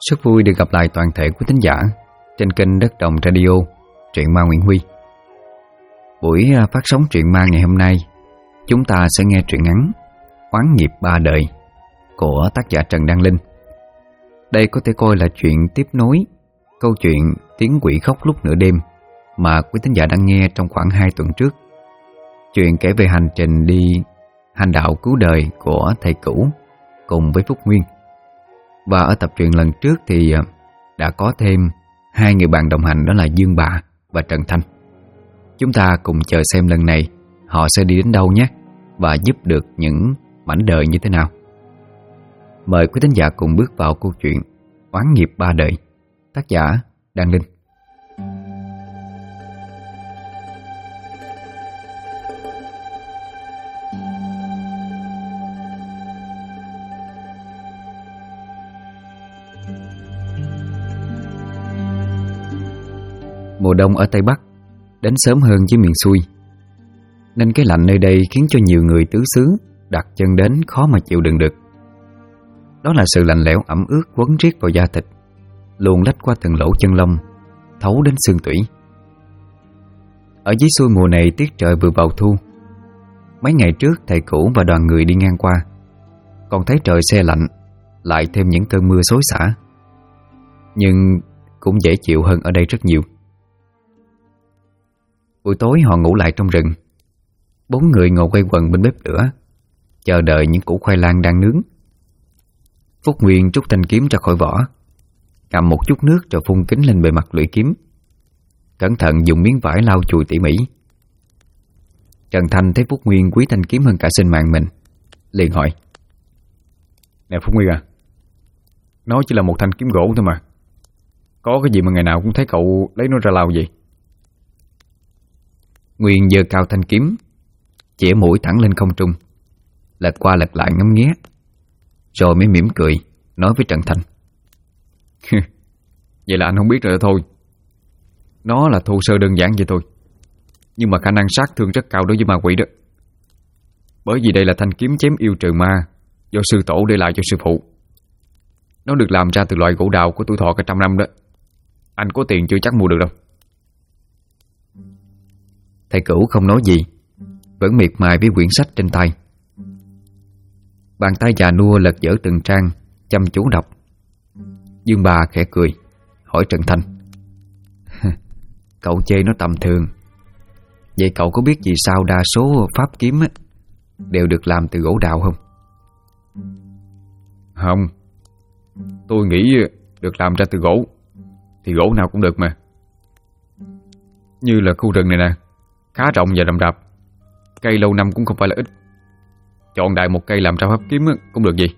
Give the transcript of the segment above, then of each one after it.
Rất vui được gặp lại toàn thể quý thính giả trên kênh Đất Đồng Radio, truyện ma Nguyễn Huy. Buổi phát sóng truyện ma ngày hôm nay, chúng ta sẽ nghe truyện ngắn Oán nghiệp ba đời của tác giả Trần Đăng Linh. Đây có thể coi là chuyện tiếp nối câu chuyện Tiếng Quỷ Khóc Lúc Nửa Đêm mà quý thính giả đang nghe trong khoảng 2 tuần trước. Chuyện kể về hành trình đi hành đạo cứu đời của thầy Cửu cùng với Phúc Nguyên. Và ở tập truyện lần trước thì đã có thêm 2 người bạn đồng hành, đó là Dương Bà và Trần Thanh. Chúng ta cùng chờ xem lần này họ sẽ đi đến đâu nhé, và giúp được những mảnh đời như thế nào. Mời quý thính giả cùng bước vào câu chuyện Oán nghiệp ba đời, tác giả Đăng Linh. Mùa đông ở Tây Bắc đến sớm hơn với miền xuôi, nên cái lạnh nơi đây khiến cho nhiều người tứ xứ đặt chân đến khó mà chịu đựng được. Đó là sự lạnh lẽo ẩm ướt quấn riết vào da thịt, luồn lách qua từng lỗ chân lông, thấu đến xương tủy. Ở dưới xuôi mùa này tiết trời vừa vào thu. Mấy ngày trước thầy Cửu và đoàn người đi ngang qua, còn thấy trời se lạnh, lại thêm những cơn mưa xối xả, nhưng cũng dễ chịu hơn ở đây rất nhiều. Buổi tối họ ngủ lại trong rừng. 4 người ngồi quay quần bên bếp lửa, chờ đợi những củ khoai lang đang nướng. Phúc Nguyên trút thanh kiếm ra khỏi vỏ, cầm một chút nước rồi phun kính lên bề mặt lưỡi kiếm, cẩn thận dùng miếng vải lau chùi tỉ mỉ. Trần Thanh thấy Phúc Nguyên quý thanh kiếm hơn cả sinh mạng mình, liền hỏi: "Nè Phúc Nguyên à, nó chỉ là một thanh kiếm gỗ thôi mà, có cái gì mà ngày nào cũng thấy cậu lấy nó ra lau vậy?" Nguyên giơ cao thanh kiếm, chĩa mũi thẳng lên không trung, lật qua lật lại ngắm nghía, rồi mới mỉm cười nói với Trần Thanh: "Vậy là anh không biết rồi đó thôi. Nó là thô sơ đơn giản vậy thôi, nhưng mà khả năng sát thương rất cao đối với ma quỷ đó. Bởi vì đây là thanh kiếm chém yêu trừ ma do sư tổ để lại cho sư phụ. Nó được làm ra từ loại gỗ đào của tuổi thọ cả 100 năm đó. Anh có tiền chưa chắc mua được đâu." Thầy Cửu không nói gì, vẫn miệt mài với quyển sách trên tay. Bàn tay già nua lật dở từng trang, chăm chú đọc. Dương Bà khẽ cười, hỏi Trần Thanh: "Cậu chê nó tầm thường, vậy cậu có biết vì sao đa số pháp kiếm đều được làm từ gỗ đào không?" "Không, tôi nghĩ được làm ra từ gỗ thì gỗ nào cũng được mà. Như là khu rừng này nè, khá rộng và rậm rạp, cây lâu năm cũng không phải là ít. Chọn đại một cây làm ra pháp kiếm cũng được gì."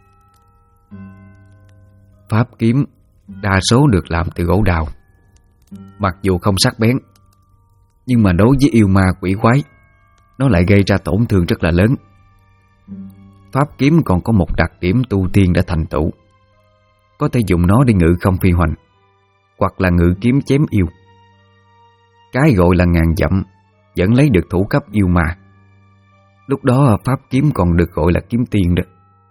Pháp kiếm đa số được làm từ gỗ đào, mặc dù không sắc bén, nhưng mà đối với yêu ma quỷ quái, nó lại gây ra tổn thương rất là lớn. Pháp kiếm còn có một đặc điểm tu tiên đã thành tựu, có thể dùng nó để ngự không phi hoành, hoặc là ngự kiếm chém yêu. Cái gọi là ngàn dặm vẫn lấy được thủ cấp yêu ma. Lúc đó pháp kiếm còn được gọi là kiếm tiên đó.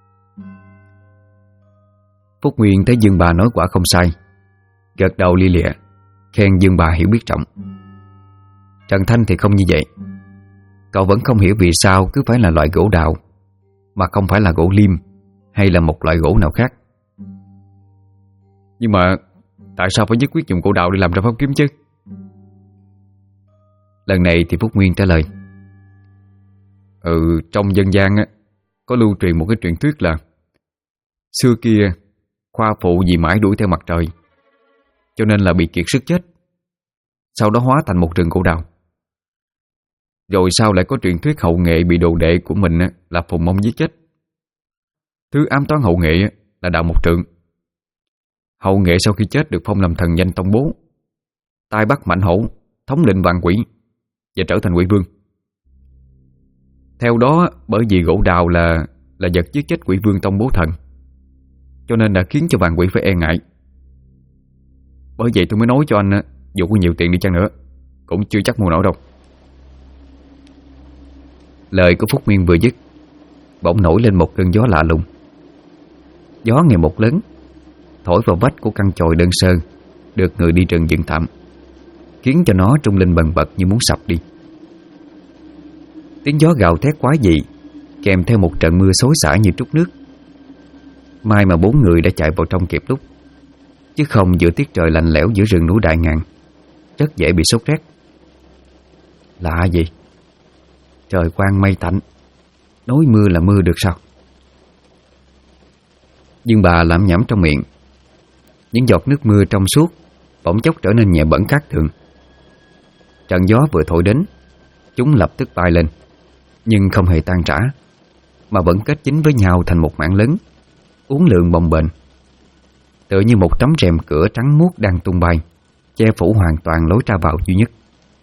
Phúc Nguyên thấy Dương Bà nói quả không sai, gật đầu lia lịa, khen Dương Bà hiểu biết trọng. Trần Thanh thì không như vậy. Cậu vẫn không hiểu vì sao cứ phải là loại gỗ đào, mà không phải là gỗ liêm hay là một loại gỗ nào khác. "Nhưng mà tại sao phải nhất quyết dùng gỗ đào để làm ra pháp kiếm chứ?" Lần này thì Phúc Nguyên trả lời: "Trong dân gian có lưu truyền một cái truyền thuyết là xưa kia Khoa phụ vì mãi đuổi theo mặt trời, cho nên là bị kiệt sức chết, sau đó hóa thành một rừng gỗ đào. Rồi sau lại có truyền thuyết Hậu Nghệ bị đồ đệ của mình là Phùng Mông giết chết. Thứ ám toán Hậu Nghệ là Đạo Một Trượng. Hậu Nghệ sau khi chết được phong làm thần danh Tông Bố, tai bắt Mạnh Hổ, thống lĩnh vạn quỷ và trở thành quỷ vương. Theo đó, bởi vì gỗ đào là vật giết chết quỷ vương Tông Bố thần, cho nên đã khiến cho vạn quỷ phải e ngại. Bởi vậy tôi mới nói cho anh, dù có nhiều tiền đi chăng nữa cũng chưa chắc mua nổi đâu." Lời của Phúc Nguyên vừa dứt, bỗng nổi lên một cơn gió lạ lùng. Gió ngày một lớn, thổi vào vách của căn chòi đơn sơ được người đi rừng dựng tạm, khiến cho nó trung linh bần bật như muốn sập đi. Tiếng gió gào thét quái dị kèm theo một trận mưa xối xả như trút nước. May mà 4 người đã chạy vào trong kịp lúc, chứ không giữa tiết trời lạnh lẽo giữa rừng núi đại ngàn rất dễ bị sốt rét. Lạ gì, trời quang mây tạnh, nói mưa là mưa được sao? Dương bà lẩm nhẩm trong miệng. Những giọt nước mưa trong suốt bỗng chốc trở nên nhẹ bẩn khác thường. Trận gió vừa thổi đến, chúng lập tức bay lên, nhưng không hề tan rã, mà vẫn kết dính với nhau thành một mảng lớn, uốn lượn bồng bềnh, tựa như một tấm rèm cửa trắng muốt đang tung bay, che phủ hoàn toàn lối ra vào duy nhất.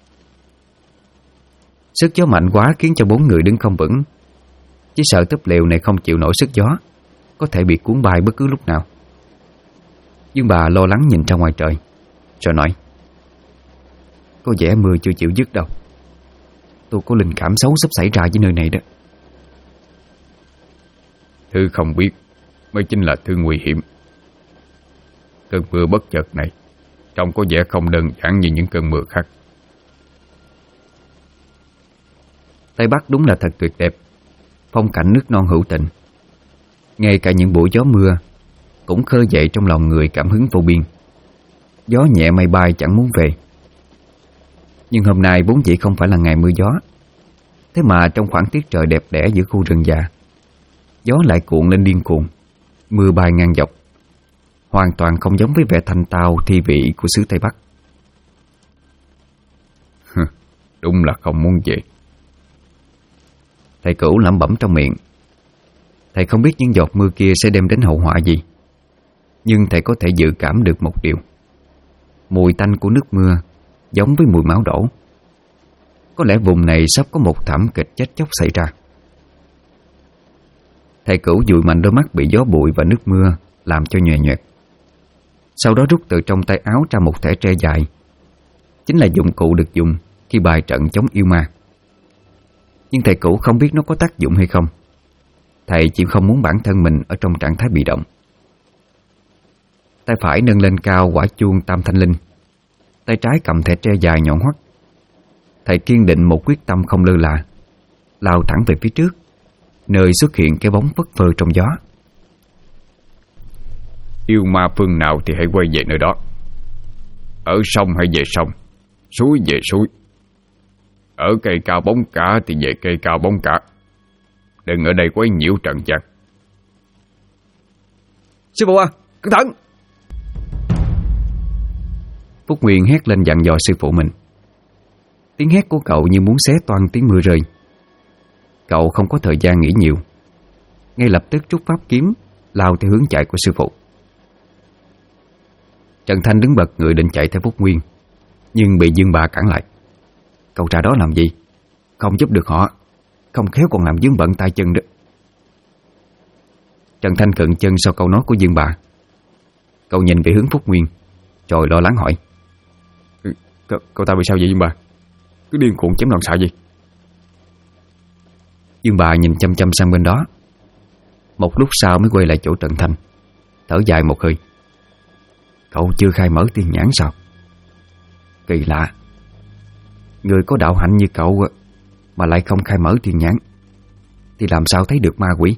Sức gió mạnh quá khiến cho 4 người đứng không vững, chỉ sợ túp lều này không chịu nổi sức gió, có thể bị cuốn bay bất cứ lúc nào. Dương bà lo lắng nhìn ra ngoài trời, rồi nói: có vẻ mưa chưa chịu dứt đâu. Tôi có linh cảm xấu sắp xảy ra với nơi này đó. Thư không biết mới chính là thứ nguy hiểm. Cơn mưa bất chợt này trông có vẻ không đơn giản như những cơn mưa khác. Tây Bắc đúng là thật tuyệt đẹp, phong cảnh nước non hữu tình. Ngay cả những buổi gió mưa cũng khơi dậy trong lòng người cảm hứng vô biên. Gió nhẹ mây bay chẳng muốn về. Nhưng hôm nay vốn dĩ không phải là ngày mưa gió, thế mà trong khoảng tiết trời đẹp đẽ giữa khu rừng già, gió lại cuộn lên điên cuồng, mưa bay ngang dọc, hoàn toàn không giống với vẻ thanh tao thi vị của xứ Tây Bắc. Đúng là không muốn về. Thầy Cửu lẩm bẩm trong miệng. Thầy không biết những giọt mưa kia sẽ đem đến hậu họa gì, nhưng thầy có thể dự cảm được một điều: mùi tanh của nước mưa giống với mùi máu đổ. Có lẽ vùng này sắp có một thảm kịch chết chóc xảy ra. Thầy Cửu dụi mạnh đôi mắt bị gió bụi và nước mưa làm cho nhòe nhoẹt. Sau đó rút từ trong tay áo ra một thẻ tre dài, chính là dụng cụ được dùng khi bài trận chống yêu ma. Nhưng thầy Cửu không biết nó có tác dụng hay không. Thầy chỉ không muốn bản thân mình ở trong trạng thái bị động. Tay phải nâng lên cao quả chuông tam thanh linh, tay trái cầm thẻ tre dài nhọn hoắt. Thầy kiên định một quyết tâm không lơ là, lao thẳng về phía trước, nơi xuất hiện cái bóng phất phơ trong gió. Yêu ma phương nào thì hãy quay về nơi đó. Ở sông hãy về sông, suối về suối. Ở cây cao bóng cả thì về cây cao bóng cả. Đừng ở đây quấy nhiễu trận gian. Sư phụ à, cẩn thận! Phúc Nguyên hét lên dặn dò sư phụ mình. Tiếng hét của cậu như muốn xé toang tiếng mưa rơi. Cậu không có thời gian nghĩ nhiều, ngay lập tức rút pháp kiếm lao theo hướng chạy của sư phụ. Trần Thanh đứng bật người định chạy theo Phúc Nguyên, nhưng bị Dương Bà cản lại. Cậu ra đó làm gì? Không giúp được họ, không khéo còn làm vướng bận tay chân đó. Trần Thanh khựng chân sau câu nói của Dương Bà. Cậu nhìn về hướng Phúc Nguyên, rồi lo lắng hỏi: Cậu ta bị sao vậy Dương Bà? Cứ điên cuồng chém loạn xạ gì? Dương Bà nhìn chăm chăm sang bên đó. Một lúc sau mới quay lại chỗ Trần Thanh, thở dài một hơi. Cậu chưa khai mở tiên nhãn sao? Kỳ lạ, người có đạo hạnh như cậu mà lại không khai mở tiên nhãn thì làm sao thấy được ma quỷ?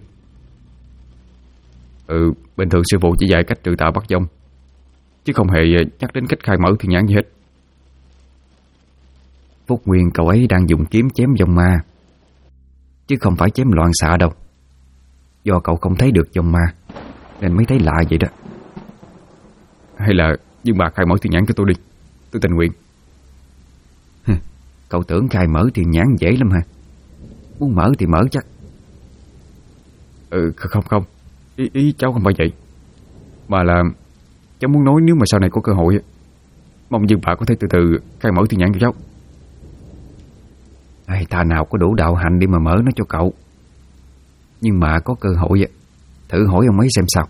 Bình thường sư phụ chỉ dạy cách trừ tà bắt dông, chứ không hề nhắc đến cách khai mở tiên nhãn gì hết. Phúc Nguyên cậu ấy đang dùng kiếm chém dông ma, chứ không phải chém loạn xạ đâu. Do cậu không thấy được dông ma nên mới thấy lạ vậy đó. Hay là Dương Bà khai mở tiên nhãn cho tôi đi, tôi tình nguyện. Cậu tưởng khai mở tiên nhãn dễ lắm hả? Muốn mở thì mở chắc. Không Ý cháu không phải vậy, mà là cháu muốn nói nếu mà sau này có cơ hội, mong Dương Bà có thể từ từ khai mở tiên nhãn cho cháu. Ta nào có đủ đạo hạnh để mà mở nó cho cậu. Nhưng mà có cơ hội, thử hỏi ông ấy xem sao.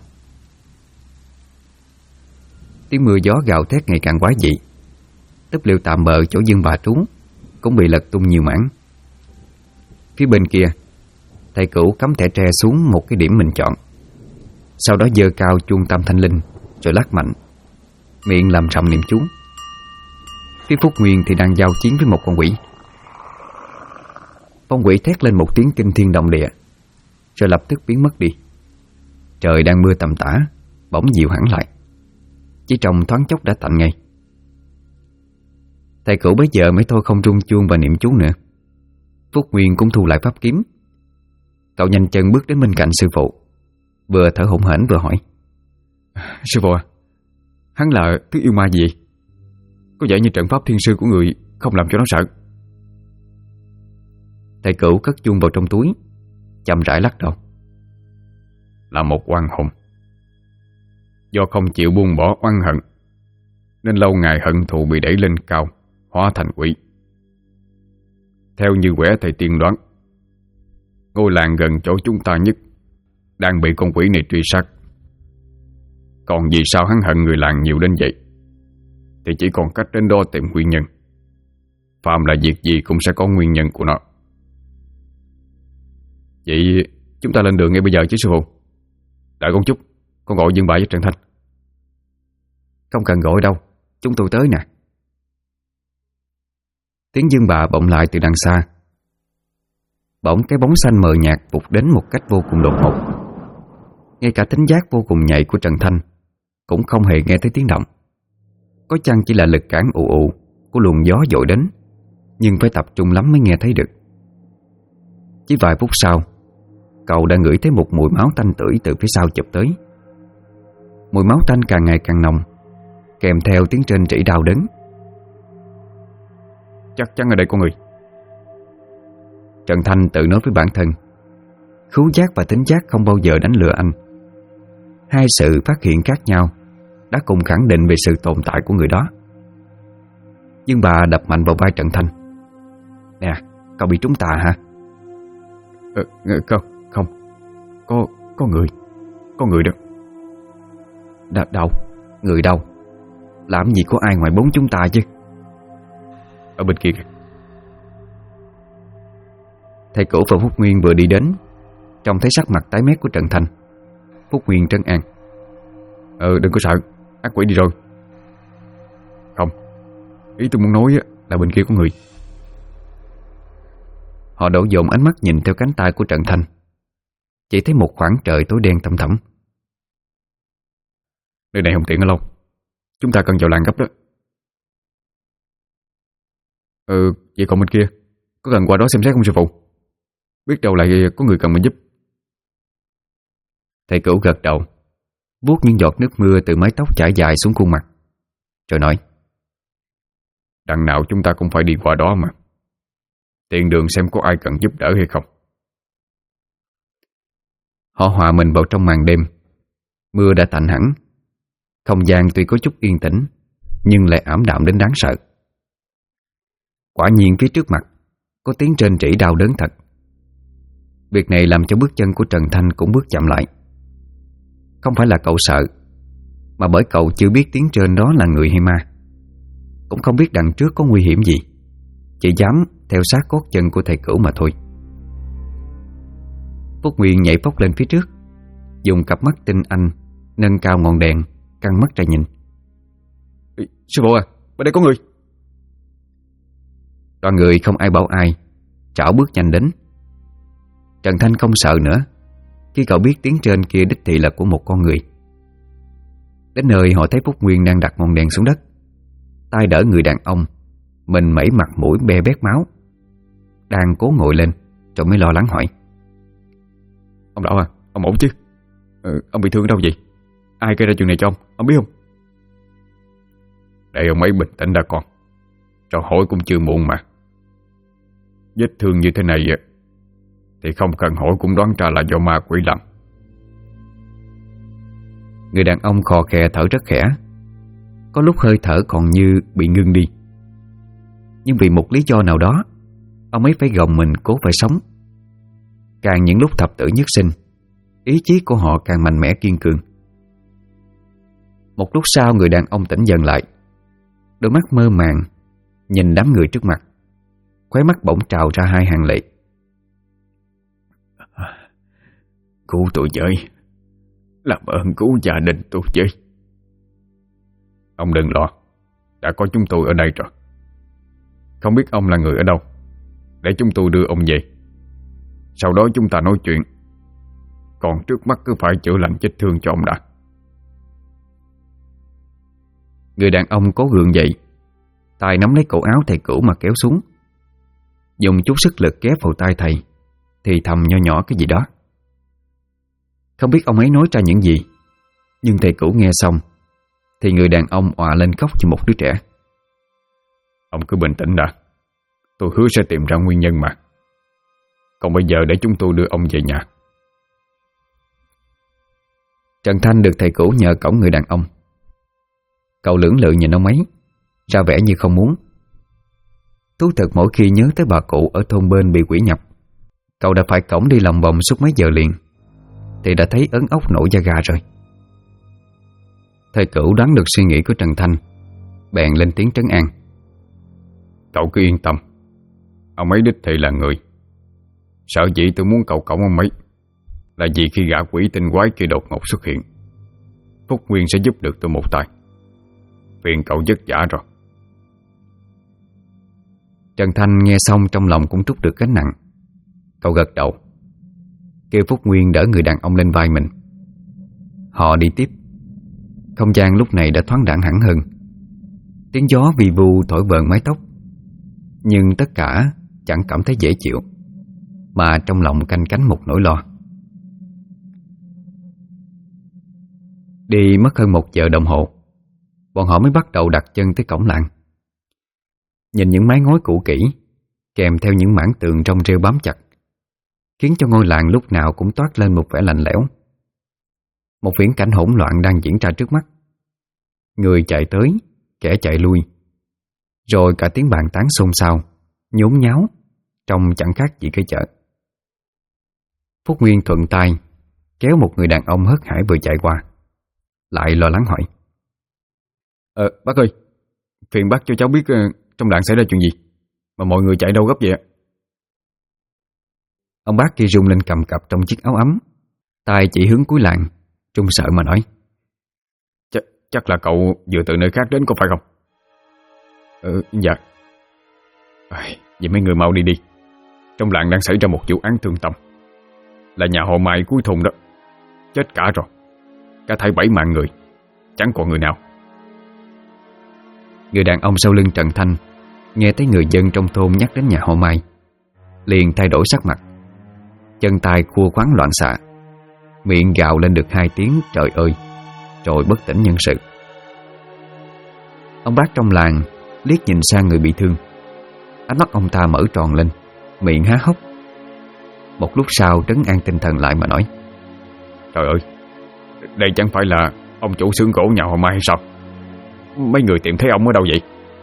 Tiếng mưa gió gào thét ngày càng quái dị. Túp lều tạm bợ chỗ Dương Bà trú cũng bị lật tung nhiều mảng. Phía bên kia, thầy Cửu cắm thẻ tre xuống một cái điểm mình chọn, sau đó giơ cao chuông tam thanh linh rồi lắc mạnh, miệng làm rầm niệm chú. Phía Phúc Nguyên thì đang giao chiến với một con quỷ. Con quỷ thét lên một tiếng kinh thiên động địa, rồi lập tức biến mất đi. Trời đang mưa tầm tã bỗng dịu hẳn lại, chỉ trong thoáng chốc đã tạnh ngay. Thầy cửu bấy giờ mới thôi không rung chuông và niệm chú nữa. Phúc Nguyên cũng thu lại pháp kiếm. Cậu nhanh chân bước đến bên cạnh sư phụ, vừa thở hổn hển vừa hỏi: Sư phụ à, hắn là thứ yêu ma gì vậy? Có vẻ như trận pháp thiên sư của người không làm cho nó sợ. Thầy cửu cất chuông vào trong túi, chậm rãi lắc đầu: Là một oan hồn. Do không chịu buông bỏ oan hận, nên lâu ngày hận thù bị đẩy lên cao, hóa thành quỷ. Theo như quẻ thầy tiên đoán, ngôi làng gần chỗ chúng ta nhất đang bị con quỷ này truy sát. Còn vì sao hắn hận người làng nhiều đến vậy thì chỉ còn cách đến đó tìm nguyên nhân. Phàm là việc gì cũng sẽ có nguyên nhân của nó. Vậy chúng ta lên đường ngay bây giờ chứ sư phụ? Đợi con chút, con gọi Dương Bá với Trần Thanh. Không cần gọi đâu, chúng tôi tới nè. Tiếng Dương Bá vọng lại từ đằng xa. Bỗng cái bóng xanh mờ nhạt vụt đến một cách vô cùng đột ngột. Ngay cả thính giác vô cùng nhạy của Trần Thanh cũng không hề nghe thấy tiếng động. Có chăng chỉ là lực cản ù ù của luồng gió dội đến, nhưng phải tập trung lắm mới nghe thấy được. Chỉ vài phút sau, cậu đã ngửi thấy một mùi máu tanh tưởi từ phía sau chụp tới. Mùi máu tanh càng ngày càng nồng, kèm theo tiếng trên trĩ đau đớn. Chắc chắn ở đây có người. Trần Thanh tự nói với bản thân. Khứu giác và thính giác không bao giờ đánh lừa anh. Hai sự phát hiện khác nhau đã cùng khẳng định về sự tồn tại của người đó. Nhưng bà đập mạnh vào vai Trần Thanh. Nè, cậu bị trúng tà hả? Không. Có người. Có người đó. Đâu? Người đâu? Làm gì có ai ngoài bốn chúng ta chứ? Ở bên kia kìa. Thầy Cửu và Phúc Nguyên vừa đi đến, trông thấy sắc mặt tái mét của Trần Thanh. Phúc Nguyên trấn an: Đừng có sợ, ác quỷ đi rồi. Không, ý tôi muốn nói là bên kia có người. Họ đổ dồn ánh mắt nhìn theo cánh tay của Trần Thanh. Chỉ thấy một khoảng trời tối đen thăm thẳm. Nơi này không tiện ở lâu, chúng ta cần vào làng gấp đó. Vậy còn bên kia có cần qua đó xem xét không sư phụ? Biết đâu lại có người cần mình giúp. Thầy Cửu gật đầu, vuốt những giọt nước mưa từ mái tóc chảy dài xuống khuôn mặt, rồi nói: Đằng nào chúng ta cũng phải đi qua đó mà. Tiện đường xem có ai cần giúp đỡ hay không. Họ hòa mình vào trong màn đêm. Mưa đã tạnh hẳn. Không gian tuy có chút yên tĩnh, nhưng lại ảm đạm đến đáng sợ. Quả nhiên phía trước mặt có tiếng trên trĩ đau đớn thật. Việc này làm cho bước chân của Trần Thanh cũng bước chậm lại. Không phải là cậu sợ, mà bởi cậu chưa biết tiếng trên đó là người hay ma, cũng không biết đằng trước có nguy hiểm gì, chỉ dám theo sát gót chân của thầy Cửu mà thôi. Phúc Nguyên nhảy phóc lên phía trước, dùng cặp mắt tinh anh nâng cao ngọn đèn, căng mắt ra nhìn. Sư phụ à, bên đây có người. Đoàn người không ai bảo ai, trảo bước nhanh đến. Trần Thanh không sợ nữa khi cậu biết tiếng trên kia đích thị là của một con người. Đến nơi họ thấy Phúc Nguyên đang đặt ngọn đèn xuống đất, tay đỡ người đàn ông, mình mẩy mặt mũi be bét máu, đang cố ngồi lên, rồi mới lo lắng hỏi: Ông Đạo à, ông ổn chứ? Ông bị thương đâu vậy? Ai gây ra chuyện này cho ông biết không? Để ông ấy bình tĩnh đã con, rồi hỏi cũng chưa muộn mà. Vết thương như thế này thì không cần hỏi cũng đoán ra là do ma quỷ làm. Người đàn ông khò khè thở rất khẽ, có lúc hơi thở còn như bị ngưng đi. Nhưng vì một lý do nào đó, ông ấy phải gồng mình cố phải sống. Càng những lúc thập tử nhất sinh, ý chí của họ càng mạnh mẽ kiên cường. Một lúc sau người đàn ông tỉnh dần lại, đôi mắt mơ màng nhìn đám người trước mặt, khóe mắt bỗng trào ra hai hàng lệ. Cứu tôi với, làm ơn cứu gia đình tôi với. Ông đừng lo, đã có chúng tôi ở đây rồi. Không biết ông là người ở đâu, để chúng tôi đưa ông về. Sau đó chúng ta nói chuyện. Còn trước mắt cứ phải chữa lành vết thương cho ông đã. Người đàn ông cố gượng dậy, tay nắm lấy cổ áo thầy Cửu mà kéo xuống, dùng chút sức lực ghép vào tay thầy, thì thầm nho nhỏ cái gì đó. Không biết ông ấy nói ra những gì, nhưng thầy Cửu nghe xong thì người đàn ông òa lên khóc như một đứa trẻ. Ông cứ bình tĩnh đã, tôi hứa sẽ tìm ra nguyên nhân mà. Còn bây giờ để chúng tôi đưa ông về nhà. Trần Thanh được thầy Cửu nhờ cõng người đàn ông. Cậu lưỡng lự nhìn ông ấy, ra vẻ như không muốn. Thú thật mỗi khi nhớ tới bà cụ ở thôn bên bị quỷ nhập, cậu đã phải cõng đi lòng vòng suốt mấy giờ liền, thì đã thấy ớn ốc nổi da gà rồi. Thầy Cửu đoán được suy nghĩ của Trần Thanh, bèn lên tiếng trấn an. Cậu cứ yên tâm, ông ấy đích thị là người. Sợ dĩ tôi muốn cậu cõng ông ấy là vì khi gã quỷ tinh quái kia đột ngột xuất hiện, Phúc Nguyên sẽ giúp được tôi một tay. Phiền cậu vất vả rồi. Trần Thanh nghe xong trong lòng cũng trút được gánh nặng. Cậu gật đầu, kêu Phúc Nguyên đỡ người đàn ông lên vai mình. Họ đi tiếp. Không gian lúc này đã thoáng đãng hẳn hơn. Tiếng gió vi vu thổi vờn mái tóc, nhưng tất cả chẳng cảm thấy dễ chịu, mà trong lòng canh cánh một nỗi lo. Đi mất hơn 1 giờ đồng hồ, bọn họ mới bắt đầu đặt chân tới cổng làng. Nhìn những mái ngói cũ kỹ kèm theo những mảng tường trong rêu bám chặt, khiến cho ngôi làng lúc nào cũng toát lên một vẻ lạnh lẽo. Một viễn cảnh hỗn loạn đang diễn ra trước mắt. Người chạy tới, kẻ chạy lui, rồi cả tiếng bàn tán xôn xao, nhốn nháo, trông chẳng khác gì cái chợ. Phúc Nguyên thuận tay kéo một người đàn ông hớt hải vừa chạy qua, lại lo lắng hỏi. Bác ơi, phiền bác cho cháu biết trong làng xảy ra chuyện gì mà mọi người chạy đâu gấp vậy ạ? Ông bác kia rung lên cầm cập trong chiếc áo ấm, tay chỉ hướng cuối làng, trung sợ mà nói. Chắc là cậu vừa từ nơi khác đến có phải không? Dạ. Vậy mấy người mau đi đi. Trong làng đang xảy ra một vụ án thương tâm, là nhà họ Mai cuối thôn đó. Chết cả rồi, cả thảy 7 mạng người, chẳng còn người nào. Người đàn ông sau lưng Trần Thanh nghe thấy người dân trong thôn nhắc đến nhà họ Mai, liền thay đổi sắc mặt, chân tay khua khoắn loạn xạ, miệng gào lên được 2 tiếng trời ơi, rồi bất tỉnh nhân sự. Ông bác trong làng liếc nhìn sang người bị thương, ánh mắt ông ta mở tròn lên, miệng há hốc. Một lúc sau trấn an tinh thần lại mà nói. Trời ơi, đây chẳng phải là ông chủ xưởng gỗ nhà họ Mai hay sao? Mấy người tìm thấy ông ở đâu vậy?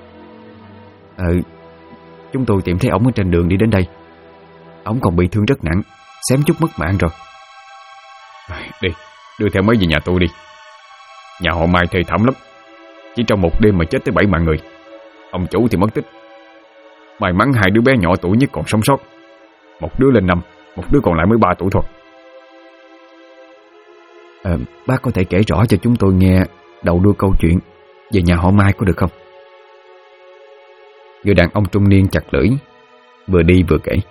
Chúng tôi tìm thấy ông ở trên đường đi đến đây. Ông còn bị thương rất nặng, xém chút mất mạng rồi. Đi, đưa theo mấy về nhà tôi đi. Nhà họ Mai thê thảm lắm, chỉ trong một đêm mà chết tới 7 mạng người. Ông chủ thì mất tích. May mắn 2 đứa bé nhỏ tuổi nhất còn sống sót. Một đứa lên 5, một đứa còn lại mới 3 tuổi thôi. Bác có thể kể rõ cho chúng tôi nghe đầu đuôi câu chuyện về nhà họ Mai có được không? Người đàn ông trung niên chặt lưỡi, vừa đi vừa kể.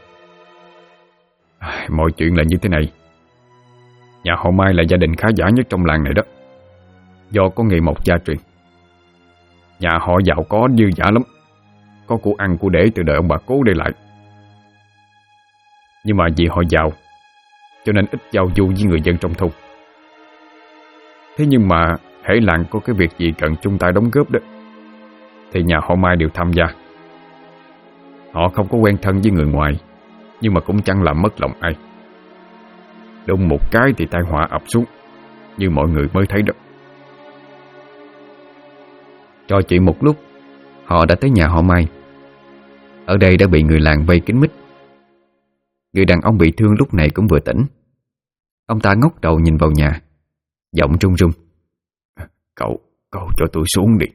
Mọi chuyện là như thế này. Nhà họ Mai là gia đình khá giả nhất trong làng này đó, do có nghề mộc gia truyền. Nhà họ giàu có dư dả lắm, có của ăn của để từ đời ông bà cố để lại. Nhưng mà vì họ giàu cho nên ít giao du với người dân trong thôn. Thế nhưng mà hễ làng có cái việc gì cần chung tay đóng góp đó, thì nhà họ Mai đều tham gia. Họ không có quen thân với người ngoài, nhưng mà cũng chẳng làm mất lòng ai. Đụng một cái thì tai họa ập xuống, như mọi người mới thấy đó. Trò chuyện một lúc, họ đã tới nhà họ Mai. Ở đây đã bị người làng vây kín mít. Người đàn ông bị thương lúc này cũng vừa tỉnh. Ông ta ngóc đầu nhìn vào nhà, giọng run run. Cậu cho tôi xuống đi.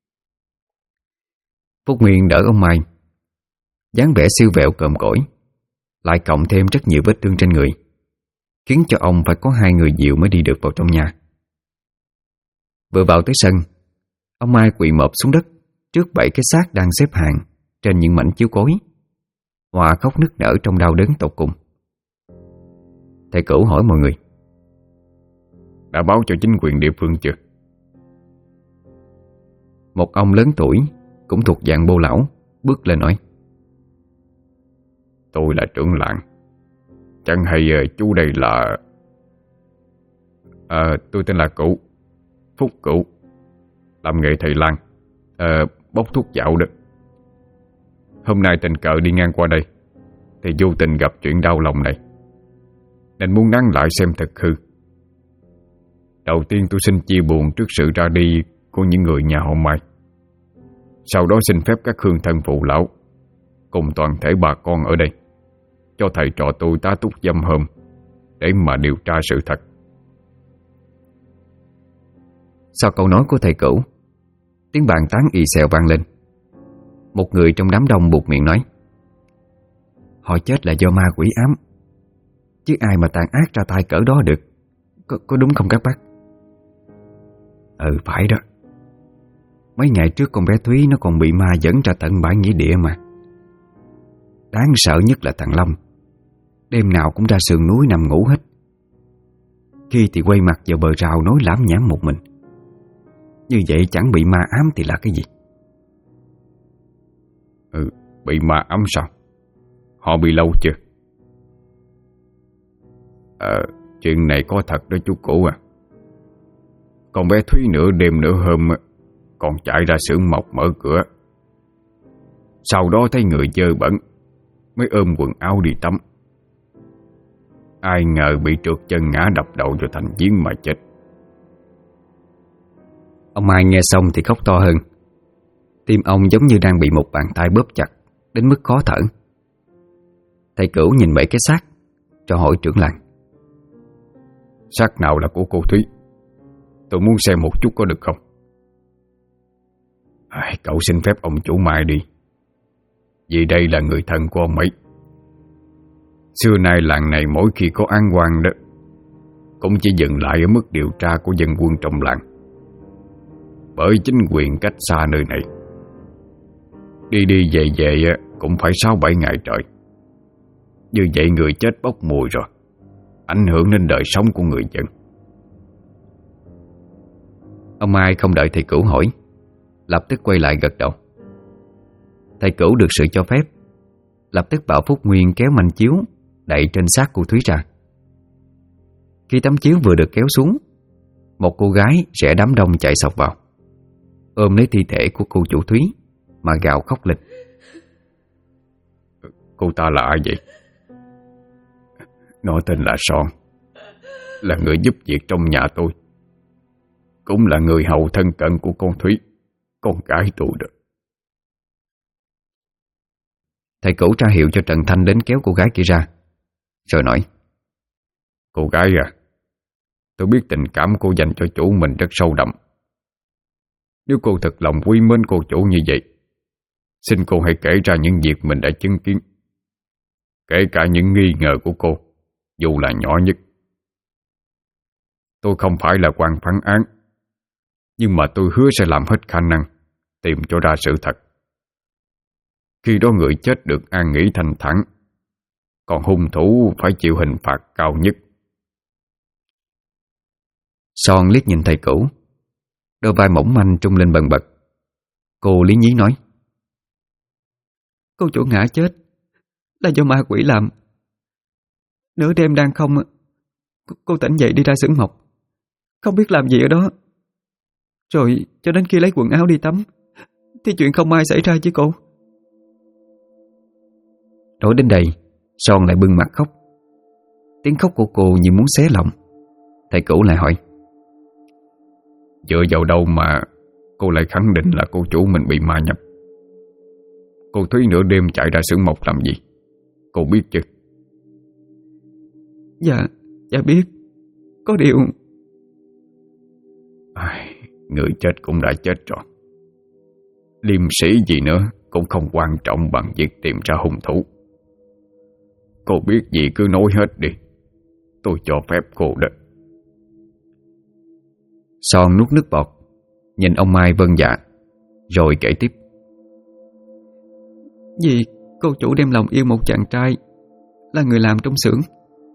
Phúc Nguyên đỡ ông Mai, dáng vẻ siêu vẹo còm cỗi, lại cộng thêm rất nhiều vết thương trên người, khiến cho ông phải có 2 người dìu mới đi được vào trong nhà. Vừa vào tới sân, Ông Mai quỳ mọp xuống đất trước 7 cái xác đang xếp hàng trên những mảnh chiếu cối, Hòa khóc nức nở trong đau đớn tột cùng. Thầy Cửu hỏi mọi người: đã báo cho chính quyền địa phương chưa? Một ông lớn tuổi cũng thuộc dạng bô lão bước lên nói: tôi là trưởng làng. Chẳng hay chú đây là... tôi tên là Cửu, Phúc Cửu, làm nghề thầy lang, bốc thuốc dạo đó. Hôm nay tình cờ đi ngang qua đây thì vô tình gặp chuyện đau lòng này, nên muốn nán lại xem thật hư. Đầu tiên tôi xin chia buồn trước sự ra đi của những người nhà họ Mai. Sau đó xin phép các hương thân phụ lão cùng toàn thể bà con ở đây cho thầy trò tôi tá túc dăm hôm để mà điều tra sự thật. Sau câu nói của thầy Cửu, tiếng bàn tán ì xèo vang lên. Một người trong đám đông buột miệng nói: họ chết là do ma quỷ ám, chứ ai mà tàn ác ra tay cỡ đó được. Có đúng không các bác? Phải đó. Mấy ngày trước con bé Thúy nó còn bị ma dẫn ra tận bãi nghĩa địa mà. Đáng sợ nhất là thằng Lâm, đêm nào cũng ra sườn núi nằm ngủ hết. Khi thì quay mặt vào bờ rào nói lảm nhảm một mình. Như vậy chẳng bị ma ám thì là cái gì? Bị ma ám sao? Họ bị lâu chưa? Chuyện này có thật đó chú Cửu à. Con bé Thúy nửa đêm nửa hôm còn chạy ra xưởng mộc mở cửa. Sau đó thấy người dơ bẩn mới ôm quần áo đi tắm. Ai ngờ bị trượt chân ngã đập đầu vào thành giếng mà chết. Ông Mai nghe xong thì khóc to hơn. Tim ông giống như đang bị một bàn tay bóp chặt đến mức khó thở. Thầy Cửu nhìn 7 cái xác cho hỏi trưởng làng: xác nào là của cô Thúy? Tôi muốn xem một chút có được không? Cậu xin phép ông chủ Mai đi, vì đây là người thân của ông ấy. Xưa nay làng này mỗi khi có án oan đó cũng chỉ dừng lại ở mức điều tra của dân quân trong làng, bởi chính quyền cách xa nơi này. Đi đi về về cũng phải 6-7 ngày trời. Như vậy người chết bốc mùi rồi, ảnh hưởng đến đời sống của người dân. Ông Mai không đợi thầy Cửu hỏi, lập tức quay lại gật đầu. Thầy Cửu được sự cho phép, lập tức bảo Phúc Nguyên kéo manh chiếu đậy trên xác cô Thúy ra. Khi tấm chiếu vừa được kéo xuống, một cô gái rẽ đám đông chạy xộc vào, ôm lấy thi thể của cô chủ Thúy mà gào khóc lên. Cô ta là ai vậy? Nó tên là Son, là người giúp việc trong nhà tôi, cũng là người hầu thân cận của con Thúy, con gái tôi được. Thầy Cửu ra hiệu cho Trần Thanh đến kéo cô gái kia ra, rồi nói: cô gái à, tôi biết tình cảm cô dành cho chủ mình rất sâu đậm. Nếu cô thật lòng quý mến cô chủ như vậy, xin cô hãy kể ra những việc mình đã chứng kiến, kể cả những nghi ngờ của cô, dù là nhỏ nhất. Tôi không phải là quan phán án, nhưng mà tôi hứa sẽ làm hết khả năng tìm cho ra sự thật. Khi đó người chết được an nghỉ thanh thản, còn hung thủ phải chịu hình phạt cao nhất. Son liếc nhìn thầy Cửu, đôi vai mỏng manh trung lên bần bật. Cô lý nhí nói: cô chủ ngã chết là do ma quỷ làm. Nửa đêm đang không, cô tỉnh dậy đi ra xưởng mộc, không biết làm gì ở đó. Rồi cho đến khi lấy quần áo đi tắm thì chuyện không may xảy ra chứ cô. Nói đến đây, Son lại bưng mặt khóc. Tiếng khóc của cô như muốn xé lòng. Thầy Cửu lại hỏi: dựa vào đâu mà cô lại khẳng định là cô chủ mình bị ma nhập? Cô Thúy nửa đêm chạy ra xưởng mộc làm gì, cô biết chứ? Dạ biết. Có điều... người chết cũng đã chết rồi. Liêm sĩ gì nữa cũng không quan trọng bằng việc tìm ra hung thủ. Cô biết gì cứ nói hết đi, tôi cho phép cô đó. Son nuốt nước bọt, nhìn ông Mai vâng dạ, rồi kể tiếp. Vì cô chủ đem lòng yêu một chàng trai là người làm trong xưởng.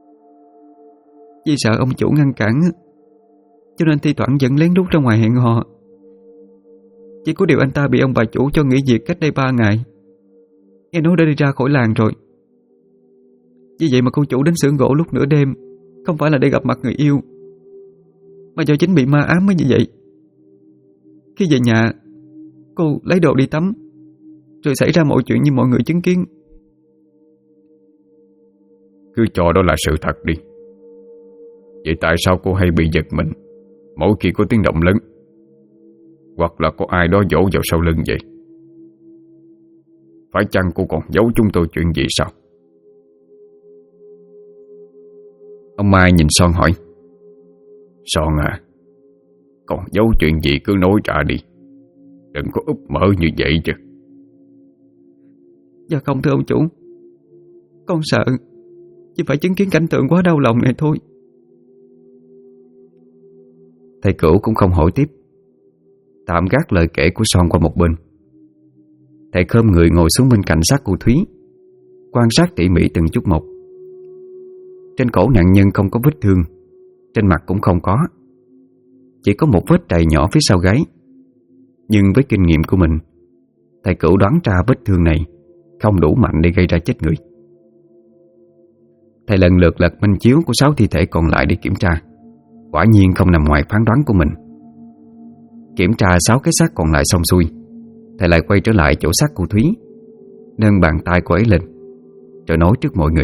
Vì sợ ông chủ ngăn cản, cho nên thi thoảng vẫn lén lút ra ngoài hẹn hò. Chỉ có điều anh ta bị ông bà chủ cho nghỉ việc cách đây 3 ngày. Nghe nói đã đi ra khỏi làng rồi. Vì vậy mà cô chủ đến xưởng gỗ lúc nửa đêm, không phải là để gặp mặt người yêu, mà do chính bị ma ám mới như vậy. Khi về nhà, cô lấy đồ đi tắm, rồi xảy ra mọi chuyện như mọi người chứng kiến. Cứ cho đó là sự thật đi. Vậy tại sao cô hay bị giật mình mỗi khi có tiếng động lớn, hoặc là có ai đó vỗ vào sau lưng vậy? Phải chăng cô còn giấu chúng tôi chuyện gì sao? Ông Mai nhìn Son hỏi. Son à, còn giấu chuyện gì cứ nói ra đi, đừng có úp mở như vậy chứ. Dạ không thưa ông chủ, con sợ chỉ phải chứng kiến cảnh tượng quá đau lòng này thôi. Thầy Cửu cũng không hỏi tiếp, tạm gác lời kể của Son qua một bên. Thầy khom người ngồi xuống bên cạnh xác cô Thúy, quan sát tỉ mỉ từng chút một. Trên cổ nạn nhân không có vết thương, trên mặt cũng không có, chỉ có một vết trầy nhỏ phía sau gáy. Nhưng với kinh nghiệm của mình, thầy Cửu đoán ra vết thương này không đủ mạnh để gây ra chết người. Thầy lần lượt lật minh chiếu của 6 thi thể còn lại để kiểm tra. Quả nhiên không nằm ngoài phán đoán của mình. Kiểm tra 6 cái xác còn lại xong xuôi, thầy lại quay trở lại chỗ xác cô Thúy, nâng bàn tay cô ấy lên, rồi nói trước mọi người.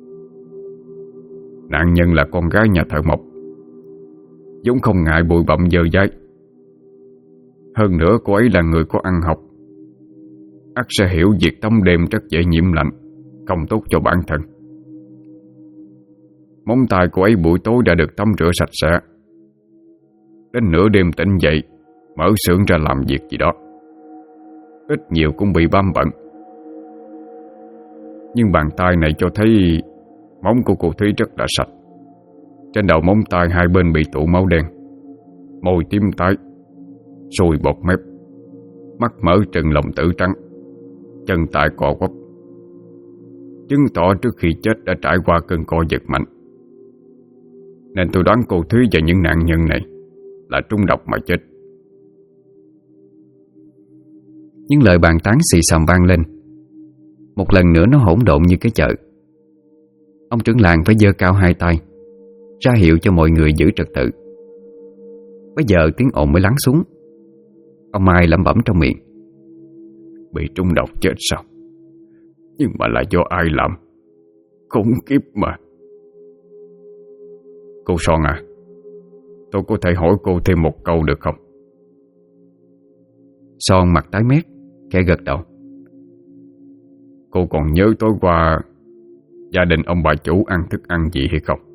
Nạn nhân là con gái nhà thợ mộc, vốn không ngại bụi bặm dơ dáy. Hơn nữa cô ấy là người có ăn học, ắt sẽ hiểu việc tắm đêm rất dễ nhiễm lạnh, không tốt cho bản thân. Móng tay cô ấy buổi tối đã được tắm rửa sạch sẽ. Đến nửa đêm tỉnh dậy, mở xưởng ra làm việc gì đó, ít nhiều cũng bị bám bận. Nhưng bàn tay này cho thấy móng của cô Thúy rất là sạch. Trên đầu móng tay hai bên bị tụ máu đen, môi tím tái, sùi bọt mép, mắt mở trừng lòng tử trắng, chân tay cò quắp, chứng tỏ trước khi chết đã trải qua cơn co giật mạnh. Nên tôi đoán cô Thúy và những nạn nhân này là trúng độc mà chết. Những lời bàn tán xì xầm vang lên. Một lần nữa nó hỗn độn như cái chợ. Ông trưởng làng phải giơ cao hai tay ra hiệu cho mọi người giữ trật tự. Bây giờ tiếng ồn mới lắng xuống. Ông Mai lẩm bẩm trong miệng. Bị trúng độc chết sao? Nhưng mà là do ai làm? Khủng khiếp mà. Cô Son à, tôi có thể hỏi cô thêm một câu được không? Son mặt tái mét, khẽ gật đầu. Cô còn nhớ tối qua gia đình ông bà chủ ăn thức ăn gì hay không?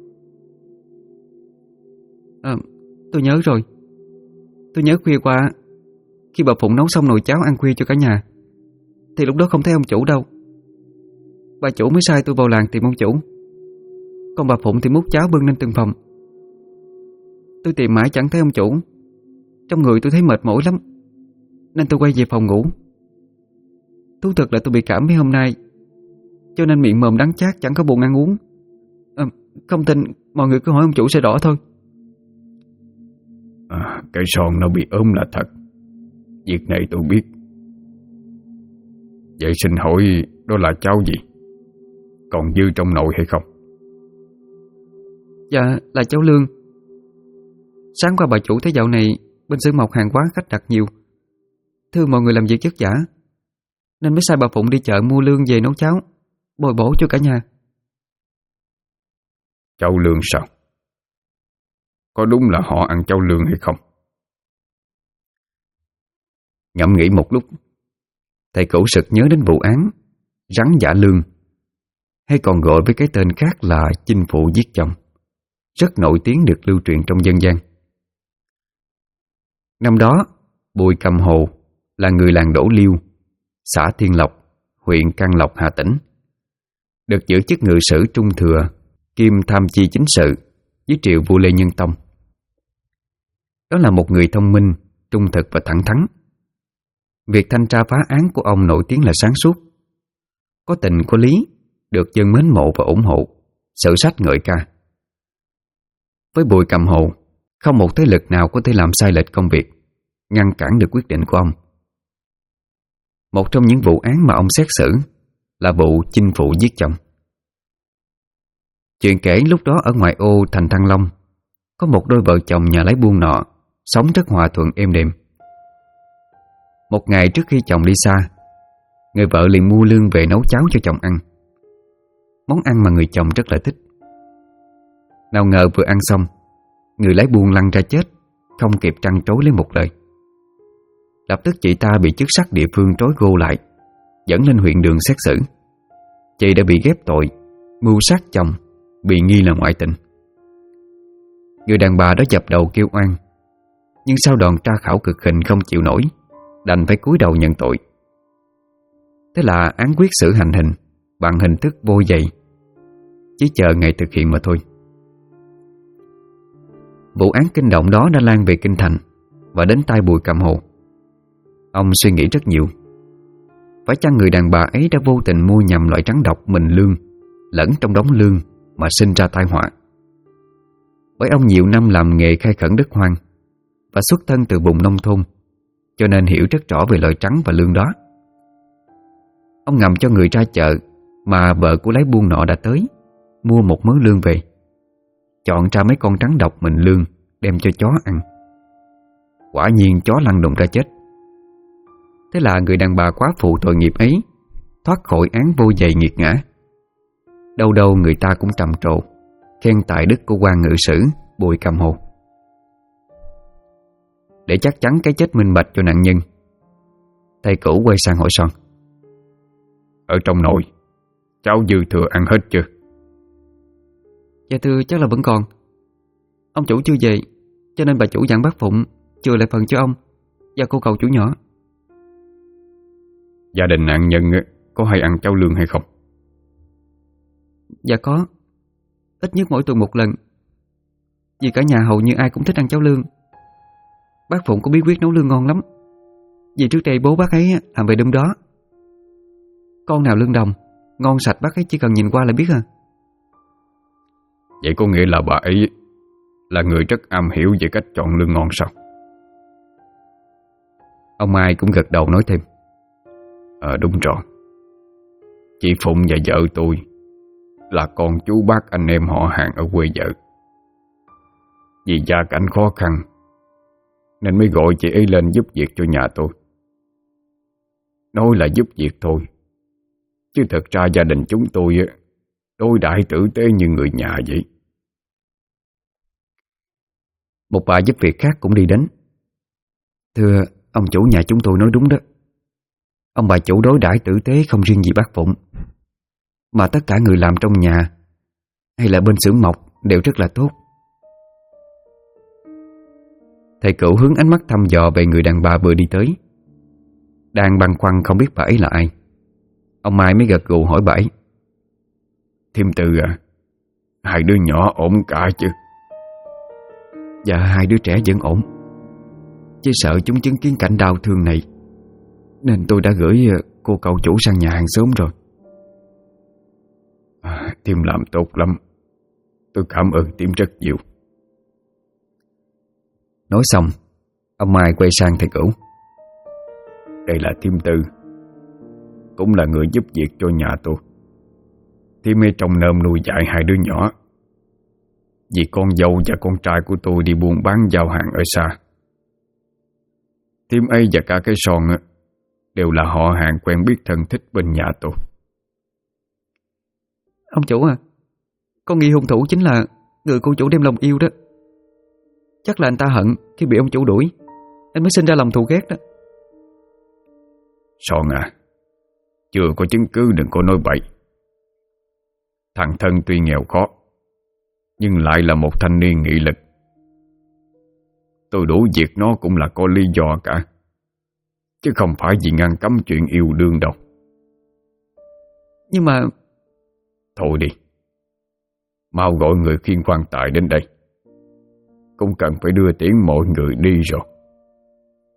Tôi nhớ rồi. Tôi nhớ khuya qua, khi bà Phụng nấu xong nồi cháo ăn khuya cho cả nhà, thì lúc đó không thấy ông chủ đâu. Bà chủ mới sai tôi vào làng tìm ông chủ, còn bà Phụng thì múc cháo bưng lên từng phòng. Tôi tìm mãi chẳng thấy ông chủ. Trong người tôi thấy mệt mỏi lắm, nên tôi quay về phòng ngủ. Thú thật là tôi bị cảm mấy hôm nay, cho nên miệng mồm đắng chát, chẳng có buồn ăn uống. Không tin mọi người cứ hỏi ông chủ sẽ rõ thôi. Cái Son nó bị ốm là thật. Việc này tôi biết. Vậy xin hỏi đó là cháu gì? Còn dư trong nồi hay không? Dạ là cháu Lương. Sáng qua bà chủ thấy dạo này bên xưởng mộc hàng quán khách đặt nhiều, thương mọi người làm việc vất vả, nên mới sai bà Phụng đi chợ mua lương về nấu cháo bồi bổ cho cả nhà. Cháu Lương sao? Có đúng là họ ăn cháu Lương hay không? Ngẫm nghĩ một lúc, thầy Cửu sực nhớ đến vụ án rắn giả lương, hay còn gọi với cái tên khác là chinh phụ giết chồng, rất nổi tiếng được lưu truyền trong dân gian. Năm đó, Bùi Cầm Hồ là người làng Đỗ Liêu, xã Thiên Lộc, huyện Can Lộc, Hà Tĩnh, được giữ chức ngự sử trung thừa kiêm tham chi chính sự dưới triều vua Lê Nhân Tông. Đó là một người thông minh, trung thực và thẳng thắn. Việc thanh tra phá án của ông nổi tiếng là sáng suốt, có tình có lý, được dân mến mộ và ủng hộ, sử sách ngợi ca. Với Bùi Cầm Hồ, không một thế lực nào có thể làm sai lệch công việc, ngăn cản được quyết định của ông. Một trong những vụ án mà ông xét xử là vụ chinh phụ giết chồng. Chuyện kể lúc đó ở ngoại ô thành Thăng Long, có một đôi vợ chồng nhà lái buôn nọ sống rất hòa thuận êm đềm. Một ngày trước khi chồng đi xa, người vợ liền mua lương về nấu cháo cho chồng ăn. Món ăn mà người chồng rất là thích. Nào ngờ vừa ăn xong, người lái buôn lăn ra chết, không kịp trăn trối lấy một lời. Lập tức chị ta bị chức sắc địa phương trói gô lại, dẫn lên huyện Đường xét xử. Chị đã bị ghép tội mưu sát chồng, bị nghi là ngoại tình. Người đàn bà đó dập đầu kêu oan, nhưng sau đòn tra khảo cực hình không chịu nổi, đành phải cúi đầu nhận tội. Thế là án quyết xử hành hình bằng hình thức vôi giày, chỉ chờ ngày thực hiện mà thôi. Vụ án kinh động đó đã lan về kinh thành và đến tai Bùi Cầm Hồ. Ông suy nghĩ rất nhiều. Phải chăng người đàn bà ấy đã vô tình mua nhầm loại trắng độc mình lương lẫn trong đống lương mà sinh ra tai họa? Bởi ông nhiều năm làm nghề khai khẩn đất hoang và xuất thân từ vùng nông thôn, cho nên hiểu rất rõ về loại trắng và lương đó. Ông ngầm cho người ra chợ mà vợ của lái buôn nọ đã tới, mua một mớ lương về, chọn ra mấy con trắng độc mình lương đem cho chó ăn. Quả nhiên chó lăn đùng ra chết. Thế là người đàn bà quá phụ tội nghiệp ấy thoát khỏi án vô dày nghiệt ngã. Đâu đâu người ta cũng trầm trồ khen tài đức của quan ngự sử Bùi Cầm Hồ. Để chắc chắn cái chết minh bạch cho nạn nhân, thầy cũ quay sang hỏi Son: Ở trong nội, cháu dư thừa ăn hết chưa? Dạ thưa, chắc là vẫn còn. Ông chủ chưa về, cho nên bà chủ dặn bác Phụng chừa lại phần cho ông và cô cậu chủ nhỏ. Gia đình nạn nhân có hay ăn cháo lương hay không? Dạ có, ít nhất mỗi tuần một lần. Vì cả nhà hầu như ai cũng thích ăn cháo lương. Bác Phụng có bí quyết nấu lương ngon lắm, vì trước đây bố bác ấy làm về đêm đó. Con nào lương đồng, ngon sạch bác ấy chỉ cần nhìn qua là biết à. Vậy có nghĩa là bà ấy là người rất am hiểu về cách chọn lương ngon sao? Ông Mai cũng gật đầu nói thêm: Đúng rồi. Chị Phụng và vợ tôi là con chú bác anh em họ hàng ở quê vợ. Vì gia cảnh khó khăn nên mới gọi chị ấy lên giúp việc cho nhà tôi. Nói là giúp việc thôi, chứ thật ra gia đình chúng tôi đối đãi tử tế như người nhà vậy. Một bà giúp việc khác cũng đi đến: Thưa ông chủ, nhà chúng tôi nói đúng đó. Ông bà chủ đối đãi tử tế không riêng gì bác Phụng, mà tất cả người làm trong nhà hay là bên xưởng mộc đều rất là tốt. Thầy cửu hướng ánh mắt thăm dò về người đàn bà vừa đi tới. Đang băn khoăn không biết bà ấy là ai, ông Mai mới gật gù hỏi bà ấy: Thím Tư à, hai đứa nhỏ ổn cả chứ? Dạ hai đứa trẻ vẫn ổn, chỉ sợ chúng chứng kiến cảnh đau thương này nên tôi đã gửi cô cậu chủ sang nhà hàng xóm rồi. Thím làm tốt lắm, tôi cảm ơn thím rất nhiều. Nói xong, ông Mai quay sang thầy cửu: Đây là thím Tư, cũng là người giúp việc cho nhà tôi. Thím ấy trông nom nuôi dạy hai đứa nhỏ, vì con dâu và con trai của tôi đi buôn bán giao hàng ở xa. Thím ấy và cả cái Son đều là họ hàng quen biết thân thích bên nhà tôi. Ông chủ à, con nghi hung thủ chính là người cô chủ đem lòng yêu đó. Chắc là anh ta hận khi bị ông chủ đuổi nên mới sinh ra lòng thù ghét đó. Son à, chưa có chứng cứ đừng có nói bậy. Thằng Thân tuy nghèo khó nhưng lại là một thanh niên nghị lực. Tôi đuổi việc nó cũng là có lý do cả, chứ không phải vì ngăn cấm chuyện yêu đương đâu. Nhưng mà... Thôi đi, mau gọi người khiêng quan tài đến đây. Cũng cần phải đưa tiễn mọi người đi rồi.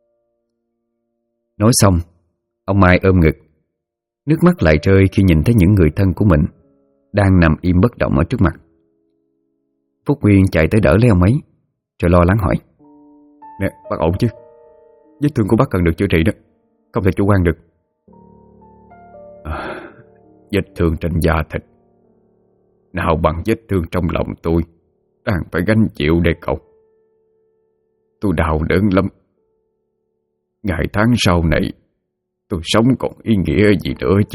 Nói xong, ông Mai ôm ngực, nước mắt lại rơi khi nhìn thấy những người thân của mình đang nằm im bất động ở trước mặt. Phúc Nguyên chạy tới đỡ lấy ông ấy, rồi lo lắng hỏi: Nè, bác ổn chứ? Vết thương của bác cần được chữa trị đó, không thể chủ quan được. Vết thương trên da thịt nào bằng vết thương trong lòng tôi đang phải gánh chịu đây cậu. Tôi đau đớn lắm. Ngày tháng sau này tôi sống còn ý nghĩa gì nữa chứ.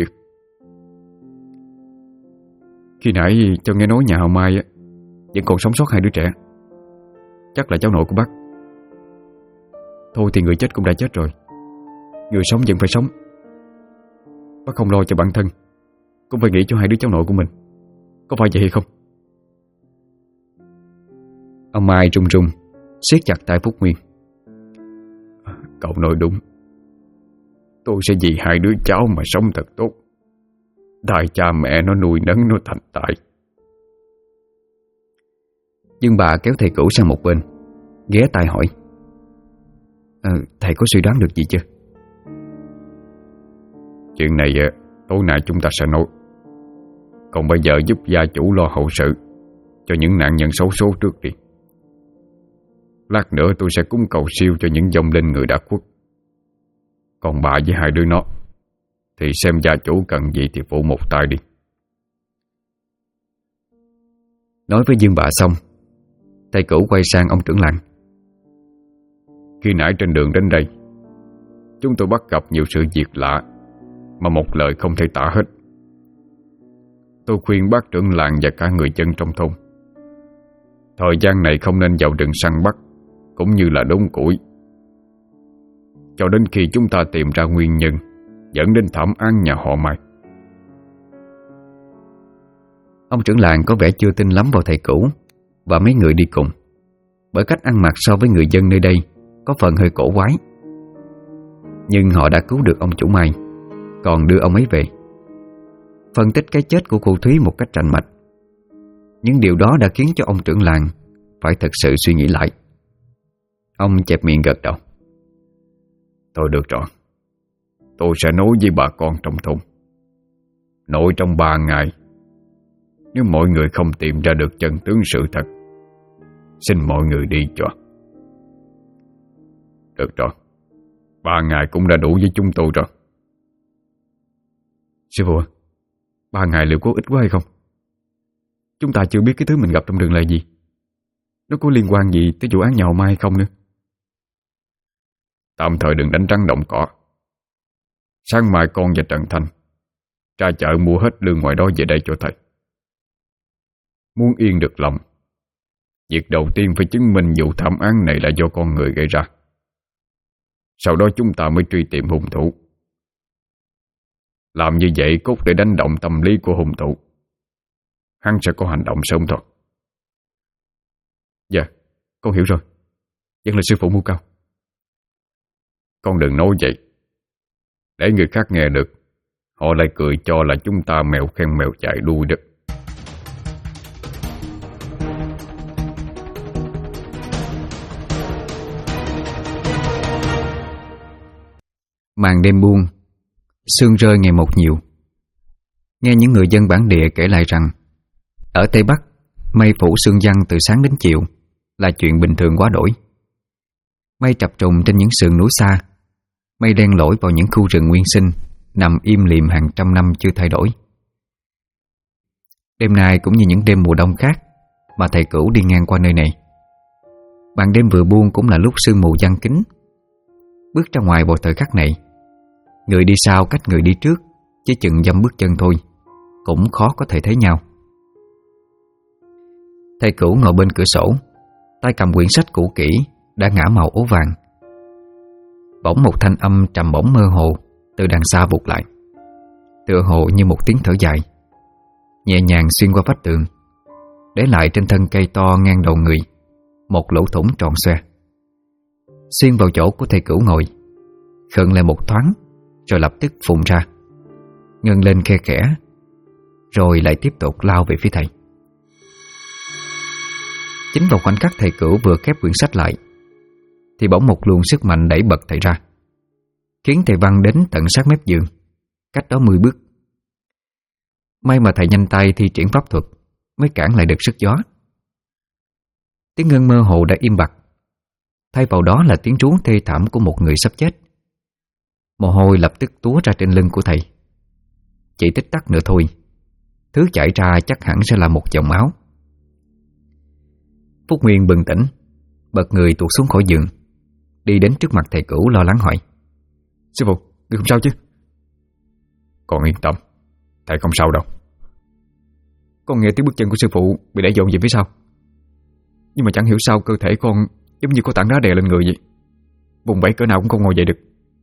Khi nãy cho nghe nói nhà họ Mai vẫn còn sống sót 2 đứa trẻ. Chắc là cháu nội của bác. Thôi thì người chết cũng đã chết rồi, người sống vẫn phải sống. Bác không lo cho bản thân, cũng phải nghĩ cho 2 đứa cháu nội của mình. Có phải vậy hay không? Ông Mai run run siết chặt tay Phúc Nguyên. Cậu nói đúng. Tôi sẽ vì 2 đứa cháu mà sống thật tốt, đợi cha mẹ nó nuôi nấng nó thành tài. Dương bà kéo thầy cửu sang một bên, ghé tai hỏi: Thầy có suy đoán được gì chưa? Chuyện này tối nay chúng ta sẽ nói. Còn bây giờ giúp gia chủ lo hậu sự cho những nạn nhân xấu số trước đi. Lát nữa tôi sẽ cúng cầu siêu cho những vong linh người đã khuất. Còn bà với 2 đứa nó thì xem gia chủ cần gì thì phụ một tay đi. Nói với Dương bà xong, thầy cửu quay sang ông trưởng làng. Khi nãy trên đường đến đây, chúng tôi bắt gặp nhiều sự việc lạ mà một lời không thể tả hết. Tôi khuyên bác trưởng làng và cả người dân trong thôn, thời gian này không nên vào rừng săn bắt cũng như là đốn củi, cho đến khi chúng ta tìm ra nguyên nhân dẫn đến thảm án nhà họ Mai. Ông trưởng làng có vẻ chưa tin lắm vào thầy cửu và mấy người đi cùng, bởi cách ăn mặc so với người dân nơi đây có phần hơi cổ quái. Nhưng họ đã cứu được ông chủ Mai, còn đưa ông ấy về. Phân tích cái chết của cô Thúy một cách rành mạch. Những điều đó đã khiến cho ông trưởng làng phải thật sự suy nghĩ lại. Ông chẹp miệng gật đầu. Thôi được rồi, tôi sẽ nói với bà con trong thôn. Nội trong 3 ngày, nếu mọi người không tìm ra được chân tướng sự thật, xin mọi người đi cho. Được rồi, 3 ngày cũng đã đủ với chúng tôi rồi. Sư phụ, 3 ngày liệu có ít quá hay không? Chúng ta chưa biết cái thứ mình gặp trong rừng là gì. Nó có liên quan gì tới vụ án nhà họ Mai hay không nữa. Tạm thời đừng đánh rắn động cỏ. Sáng mai con và Trần Thanh ra chợ mua hết lương ngoài đó về đây cho thầy. Muốn yên được lòng, việc đầu tiên phải chứng minh vụ thảm án này là do con người gây ra. Sau đó chúng ta mới truy tìm hung thủ. Làm như vậy cốt để đánh động tâm lý của hung thủ. Hắn sẽ có hành động sớm thôi. Dạ, con hiểu rồi. Vẫn là sư phụ mưu cao. Con đừng nói vậy, để người khác nghe được, họ lại cười cho là chúng ta mèo khen mèo chạy đuôi đó. Màn đêm buông, sương rơi ngày một nhiều. Nghe những người dân bản địa kể lại rằng ở Tây Bắc, mây phủ sương giăng từ sáng đến chiều là chuyện bình thường quá đổi. Mây trập trùng trên những sườn núi xa, mây đen lỗi vào những khu rừng nguyên sinh nằm im lìm hàng trăm năm chưa thay đổi. Đêm nay cũng như những đêm mùa đông khác mà thầy cửu đi ngang qua nơi này. Ban đêm vừa buông cũng là lúc sương mù giăng kín. Bước ra ngoài vào thời khắc này, người đi sau cách người đi trước chỉ chừng dăm bước chân thôi, cũng khó có thể thấy nhau. Thầy cửu ngồi bên cửa sổ, tay cầm quyển sách cũ kỹ đã ngả màu ố vàng. Bỗng một thanh âm trầm bổng mơ hồ từ đằng xa vụt lại, tựa hồ như một tiếng thở dài, nhẹ nhàng xuyên qua vách tường, để lại trên thân cây to ngang đầu người một lỗ thủng tròn xoe. Xuyên vào chỗ của thầy cửu ngồi, khựng lại một thoáng, rồi lập tức phun ra, ngân lên khe khẽ, rồi lại tiếp tục lao về phía thầy. Chính vào khoảnh khắc thầy cửu vừa khép quyển sách lại, thì bỗng một luồng sức mạnh đẩy bật thầy ra, khiến thầy Văn đến tận sát mép giường, cách đó 10 bước. May mà thầy nhanh tay thi triển pháp thuật mới cản lại được sức gió. Tiếng ngân mơ hồ đã im bặt, thay vào đó là tiếng rú thê thảm của một người sắp chết. Mồ hôi lập tức túa ra trên lưng của thầy. Chỉ tích tắc nữa thôi, thứ chảy ra chắc hẳn sẽ là một dòng máu. Phúc Nguyên bừng tỉnh, bật người tuột xuống khỏi giường, đi đến trước mặt thầy Cửu lo lắng hỏi: Sư phụ, người không sao chứ? Con yên tâm, thầy không sao đâu. Con nghe tiếng bước chân của sư phụ bị đẩy dồn về phía sau, nhưng mà chẳng hiểu sao cơ thể con giống như có tảng đá đè lên người vậy, vùng vẫy cỡ nào cũng không ngồi dậy được.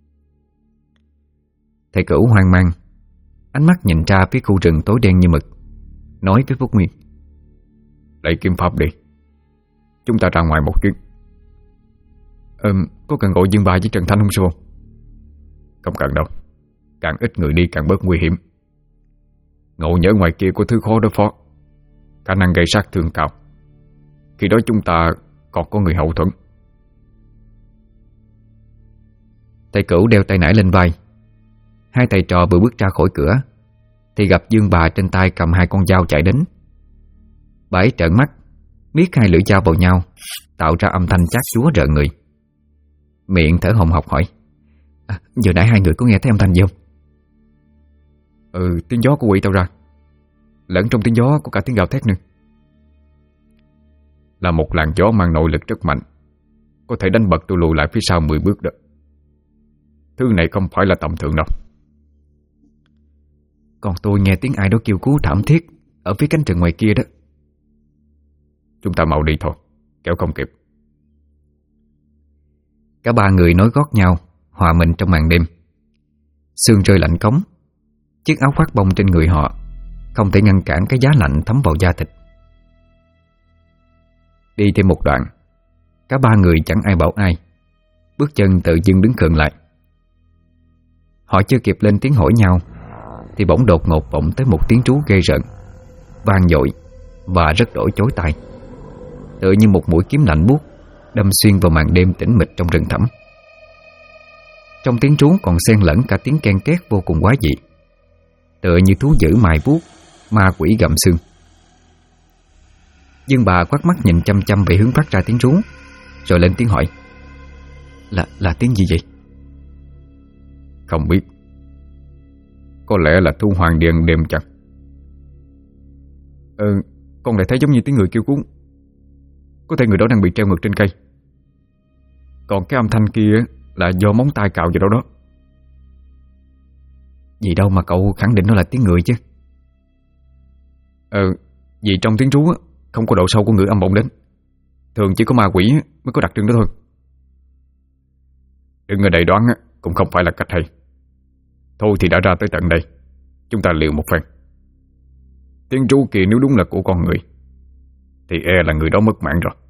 Thầy Cửu hoang mang, ánh mắt nhìn ra phía khu rừng tối đen như mực, nói với Phúc Nguyên: Lấy kiếm pháp đi, chúng ta ra ngoài một chuyến. Có cần gọi Dương Bà với Trần Thanh không sư phụ? Không cần đâu, càng ít người đi càng bớt nguy hiểm. Ngộ nhỡ ngoài kia có thứ khó đối phó, khả năng gây sát thương cao. Khi đó chúng ta còn có người hậu thuẫn. Thầy Cửu đeo tay nải lên vai. Hai thầy trò vừa bước ra khỏi cửa thì gặp Dương Bà trên tay cầm hai con dao chạy đến. Bà ấy trợn mắt, miết hai lưỡi dao vào nhau, tạo ra âm thanh chát chúa rợn người. Miệng thở hồng hộc hỏi: Vừa nãy hai người có nghe thấy âm thanh gì không? Tiếng gió của quỷ tạo ra, lẫn trong tiếng gió có cả tiếng gào thét nữa. Là một làn gió mang nội lực rất mạnh, có thể đánh bật tôi lùi lại phía sau 10 bước đó. Thứ này không phải là tầm thường đâu. Còn tôi nghe tiếng ai đó kêu cứu thảm thiết ở phía cánh rừng ngoài kia đó. Chúng ta mau đi thôi, kéo không kịp. Cả ba người nối gót nhau, hòa mình trong màn đêm. Sương rơi lạnh cống, chiếc áo khoác bông trên người họ không thể ngăn cản cái giá lạnh thấm vào da thịt. Đi thêm một đoạn, cả ba người chẳng ai bảo ai, bước chân tự dưng đứng khựng lại. Họ chưa kịp lên tiếng hỏi nhau thì bỗng đột ngột vọng tới một tiếng trú ghê rợn, vang dội và rất đổi chói tai, tựa như một mũi kiếm lạnh buốt đâm xuyên vào màn đêm tĩnh mịch trong rừng thẳm. Trong tiếng trú còn xen lẫn cả tiếng ken két vô cùng quái dị, tựa như thú dữ mài vuốt, ma quỷ gặm xương. Dương Bà quát mắt nhìn chăm chăm về hướng phát ra tiếng trú, rồi lên tiếng hỏi: Là tiếng gì vậy? Không biết, có lẽ là thú hoang điên đêm chăng? Con lại thấy giống như tiếng người kêu cứu. Có thể người đó đang bị treo ngược trên cây. Còn cái âm thanh kia là do móng tay cào vào đâu đó. Gì đâu mà cậu khẳng định nó là tiếng người chứ? Vì trong tiếng trú không có độ sâu của ngữ âm vọng đến. Thường chỉ có ma quỷ mới có đặc trưng đó thôi. Đừng ở đây đoán cũng không phải là cách hay. Thôi thì đã ra tới tận đây, chúng ta liều một phen. Tiếng trú kia nếu đúng là của con người thì e là người đó mất mạng rồi.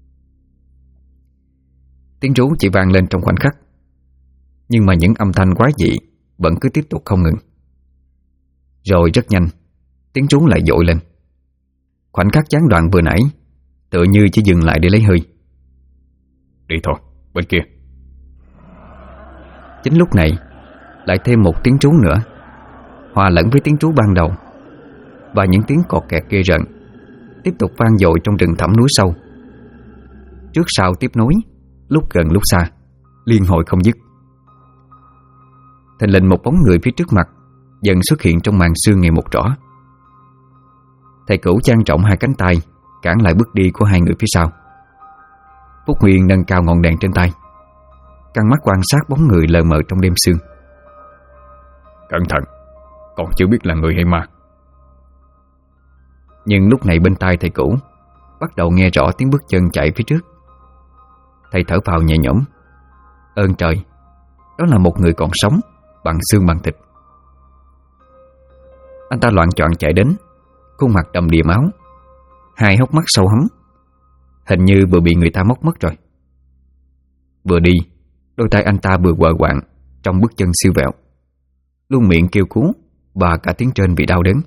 Tiếng trú chỉ vang lên trong khoảnh khắc, nhưng mà những âm thanh quái dị vẫn cứ tiếp tục không ngừng. Rồi rất nhanh, tiếng trú lại dội lên. Khoảnh khắc gián đoạn vừa nãy tựa như chỉ dừng lại để lấy hơi. Đi thôi, bên kia. Chính lúc này lại thêm một tiếng trú nữa, hòa lẫn với tiếng trú ban đầu, và những tiếng cọt kẹt ghê rợn tiếp tục vang dội trong rừng thẳm núi sâu. Trước sau tiếp nối, lúc gần lúc xa, liên hồi không dứt. Thình lình một bóng người phía trước mặt dần xuất hiện trong màn sương ngày một rõ. Thầy Cửu trang trọng hai cánh tay cản lại bước đi của hai người phía sau. Phúc Nguyên nâng cao ngọn đèn trên tay, căng mắt quan sát bóng người lờ mờ trong đêm sương. Cẩn thận, còn chưa biết là người hay ma. Nhưng lúc này bên tai thầy Cửu bắt đầu nghe rõ tiếng bước chân chạy phía trước. Thầy thở phào nhẹ nhõm. Ơn trời, đó là một người còn sống, bằng xương bằng thịt. Anh ta loạng choạng chạy đến, khuôn mặt đầm đìa máu, hai hốc mắt sâu hắm, hình như vừa bị người ta móc mất rồi. Vừa đi, đôi tay anh ta vừa quờ quạng trong bước chân siêu vẹo, luôn miệng kêu cứu và cả tiếng trên vì đau đớn.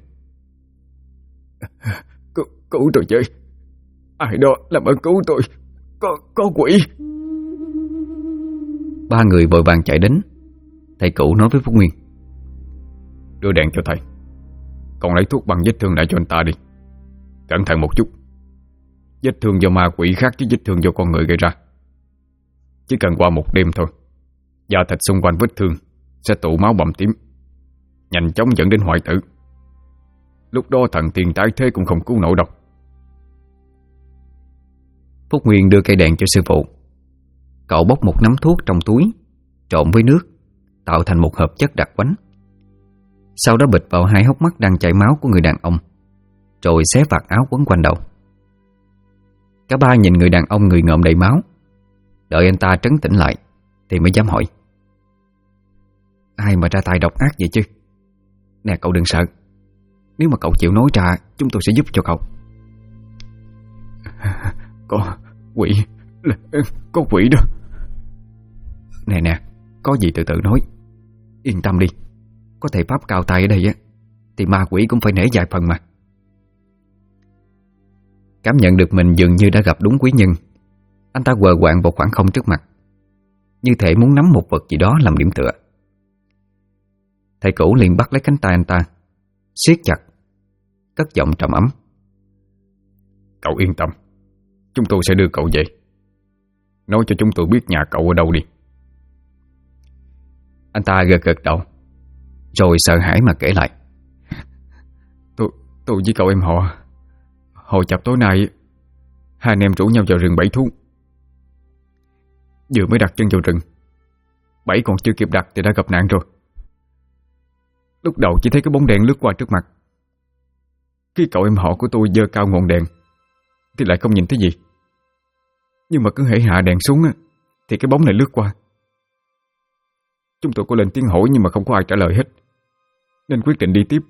Cứu tôi chứ, ai đó làm ơn cứu tôi, có quỷ. Ba người vội vàng chạy đến, Thầy Cửu nói với Phúc Nguyên: Đưa đèn cho thầy, còn lấy thuốc băng vết thương lại cho anh ta đi. Cẩn thận một chút. Vết thương do ma quỷ khác với vết thương do con người gây ra. Chỉ cần qua một đêm thôi, da thịt xung quanh vết thương sẽ tụ máu bầm tím, nhanh chóng dẫn đến hoại tử. Lúc đó thần tiên tái thế cũng không cứu nổi đâu. Phúc Nguyên đưa cây đèn cho sư phụ. Cậu bốc một nắm thuốc trong túi, trộn với nước, tạo thành một hợp chất đặc quánh. Sau đó bịt vào hai hốc mắt đang chảy máu của người đàn ông, rồi xé vạt áo quấn quanh đầu. Cả ba nhìn người đàn ông người ngợm đầy máu. Đợi anh ta trấn tĩnh lại thì mới dám hỏi: Ai mà ra tay độc ác vậy chứ? Nè cậu đừng sợ. Nếu mà cậu chịu nói ra, chúng tôi sẽ giúp cho cậu. Có quỷ, có quỷ đó. Nè, có gì từ từ nói. Yên tâm đi, có thầy pháp cao tay ở đây á, thì ma quỷ cũng phải nể vài phần mà. Cảm nhận được mình dường như đã gặp đúng quý nhân, anh ta quờ quạng vào khoảng không trước mặt, như thể muốn nắm một vật gì đó làm điểm tựa. Thầy Cửu liền bắt lấy cánh tay anh ta, siết chặt, cất giọng trầm ấm: Cậu yên tâm, chúng tôi sẽ đưa cậu về. Nói cho chúng tôi biết nhà cậu ở đâu đi. Anh ta gật đầu, rồi sợ hãi mà kể lại: Tôi với cậu em họ hồi chập tối nay, hai anh em rủ nhau vào rừng bẫy thú. Vừa mới đặt chân vào rừng, bẫy còn chưa kịp đặt thì đã gặp nạn rồi. Lúc đầu chỉ thấy cái bóng đèn lướt qua trước mặt. Khi cậu em họ của tôi giơ cao ngọn đèn thì lại không nhìn thấy gì. Nhưng mà cứ hễ hạ đèn xuống thì cái bóng này lướt qua. Chúng tôi có lên tiếng hỏi nhưng mà không có ai trả lời hết, nên quyết định đi tiếp.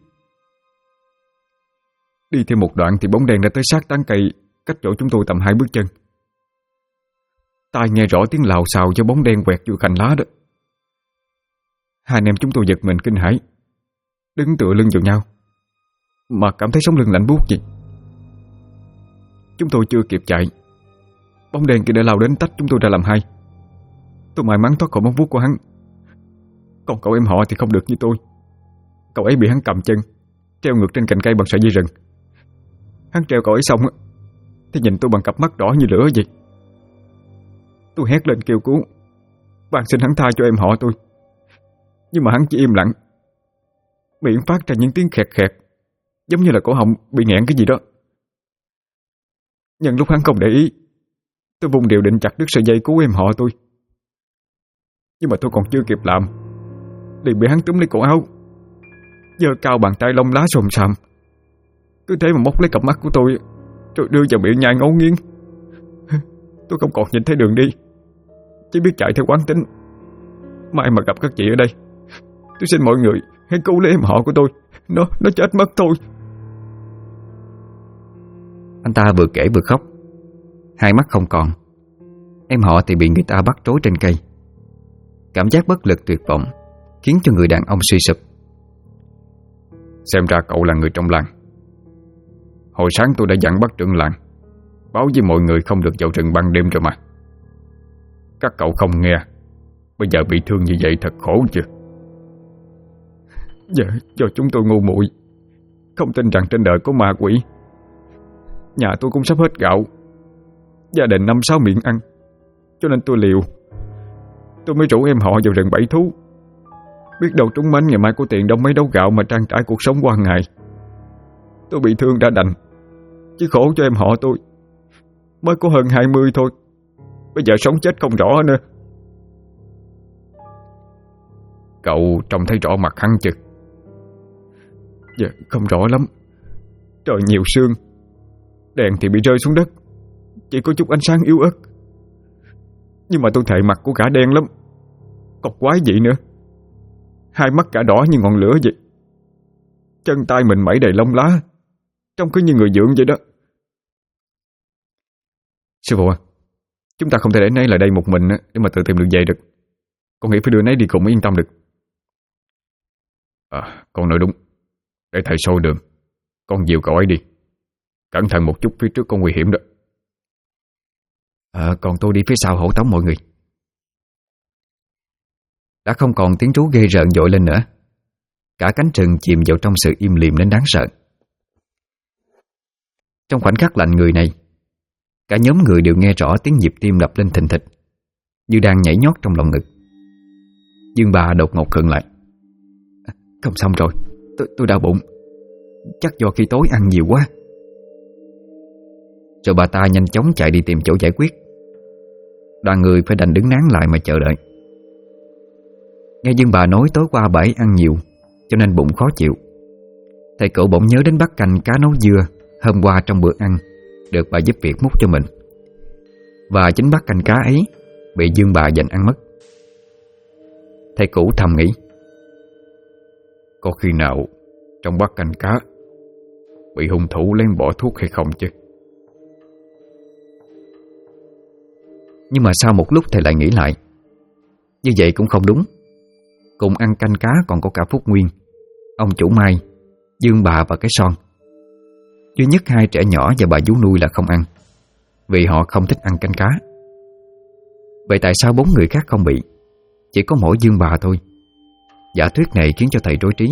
Đi thêm một đoạn thì bóng đèn đã tới sát tán cây cách chỗ chúng tôi tầm 2 bước chân. Tai nghe rõ tiếng lào xào do bóng đen quẹt vô cành lá đó. Hai anh em chúng tôi giật mình kinh hãi, đứng tựa lưng vào nhau mà cảm thấy sống lưng lạnh buốt gì. Chúng tôi chưa kịp chạy, bóng đen kia đã lao đến tách chúng tôi ra làm hai. Tôi may mắn thoát khỏi móng vuốt của hắn. Còn cậu em họ thì không được như tôi. Cậu ấy bị hắn cầm chân, treo ngược trên cành cây bằng sợi dây rừng. Hắn treo cậu ấy xong thì nhìn tôi bằng cặp mắt đỏ như lửa vậy. Tôi hét lên kêu cứu, van xin hắn tha cho em họ tôi. Nhưng mà hắn chỉ im lặng, miệng phát ra những tiếng khẹt khẹt, giống như là cổ họng bị nghẹn cái gì đó. Nhân lúc hắn không để ý, tôi vùng điều định chặt đứt sợi dây cứu em họ tôi. Nhưng mà tôi còn chưa kịp làm liền bị hắn túm lấy cổ áo, giơ cao bàn tay lông lá xồm xàm, cứ thế mà móc lấy cặp mắt của tôi rồi đưa vào miệng nhai ngấu nghiến. Tôi không còn nhìn thấy đường đi, chỉ biết chạy theo quán tính. Mai mà gặp các chị ở đây, tôi xin mọi người hãy cứu lấy em họ của tôi. Nó chết mất thôi. Anh ta vừa kể vừa khóc, hai mắt không còn. Em họ thì bị người ta bắt trối trên cây. Cảm giác bất lực tuyệt vọng khiến cho người đàn ông suy sụp. Xem ra cậu là người trong làng. Hồi sáng tôi đã dặn bắt trưởng làng báo với mọi người không được vào rừng ban đêm rồi mà. Các cậu không nghe, bây giờ bị thương như vậy thật khổ chưa? Dạ, do chúng tôi ngu muội, không tin rằng trên đời có ma quỷ. Nhà tôi cũng sắp hết gạo, gia đình 5-6 miệng ăn, cho nên tôi liều. Tôi mới rủ em họ vào rừng bẫy thú. Biết đâu trúng mánh ngày mai có tiền đông mấy đấu gạo mà trang trải cuộc sống qua ngày. Tôi bị thương đã đành, chứ khổ cho em họ tôi. Mới có hơn 20 thôi, bây giờ sống chết không rõ nữa. Cậu trông thấy rõ mặt hắn chưa? Dạ, không rõ lắm. Trời nhiều sương, đèn thì bị rơi xuống đất, chỉ có chút ánh sáng yếu ớt. Nhưng mà tôi thề mặt của gã đen lắm, còn quái dị nữa. Hai mắt cả đỏ như ngọn lửa vậy. Chân tay mình mẩy đầy lông lá, trông cứ như người dượng vậy đó. Sư phụ à, chúng ta không thể để nấy lại đây một mình để mà tự tìm đường về được. Con nghĩ phải đưa nấy đi cùng mới yên tâm được. Con nói đúng. Để thầy soi đường, con dìu cậu ấy đi. Cẩn thận một chút, phía trước có nguy hiểm đó. Còn tôi đi phía sau hộ tống mọi người. đã không còn tiếng rú ghê rợn dội lên nữa. Cả cánh rừng chìm vào trong sự im lìm đến đáng sợ. Trong khoảnh khắc lạnh người này, cả nhóm người đều nghe rõ tiếng nhịp tim đập lên thình thịch, như đang nhảy nhót trong lòng ngực. Dương bà đột ngột khựng lại. Không xong rồi, tôi đau bụng. Chắc do khi tối ăn nhiều quá. Rồi bà ta nhanh chóng chạy đi tìm chỗ giải quyết. Đoàn người phải đành đứng nán lại mà chờ đợi. Nghe Dương bà nói tối qua bà ấy ăn nhiều cho nên bụng khó chịu. Thầy cậu bỗng nhớ đến bát canh cá nấu dưa hôm qua trong bữa ăn được bà giúp việc múc cho mình. Và chính bát canh cá ấy bị Dương bà giành ăn mất. Thầy cũ thầm nghĩ, có khi nào trong bát canh cá bị hung thủ lén bỏ thuốc hay không chứ? Nhưng mà sau một lúc thầy lại nghĩ lại, như vậy cũng không đúng. Cùng ăn canh cá còn có cả Phúc Nguyên, ông chủ Mai, Dương bà và cái Son. Duy nhất hai trẻ nhỏ và bà vú nuôi là không ăn, vì họ không thích ăn canh cá. Vậy tại sao 4 người khác không bị, chỉ có mỗi Dương bà thôi? Giả thuyết này khiến cho thầy rối trí.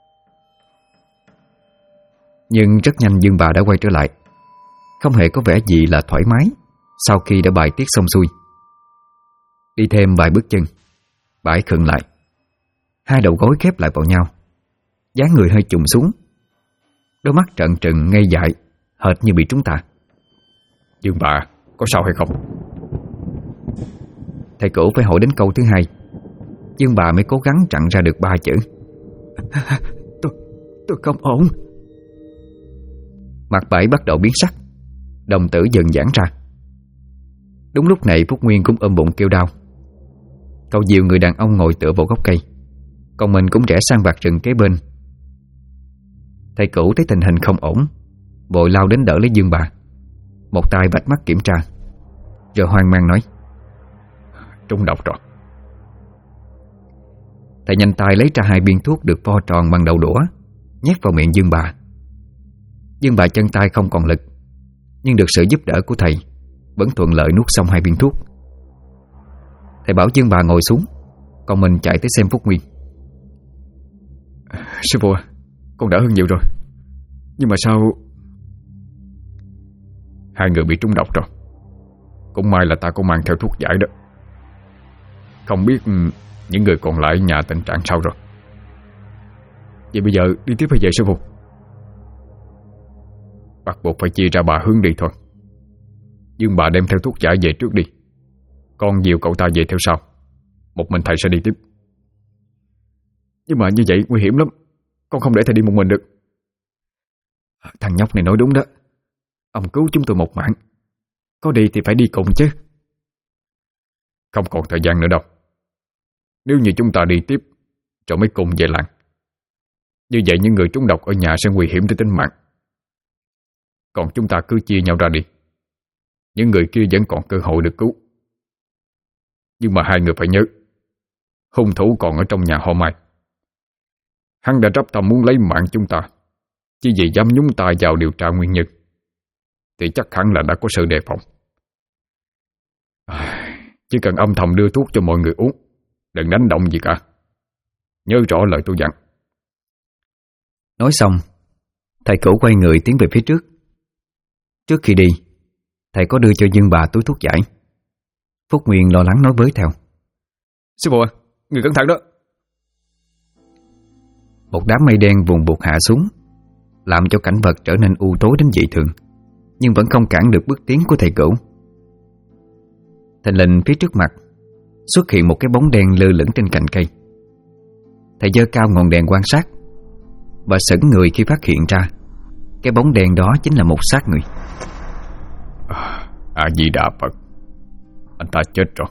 Nhưng rất nhanh Dương bà đã quay trở lại, không hề có vẻ gì là thoải mái sau khi đã bài tiết xong xuôi. Đi thêm vài bước chân, bà ấy khựng lại, hai đầu gối khép lại vào nhau, dáng người hơi chùng xuống, đôi mắt trợn trừng ngây dại, hệt như bị trúng tà. Dương bà, có sao hay không? Thầy cũ phải hỏi đến câu thứ hai, Dương bà mới cố gắng trặn ra được 3 chữ. Tôi không ổn. Mặt bà ấy bắt đầu biến sắc, đồng tử dần giãn ra. Đúng lúc này Phúc Nguyên cũng ôm bụng kêu đau. Cậu dìu người đàn ông ngồi tựa vào gốc cây, còn mình cũng rẽ sang vạt rừng kế bên. Thầy cũ thấy tình hình không ổn, vội lao đến đỡ lấy Dương bà, một tay vạch mắt kiểm tra, rồi hoang mang nói, trúng độc rồi. Thầy nhanh tay lấy ra 2 viên thuốc được vo tròn bằng đầu đũa, nhét vào miệng Dương bà. Dương bà chân tay không còn lực, nhưng được sự giúp đỡ của thầy vẫn thuận lợi nuốt xong 2 viên thuốc. Thầy bảo Dương bà ngồi xuống, còn mình chạy tới xem Phúc Nguyên. Sư phụ, con đỡ hơn nhiều rồi. Nhưng mà sao... Hai người bị trúng độc rồi. Cũng may là ta có mang theo thuốc giải đó. Không biết những người còn lại nhà tình trạng sao rồi. Vậy bây giờ đi tiếp hay về sư phụ? Bắt buộc phải chia ra 3 hướng đi thôi. Dương bà đem theo thuốc giải về trước đi, con dìu cậu ta về theo sau. Một mình thầy sẽ đi tiếp. Nhưng mà như vậy nguy hiểm lắm, con không để thầy đi một mình được. Thằng nhóc này nói đúng đó. Ông cứu chúng tôi một mạng, có đi thì phải đi cùng chứ. Không còn thời gian nữa đâu. Nếu như chúng ta đi tiếp rồi mới cùng về làng, như vậy những người trúng độc ở nhà sẽ nguy hiểm tới tính mạng. Còn chúng ta cứ chia nhau ra đi, những người kia vẫn còn cơ hội được cứu. Nhưng mà hai người phải nhớ, hung thủ còn ở trong nhà họ Mai. Hắn đã rắp tâm muốn lấy mạng chúng ta, chỉ vì dám nhúng tay vào điều tra nguyên nhân, thì chắc hẳn là đã có sự đề phòng. Chỉ cần âm thầm đưa thuốc cho mọi người uống, đừng đánh động gì cả. Nhớ rõ lời tôi dặn. Nói xong, thầy cũ quay người tiến về phía trước. Trước khi đi, thầy có đưa cho Dương bà túi thuốc giải. Phúc Nguyên lo lắng nói với theo, sư phụ, người cẩn thận đó. Một đám mây đen vùng vụt hạ xuống, làm cho cảnh vật trở nên u tối đến dị thường, nhưng vẫn không cản được bước tiến của thầy cũ. Thình lình phía trước mặt xuất hiện một cái bóng đen lơ lửng trên cành cây. Thầy giơ cao ngọn đèn quan sát và sững người khi phát hiện ra cái bóng đen đó chính là một xác người. A Di Đà Phật, anh ta chết rồi.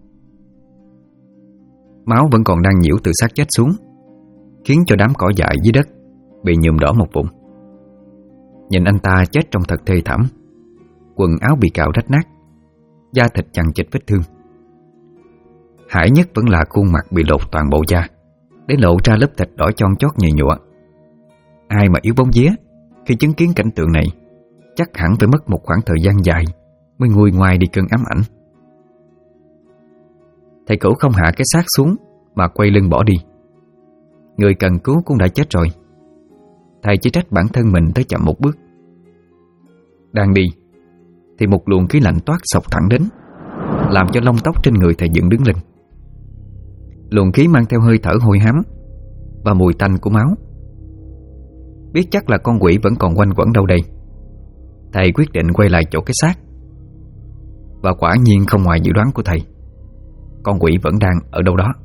Máu vẫn còn đang nhiễu từ xác chết xuống, khiến cho đám cỏ dại dưới đất bị nhuộm đỏ một vùng. Nhìn anh ta chết trong thật thê thảm, quần áo bị cạo rách nát, da thịt chằng chịt vết thương. Hãi nhất vẫn là khuôn mặt bị lột toàn bộ da, để lộ ra lớp thịt đỏ chon chót nhầy nhụa. Ai mà yếu bóng vía khi chứng kiến cảnh tượng này chắc hẳn phải mất một khoảng thời gian dài mới nguôi ngoai đi cơn ám ảnh. Thầy cũ không hạ cái xác xuống mà quay lưng bỏ đi. Người cần cứu cũng đã chết rồi. Thầy chỉ trách bản thân mình tới chậm một bước. Đang đi thì một luồng khí lạnh toát xộc thẳng đến, làm cho lông tóc trên người thầy dựng đứng lên. Luồng khí mang theo hơi thở hôi hám và mùi tanh của máu. Biết chắc là con quỷ vẫn còn quanh quẩn đâu đây, thầy quyết định quay lại chỗ cái xác. Và quả nhiên không ngoài dự đoán của thầy, con quỷ vẫn đang ở đâu đó.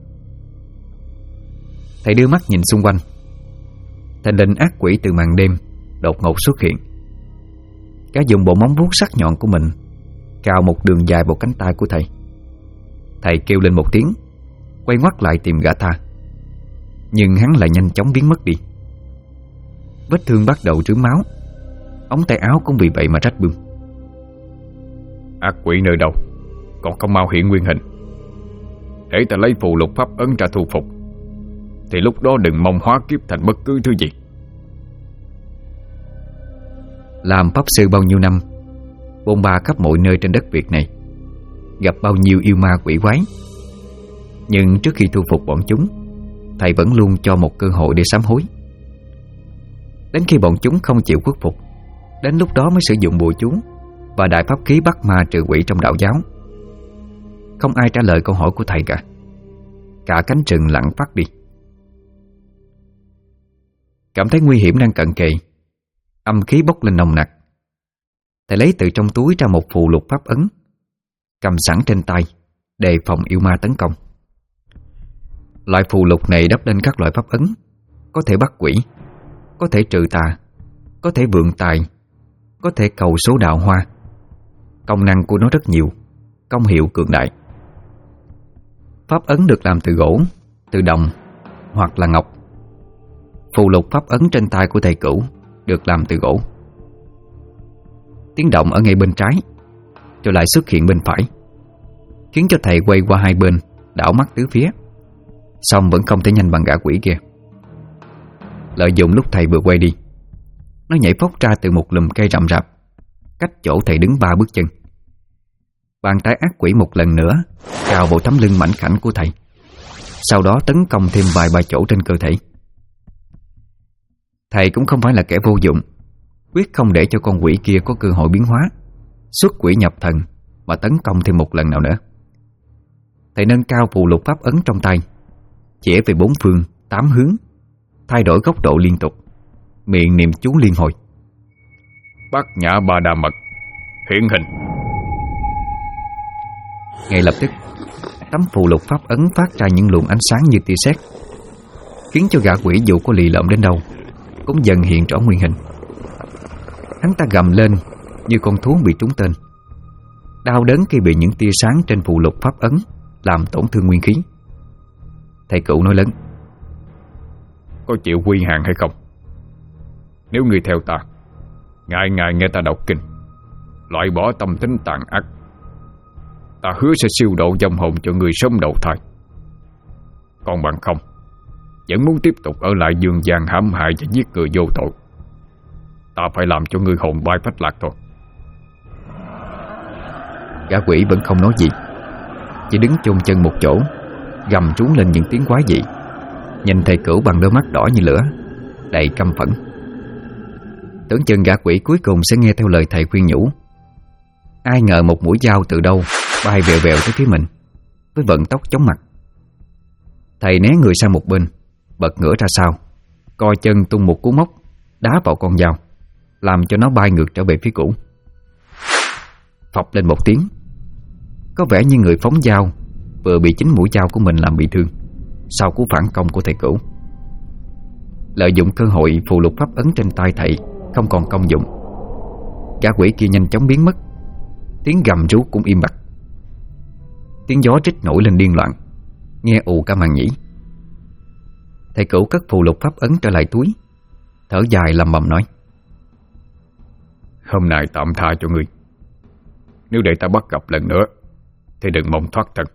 Thầy đưa mắt nhìn xung quanh. Thình lình ác quỷ từ màn đêm đột ngột xuất hiện. Gã dùng bộ móng vuốt sắc nhọn của mình cào một đường dài vào cánh tay của thầy. Thầy kêu lên một tiếng, quay ngoắt lại tìm gã ta. Nhưng hắn lại nhanh chóng biến mất đi. Vết thương bắt đầu rướm máu, ống tay áo cũng vì vậy mà rách bươm. Ác quỷ nơi đâu, còn không mau hiện nguyên hình, để ta lấy phù lục pháp ấn ra thu phục, thì lúc đó đừng mong hóa kiếp thành bất cứ thứ gì. Làm pháp sư bao nhiêu năm, bôn ba khắp mọi nơi trên đất Việt này, gặp bao nhiêu yêu ma quỷ quái. Nhưng trước khi thu phục bọn chúng, thầy vẫn luôn cho một cơ hội để sám hối. Đến khi bọn chúng không chịu khuất phục, đến lúc đó mới sử dụng bùa chú và đại pháp khí bắt ma trừ quỷ trong đạo giáo. Không ai trả lời câu hỏi của thầy cả. Cả cánh rừng lặng phát đi. Cảm thấy nguy hiểm đang cận kề, âm khí bốc lên nồng nặc. Thầy lấy từ trong túi ra một phù lục pháp ấn, cầm sẵn trên tay, đề phòng yêu ma tấn công. Loại phù lục này đắp lên các loại pháp ấn, có thể bắt quỷ, có thể trừ tà, có thể vượng tài, có thể cầu số đạo hoa. Công năng của nó rất nhiều, công hiệu cường đại. Pháp ấn được làm từ gỗ, từ đồng hoặc là ngọc. Phù lục pháp ấn trên tay của thầy Cửu được làm từ gỗ. Tiếng động ở ngay bên trái, rồi lại xuất hiện bên phải, khiến cho thầy quay qua hai bên, đảo mắt tứ phía. Xong vẫn không thể nhanh bằng gã quỷ kia. Lợi dụng lúc thầy vừa quay đi, nó nhảy phóc ra từ một lùm cây rậm rạp, cách chỗ thầy đứng 3 bước chân. Bàn tay ác quỷ một lần nữa cào bộ tấm lưng mảnh khảnh của thầy, sau đó tấn công thêm vài ba chỗ trên cơ thể. Thầy cũng không phải là kẻ vô dụng, quyết không để cho con quỷ kia có cơ hội biến hóa, xuất quỷ nhập thần mà tấn công thêm một lần nào nữa. Thầy nâng cao phù lục pháp ấn trong tay, chĩa về 4 phương 8 hướng, thay đổi góc độ liên tục, miệng niệm chú liên hồi. Bát nhã ba đa mật, hiện hình. Ngay lập tức, tấm phù lục pháp ấn phát ra những luồng ánh sáng như tia sét, khiến cho gã quỷ dù có lì lợm đến đâu cũng dần hiện rõ nguyên hình. Hắn ta gầm lên như con thú bị trúng tên, đau đớn khi bị những tia sáng trên phù lục pháp ấn làm tổn thương nguyên khí. Thầy Cửu nói lớn: Có chịu quy hàng hay không? Nếu ngươi theo ta, ngày ngày nghe ta đọc kinh, loại bỏ tâm tính tàn ác, ta hứa sẽ siêu độ vong hồn cho ngươi sớm đầu thai. Còn bằng không, vẫn muốn tiếp tục ở lại dương gian hãm hại và giết người vô tội, ta phải làm cho ngươi hồn bay phách lạc thôi. Gã quỷ vẫn không nói gì, chỉ đứng chôn chân một chỗ, gầm trú lên những tiếng quái dị, nhìn thầy Cửu bằng đôi mắt đỏ như lửa, đầy căm phẫn. Tưởng chừng gã quỷ cuối cùng sẽ nghe theo lời thầy khuyên nhủ. Ai ngờ một mũi dao từ đâu bay vèo vèo tới phía mình, với vận tốc chóng mặt. Thầy né người sang một bên, bật ngửa ra sau, co chân tung một cú móc đá vào con dao, làm cho nó bay ngược trở về phía cũ. Phập lên một tiếng, có vẻ như người phóng dao vừa bị chính mũi dao của mình làm bị thương sau cú phản công của thầy Cửu. Lợi dụng cơ hội, phù lục pháp ấn trên tay thầy không còn công dụng, gã quỷ kia nhanh chóng biến mất, tiếng gầm rú cũng im bặt. Tiếng gió rít nổi lên điên loạn, nghe ù cả màng nhĩ. Thầy Cửu cất phù lục pháp ấn trở lại túi, thở dài lầm bầm nói: Hôm nay tạm tha cho ngươi, nếu để ta bắt gặp lần nữa thì đừng mong thoát thân.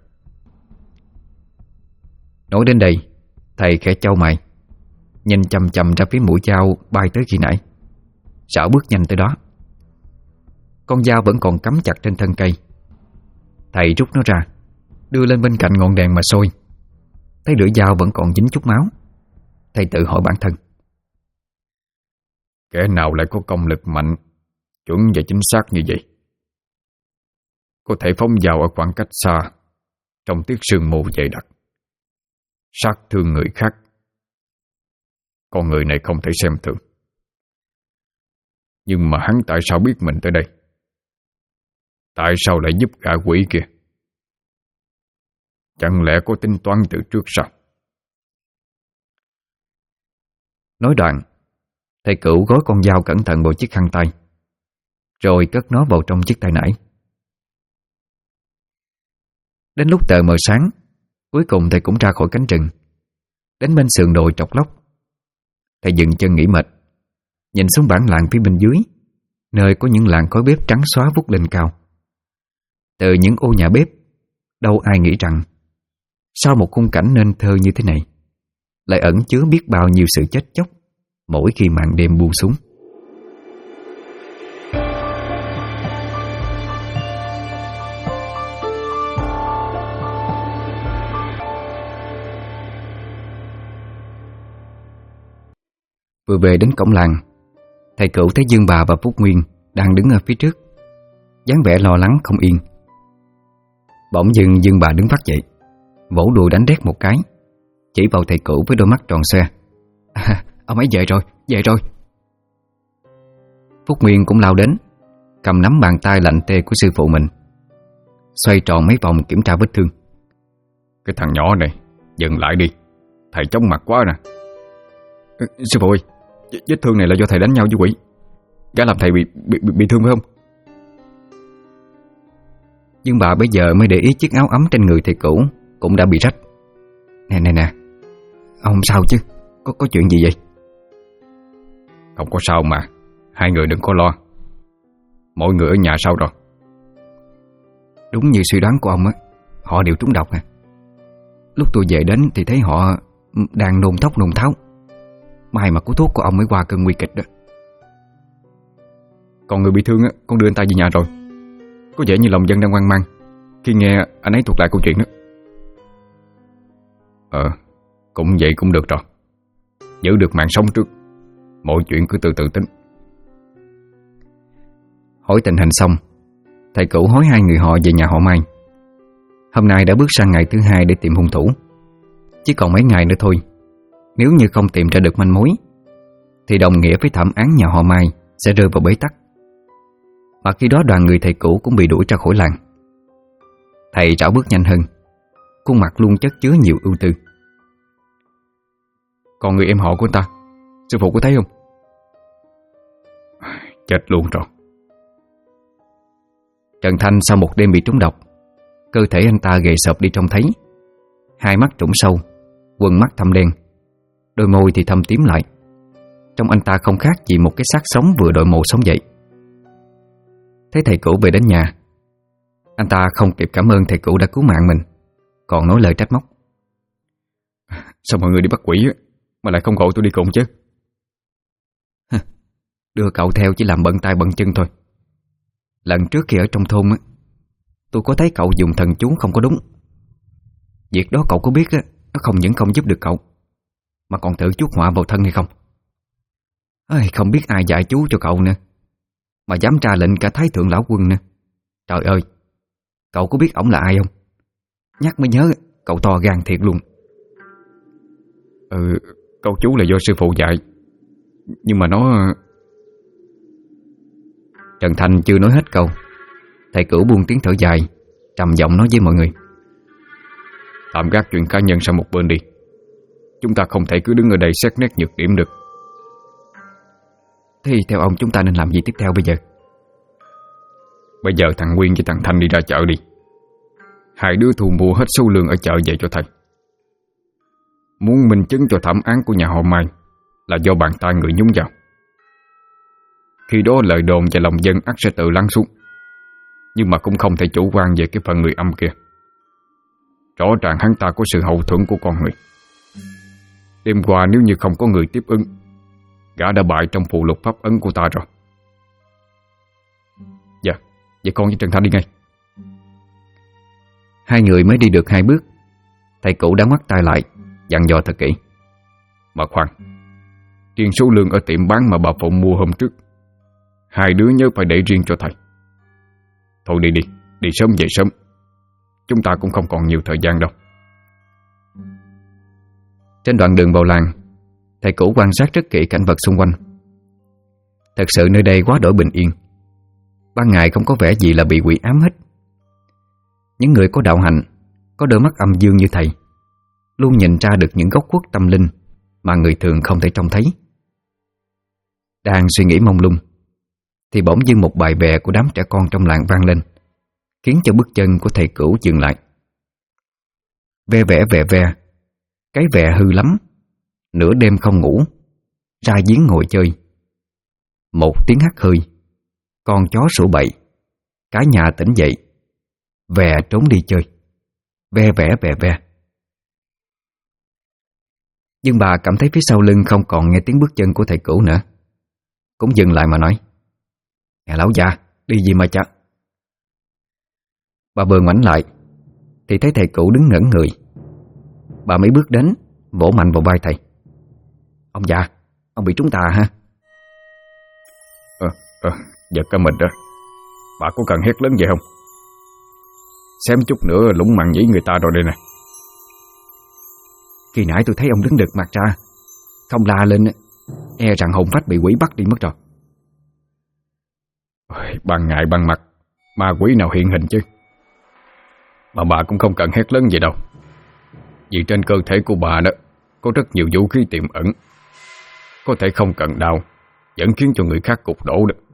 Nói đến đây, thầy khẽ chau mày, nhìn chằm chằm ra phía mũi dao bay tới khi nãy, rảo bước nhanh tới đó. Con dao vẫn còn cắm chặt trên thân cây. Thầy rút nó ra, đưa lên bên cạnh ngọn đèn mà soi. thấy lưỡi dao vẫn còn dính chút máu, thầy tự hỏi bản thân: kẻ nào lại có công lực mạnh, chuẩn và chính xác như vậy? Có thể phóng dao ở khoảng cách xa, trong tiết sương mù dày đặc, sát thương người khác. Con người này không thể xem thường. Nhưng mà hắn tại sao biết mình tới đây? Tại sao lại giúp gã quỷ kia? Chẳng lẽ có tính toán từ trước sao? Nói đoạn, thầy Cửu gói con dao cẩn thận vào chiếc khăn tay, rồi cất nó vào trong chiếc tay nải. Đến lúc tờ mờ sáng, cuối cùng thầy cũng ra khỏi cánh rừng, đến bên sườn đồi trọc lóc. Thầy dừng chân nghỉ mệt, nhìn xuống bản làng phía bên dưới, nơi có những làng khói bếp trắng xóa vút lên cao. Từ những ô nhà bếp, đâu ai nghĩ rằng sau một khung cảnh nên thơ như thế này lại ẩn chứa biết bao nhiêu sự chết chóc mỗi khi màn đêm buông xuống. Vừa về đến cổng làng, thầy Cửu thấy Dương Bà và Phúc Nguyên đang đứng ở phía trước, dáng vẻ lo lắng không yên. Bỗng dưng Dương Bà đứng phát dậy, vỗ đùi đánh đét một cái, chỉ vào thầy Cửu với đôi mắt tròn xoe: Ông ấy về rồi. Phúc Nguyên cũng lao đến, cầm nắm bàn tay lạnh tê của sư phụ mình, xoay tròn mấy vòng kiểm tra vết thương. Cái thằng nhỏ này, dừng lại đi, thầy chóng mặt quá nè. Sư phụ ơi, vết thương này là do thầy đánh nhau với quỷ. Gã làm thầy bị thương phải không? Dương Bà bây giờ mới để ý chiếc áo ấm trên người thầy Cửu cũng đã bị rách. Nè, ông sao chứ? Có chuyện gì vậy? Không có sao mà, hai người đừng có lo. Mọi người ở nhà sao rồi? Đúng như suy đoán của ông á, họ đều trúng độc. Lúc tôi về đến thì thấy họ đang nôn thốc nôn tháo. May mà có thuốc của ông mới qua cơn nguy kịch đó. Còn người bị thương á, con đưa anh ta về nhà rồi. Có vẻ như lòng dân đang hoang mang khi nghe anh ấy thuật lại câu chuyện đó. Cũng vậy cũng được rồi. Giữ được mạng sống trước, mọi chuyện cứ từ từ tính. Hỏi tình hình xong, thầy Cửu hối hai người họ về nhà họ Mai. Hôm nay đã bước sang ngày thứ hai để tìm hung thủ. Chỉ còn mấy ngày nữa thôi. Nếu như không tìm ra được manh mối thì đồng nghĩa với thảm án nhà họ Mai sẽ rơi vào bế tắc. Mà khi đó đoàn người thầy Cửu cũng bị đuổi ra khỏi làng. Thầy rảo bước nhanh hơn, khuôn mặt luôn chất chứa nhiều ưu tư. Còn người em họ của anh ta, sư phụ có thấy không? Chết luôn rồi. Trần Thanh sau một đêm bị trúng độc, cơ thể anh ta gầy sợp đi trông thấy. Hai mắt trũng sâu, quầng mắt thâm đen, đôi môi thì thâm tím lại. Trông anh ta không khác gì một cái xác sống vừa đội mộ sống dậy. Thấy thầy Cửu về đến nhà, anh ta không kịp cảm ơn thầy Cửu đã cứu mạng mình, còn nói lời trách móc: Sao mọi người đi bắt quỷ mà lại không gọi tôi đi cùng chứ? Đưa cậu theo chỉ làm bận tay bận chân thôi. Lần trước khi ở trong thôn tôi có thấy cậu dùng thần chú không có đúng. Việc đó cậu có biết nó không những không giúp được cậu, mà còn tự chuốc họa vào thân hay không? Không biết ai dạy chú cho cậu nữa, mà dám ra lệnh cả Thái Thượng Lão Quân nữa. Trời ơi, cậu có biết ổng là ai không? Nhắc mới nhớ, cậu to gan thiệt luôn. Câu chú là do sư phụ dạy, nhưng mà nó... Trần Thành chưa nói hết câu, thầy Cửu buông tiếng thở dài, trầm giọng nói với mọi người: Tạm gác chuyện cá nhân sang một bên đi. Chúng ta không thể cứ đứng ở đây xét nét nhược điểm được. Thì theo ông chúng ta nên làm gì tiếp theo bây giờ? Bây giờ thằng Nguyên với thằng Thanh đi ra chợ đi. Hai đứa thu mua hết số lương ở chợ về cho thầy. Muốn minh chứng cho thảm án của nhà họ Mai là do bàn tay người nhúng vào. Khi đó lời đồn và lòng dân ắt sẽ tự lắng xuống. Nhưng mà cũng không thể chủ quan về cái phần người âm kia. Rõ ràng hắn ta có sự hậu thuẫn của con người. Đêm qua nếu như không có người tiếp ứng, gã đã bại trong phụ lục pháp ấn của ta rồi. Dạ, vậy con với Trần Thanh đi ngay. Hai người mới đi được 2 bước, thầy Cửu đã ngoắt tay lại, dặn dò thật kỹ. Mà khoan, riêng số lương ở tiệm bán mà bà Phụng mua hôm trước, hai đứa nhớ phải để riêng cho thầy. Thôi đi, đi sớm về sớm. Chúng ta cũng không còn nhiều thời gian đâu. Trên đoạn đường vào làng, thầy cũ quan sát rất kỹ cảnh vật xung quanh. Thật sự nơi đây quá đổi bình yên. Ban ngày không có vẻ gì là bị quỷ ám hết. Những người có đạo hạnh, có đôi mắt âm dương như thầy, luôn nhìn ra được những góc khuất tâm linh mà người thường không thể trông thấy. Đang suy nghĩ mông lung thì bỗng dưng một bài bè của đám trẻ con trong làng vang lên, khiến cho bước chân của thầy cũ dừng lại. Ve ve, cái ve hư lắm, nửa đêm không ngủ, ra giếng ngồi chơi. Một tiếng hắt hơi, con chó sủa bậy, cả nhà tỉnh dậy, ve trốn đi chơi. Ve ve. Nhưng bà cảm thấy phía sau lưng không còn nghe tiếng bước chân của thầy cũ nữa, cũng dừng lại mà nói: "Nè lão già, đi gì mà chắc?" Bà vừa ngoảnh lại thì thấy thầy cũ đứng ngẩn người. Bà mới bước đến, vỗ mạnh vào vai thầy: "Ông già, ông bị trúng tà hả?" Giật cả mình đó. Bà có cần hét lớn vậy không? Xém chút nữa lũng mặn nhĩ người ta rồi đây nè. Khi nãy tôi thấy ông đứng đực mặt ra, không la lên, e rằng hồn phách bị quỷ bắt đi mất rồi. Ban ngày ban mặt, ma quỷ nào hiện hình chứ. Mà bà cũng không cần hét lớn vậy đâu. Vì trên cơ thể của bà đó có rất nhiều vũ khí tiềm ẩn, có thể không cần đau vẫn khiến cho người khác cục đổ được.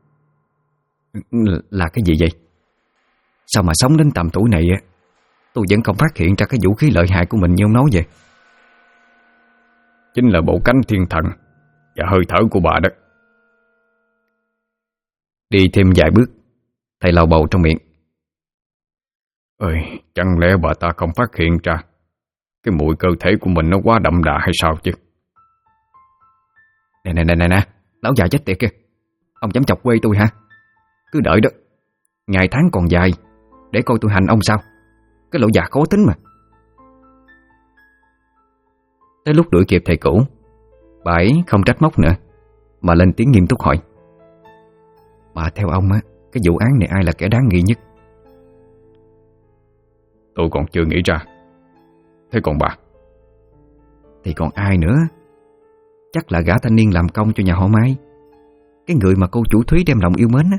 Là cái gì vậy? Sao mà sống đến tầm tuổi này tôi vẫn không phát hiện ra cái vũ khí lợi hại của mình như ông nói vậy? Chính là bộ cánh thiên thần và hơi thở của bà đó. Đi thêm vài bước, thầy lầu bầu trong miệng: Chẳng lẽ bà ta không phát hiện ra cái mùi cơ thể của mình nó quá đậm đà hay sao chứ? Nè, lão già chết tiệt kìa, ông dám chọc quê tôi hả? Cứ đợi đó, ngày tháng còn dài, để coi tôi hành ông sao. Cái lão già khó tính mà. Tới lúc đuổi kịp thầy cũ, bà ấy không trách móc nữa, mà lên tiếng nghiêm túc hỏi: "Mà theo ông cái vụ án này ai là kẻ đáng nghi nhất?" Tôi còn chưa nghĩ ra. Thế còn bà? Thì còn ai nữa? Chắc là gã thanh niên làm công cho nhà họ Mai, cái người mà cô chủ Thúy đem lòng yêu mến á.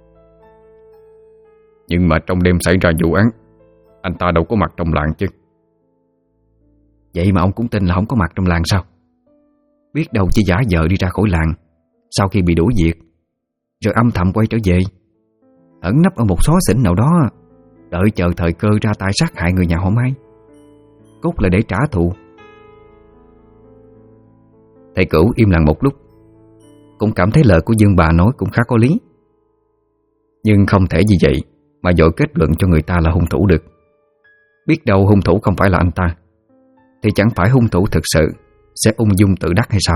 Nhưng mà trong đêm xảy ra vụ án, anh ta đâu có mặt trong làng chứ. Vậy mà ông cũng tin là không có mặt trong làng sao? Biết đâu chỉ giả vờ đi ra khỏi làng sau khi bị đuổi việc, rồi âm thầm quay trở về, ẩn nấp ở một xó xỉnh nào đó, đợi chờ thời cơ ra tay sát hại người nhà họ Mai, cốt là để trả thù. Thầy cửu im lặng một lúc, cũng cảm thấy lời của Dương bà nói cũng khá có lý, nhưng không thể vì vậy mà dội kết luận cho người ta là hung thủ được. Biết đâu hung thủ không phải là anh ta, thì chẳng phải hung thủ thực sự sẽ ung dung tự đắc hay sao?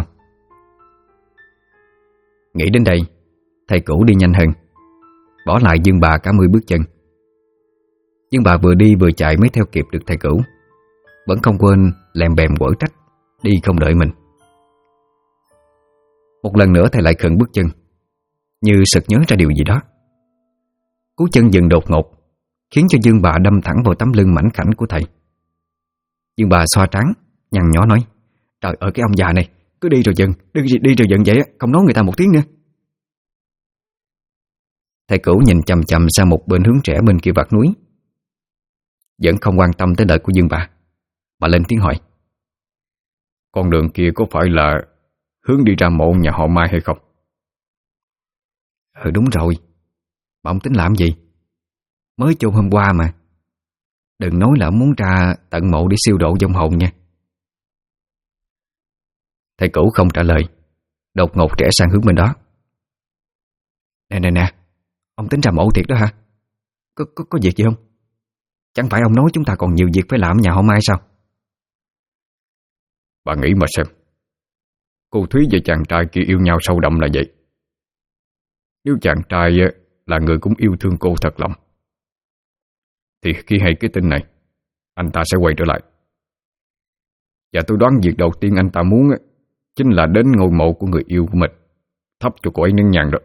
Nghĩ đến đây, thầy cửu đi nhanh hơn, bỏ lại Dương bà cả 10 bước chân. Dương bà vừa đi vừa chạy mới theo kịp được thầy cửu, vẫn không quên lèm bèm quở trách đi không đợi mình. Một lần nữa thầy lại khựng bước chân, như sực nhớ ra điều gì đó. Cú chân dừng đột ngột, khiến cho Dương bà đâm thẳng vào tấm lưng mảnh khảnh của thầy. Dương bà xoa trán, nhăn nhó nói: "Trời ơi, cái ông già này cứ đi rồi dừng, đi rồi dừng vậy á, không nói người ta một tiếng nữa." Thầy cửu nhìn chằm chằm sang một bên hướng trẻ bên kia vạt núi, vẫn không quan tâm tới lời của Dương bà, mà lên tiếng hỏi: "Con đường kia có phải là hướng đi ra mộ nhà họ Mai hay không?" "Ừ, đúng rồi. Mà ông tính làm gì? Mới chôn hôm qua mà. Đừng nói là ông muốn ra tận mộ để siêu độ vong hồn nha." Thầy cửu không trả lời, đột ngột rẽ sang hướng bên đó. Nè, ông tính ra mộ thiệt đó hả? Có việc gì không? Chẳng phải ông nói chúng ta còn nhiều việc phải làm ở nhà họ Mai sao? Bà nghĩ mà xem, cô Thúy và chàng trai kia yêu nhau sâu đậm là vậy. Nếu chàng trai là người cũng yêu thương cô thật lòng, thì khi hay cái tin này, anh ta sẽ quay trở lại. Và tôi đoán việc đầu tiên anh ta muốn chính là đến ngôi mộ của người yêu của mình, thắp cho cô ấy nén nhang đó.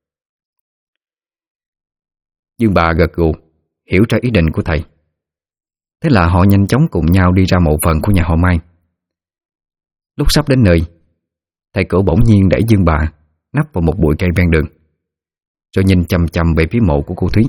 Dương bà gật gù, hiểu ra ý định của thầy. Thế là họ nhanh chóng cùng nhau đi ra mộ phần của nhà họ Mai. Lúc sắp đến nơi, thầy Cửu bỗng nhiên đẩy Dương bà nắp vào một bụi cây ven đường, rồi nhìn chằm chằm về phía mộ của cô Thúy.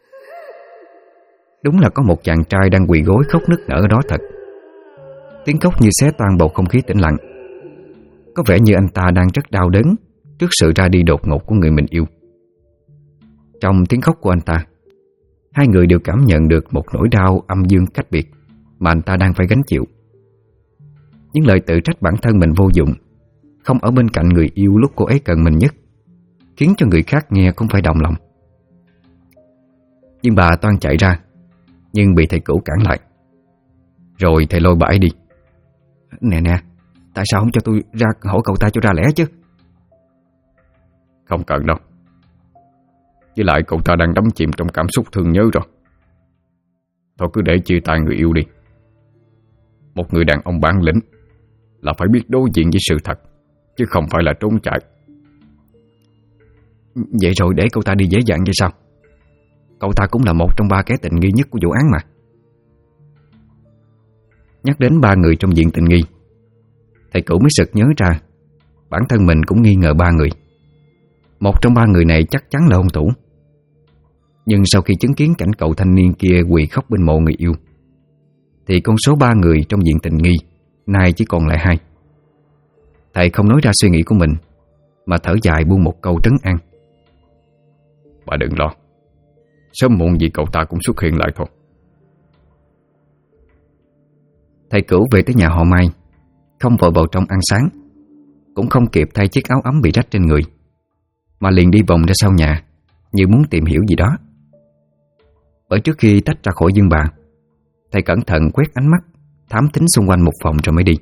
Đúng là có một chàng trai đang quỳ gối khóc nức nở ở đó thật. Tiếng khóc như xé toan bầu không khí tĩnh lặng. Có vẻ như anh ta đang rất đau đớn trước sự ra đi đột ngột của người mình yêu. Trong tiếng khóc của anh ta, hai người đều cảm nhận được một nỗi đau âm dương cách biệt mà anh ta đang phải gánh chịu. Những lời tự trách bản thân mình vô dụng, không ở bên cạnh người yêu lúc cô ấy cần mình nhất, khiến cho người khác nghe cũng phải động lòng. Nhưng bà toan chạy ra, nhưng bị thầy Cửu cản lại. Rồi thầy lôi bà ấy đi. Nè, tại sao không cho tôi ra hỏi cậu ta cho ra lẽ chứ? Không cần đâu. Với lại cậu ta đang đắm chìm trong cảm xúc thương nhớ rồi. Thôi cứ để chia tay người yêu đi. Một người đàn ông bản lĩnh là phải biết đối diện với sự thật, chứ không phải là trốn chạy. Vậy rồi để cậu ta đi dễ dàng vậy sao? Cậu ta cũng là một trong 3 kẻ tình nghi nhất của vụ án mà. Nhắc đến 3 người trong diện tình nghi, thầy Cửu mới sực nhớ ra bản thân mình cũng nghi ngờ 3 người. Một trong 3 người này chắc chắn là hung thủ. Nhưng sau khi chứng kiến cảnh cậu thanh niên kia quỳ khóc bên mộ người yêu, thì con số 3 người trong diện tình nghi nay chỉ còn lại 2. Thầy không nói ra suy nghĩ của mình, mà thở dài buông một câu trấn an. Bà đừng lo, sớm muộn gì cậu ta cũng xuất hiện lại thôi. Thầy Cửu về tới nhà họ Mai, không vội vào trong ăn sáng, cũng không kịp thay chiếc áo ấm bị rách trên người, mà liền đi vòng ra sau nhà, như muốn tìm hiểu gì đó. Bởi trước khi tách ra khỏi Dương bà, thầy cẩn thận quét ánh mắt thám thính xung quanh một vòng rồi mới đi.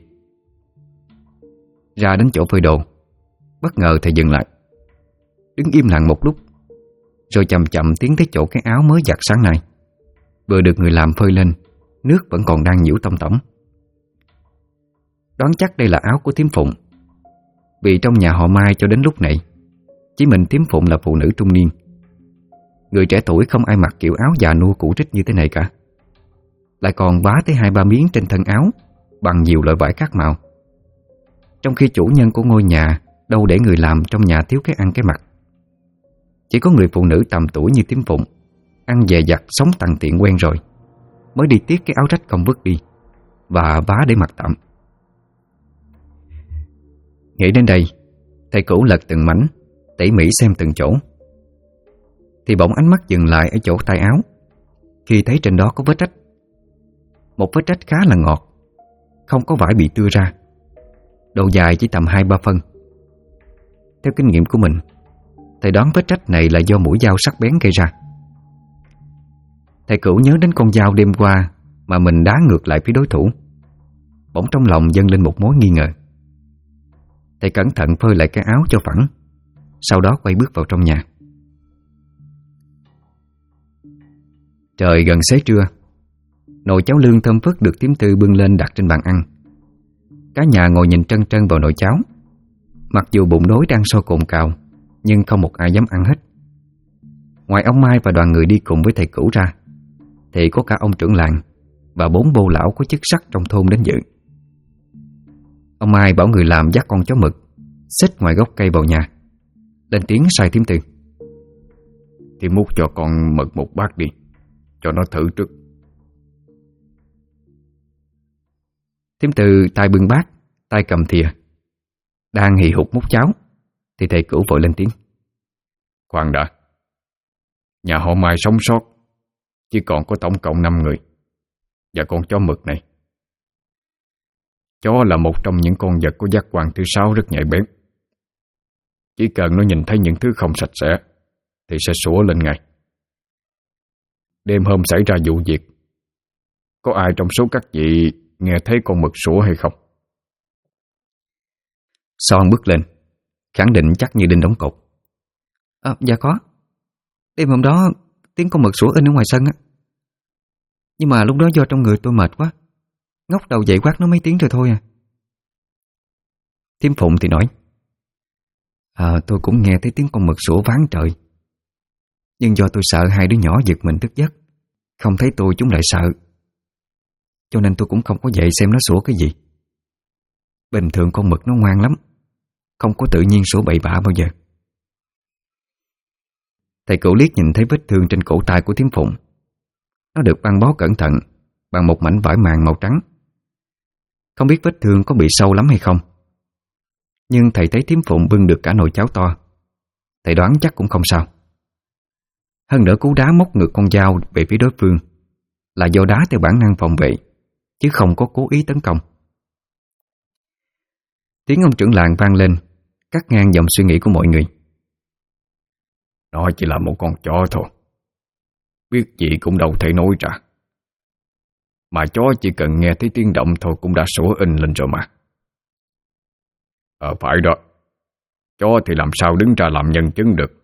Ra đến chỗ phơi đồ, bất ngờ thầy dừng lại, đứng im lặng một lúc, rồi chậm chậm tiến tới chỗ cái áo mới giặt sáng nay, vừa được người làm phơi lên, nước vẫn còn đang nhiễu tông tổng. Đoán chắc đây là áo của thím Phụng, vì trong nhà họ Mai cho đến lúc này chỉ mình thím Phụng là phụ nữ trung niên. Người trẻ tuổi không ai mặc kiểu áo già nua cũ rích như thế này cả, lại còn vá tới 2-3 miếng trên thân áo bằng nhiều loại vải khác màu. Trong khi chủ nhân của ngôi nhà đâu để người làm trong nhà thiếu cái ăn cái mặc. Chỉ có người phụ nữ tầm tuổi như thím Phụng, ăn dè dặt sống tằn tiện quen rồi, mới đi tiếc cái áo rách không vứt đi và vá để mặc tạm. Nghĩ đến đây, thầy Cửu lật từng mảnh, tỉ mỉ xem từng chỗ, thì bỗng ánh mắt dừng lại ở chỗ tay áo, khi thấy trên đó có vết rách. Một vết rách khá là ngọt, không có vải bị tưa ra, độ dài chỉ tầm 2-3 phân. Theo kinh nghiệm của mình, thầy đoán vết rách này là do mũi dao sắc bén gây ra. Thầy Cửu nhớ đến con dao đêm qua mà mình đá ngược lại phía đối thủ, bỗng trong lòng dâng lên một mối nghi ngờ. Thầy cẩn thận phơi lại cái áo cho phẳng, sau đó quay bước vào trong nhà. Trời gần xế trưa, nồi cháo lương thơm phức được thím Tư bưng lên đặt trên bàn ăn. Cả nhà ngồi nhìn trân trân vào nồi cháo. Mặc dù bụng đói đang sôi cồn cào, nhưng không một ai dám ăn hết. Ngoài ông Mai và đoàn người đi cùng với thầy Cửu ra, thì có cả ông trưởng làng và 4 bô lão có chức sắc trong thôn đến dự. Ông Mai bảo người làm dắt con chó mực xích ngoài gốc cây vào nhà, lên tiếng sai thím Tư. Thì múc cho con mực một bát đi, cho nó thử trước. Thím Tư tay bưng bát, tay cầm thìa, đang hì hục múc cháo, thì thầy Cửu vội lên tiếng. Khoan đã, nhà họ Mai sống sót chỉ còn có tổng cộng 5 người và con chó mực này. Chó là một trong những con vật có giác quan thứ 6 rất nhạy bén. Chỉ cần nó nhìn thấy những thứ không sạch sẽ thì sẽ sủa lên ngay. Đêm hôm xảy ra vụ việc, có ai trong số các vị nghe thấy con mực sủa hay không? Son bước lên, khẳng định chắc như đinh đóng cột. Dạ có. Đêm hôm đó tiếng con mực sủa in ở ngoài sân á. Nhưng mà lúc đó do trong người tôi mệt quá, ngóc đầu dậy quát nó mấy tiếng rồi thôi à. Thím Phụng thì nói: Tôi cũng nghe thấy tiếng con mực sủa váng trời, nhưng do tôi sợ hai đứa nhỏ giật mình thức giấc, không thấy tôi chúng lại sợ, cho nên tôi cũng không có dậy xem nó sủa cái gì. Bình thường con mực nó ngoan lắm, không có tự nhiên sủa bậy bạ bao giờ. Thầy Cửu liếc nhìn thấy vết thương trên cổ tay của Thím Phụng. Nó được băng bó cẩn thận bằng một mảnh vải màng màu trắng. Không biết vết thương có bị sâu lắm hay không, nhưng thầy thấy Thím Phụng bưng được cả nồi cháo to, thầy đoán chắc cũng không sao. Hơn nữa cú đá móc ngược con dao về phía đối phương là do đá theo bản năng phòng vệ, chứ không có cố ý tấn công. Tiếng ông trưởng làng vang lên, cắt ngang dòng suy nghĩ của mọi người. Nó chỉ là một con chó thôi, biết gì cũng đâu thể nói ra. Mà chó chỉ cần nghe thấy tiếng động thôi cũng đã sủa inh lên rồi mà. Phải đó, chó thì làm sao đứng ra làm nhân chứng được.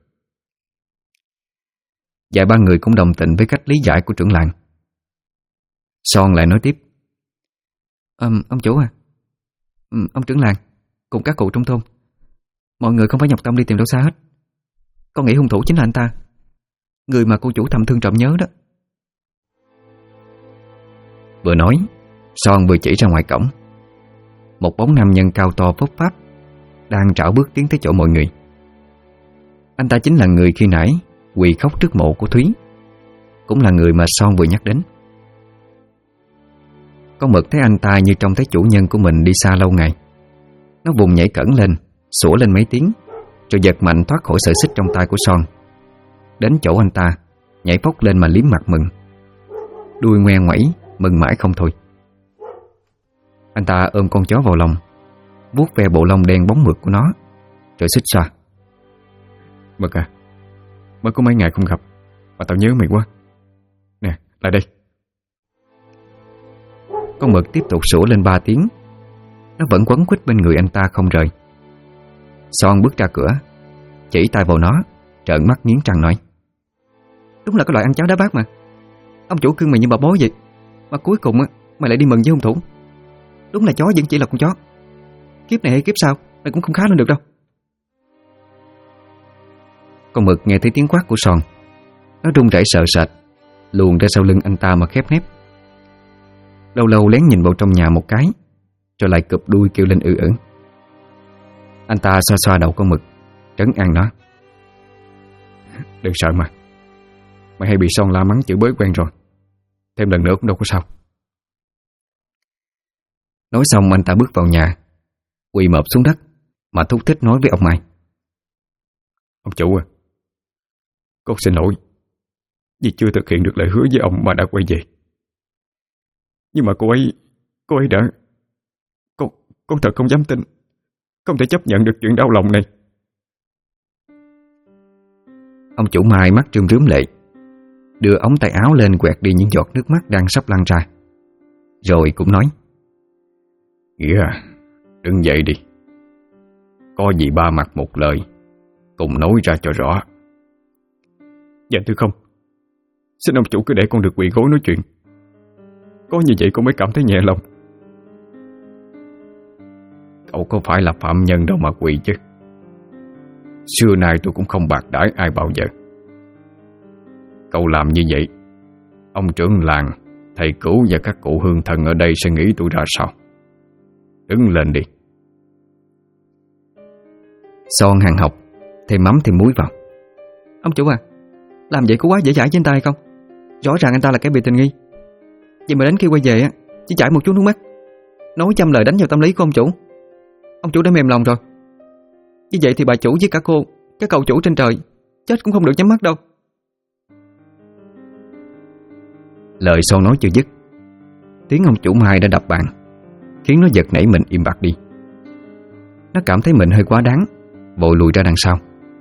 Vài ba người cũng đồng tình với cách lý giải của trưởng làng. Son lại nói tiếp: Ông chủ ông trưởng làng cùng các cụ trong thôn, mọi người không phải nhọc tâm đi tìm đâu xa hết. Con nghĩ hung thủ chính là anh ta, người mà cô chủ thầm thương trộm nhớ đó. Vừa nói, Son vừa chỉ ra ngoài cổng. Một bóng nam nhân cao to phốc pháp đang trảo bước tiến tới chỗ mọi người. Anh ta chính là người khi nãy quỳ khóc trước mộ của Thúy, cũng là người mà Son vừa nhắc đến. Con mực thấy anh ta như trông thấy chủ nhân của mình đi xa lâu ngày. Nó vùng nhảy cẫng lên, sủa lên mấy tiếng, rồi giật mạnh thoát khỏi sợi xích trong tay của Son, đến chỗ anh ta, nhảy phóc lên mà liếm mặt mừng, đuôi ngoe ngoẩy mừng mãi không thôi. Anh ta ôm con chó vào lòng, vuốt ve bộ lông đen bóng mượt của nó, rồi xích xoa: Mực à, mới có mấy ngày không gặp mà tao nhớ mày quá. Nè, lại đây. Con mực tiếp tục sủa lên 3 tiếng. Nó vẫn quấn quýt bên người anh ta không rời. Son bước ra cửa, chỉ tay vào nó, trợn mắt nghiến răng nói: Đúng là cái loại ăn cháo đá bát mà. Ông chủ cưng mày như bà bố vậy, mà cuối cùng mày lại đi mừng với hung thủ. Đúng là chó vẫn chỉ là con chó. Kiếp này hay kiếp sau mày cũng không khá lên được đâu. Con mực nghe thấy tiếng quát của Son, nó run rẩy sợ sệt, luồn ra sau lưng anh ta mà khép nép. Lâu lâu lén nhìn vào trong nhà một cái, rồi lại cụp đuôi kêu lên ử. Anh ta xoa xoa đầu con mực, trấn an nó: Đừng sợ mà, mày hay bị Son la mắng chửi bới quen rồi, thêm lần nữa cũng đâu có sao. Nói xong anh ta bước vào nhà, quỳ mọp xuống đất mà thúc thích nói với ông Mai: Ông chủ à, con xin lỗi vì chưa thực hiện được lời hứa với ông mà đã quay về. Nhưng mà cô ấy đã... Con thật không dám tin, không thể chấp nhận được chuyện đau lòng này. Ông chủ Mai mắt rơm rớm lệ, đưa ống tay áo lên quẹt đi những giọt nước mắt đang sắp lăn ra, rồi cũng nói: Nghĩa à, đứng dậy đi. Có gì ba mặt một lời, cùng nói ra cho rõ. Dạ thưa không, xin ông chủ cứ để con được quỳ gối nói chuyện. Có như vậy con mới cảm thấy nhẹ lòng. Cậu có phải là phạm nhân đâu mà quỳ chứ. Xưa nay tôi cũng không bạc đãi ai bao giờ. Cậu làm như vậy, ông trưởng làng, thầy Cửu và các cụ hương thần ở đây sẽ nghĩ tôi ra sao? Đứng lên đi. Son hàng học, thêm mắm thêm muối vào: Ông chủ à, làm vậy có quá dễ dãi với anh ta hay không? Rõ ràng anh ta là kẻ bị tình nghi. Vậy mà đến khi quay về chỉ chảy một chút nước mắt, nói trăm lời đánh vào tâm lý của ông chủ. Ông chủ đã mềm lòng rồi. Như vậy thì bà chủ với cả cô, các cậu chủ trên trời, chết cũng không được nhắm mắt đâu. Lời Son nói chưa dứt, tiếng ông chủ Mai đã đập bàn, khiến nó giật nảy mình im bặt đi. Nó cảm thấy mình hơi quá đáng, vội lùi ra đằng sau.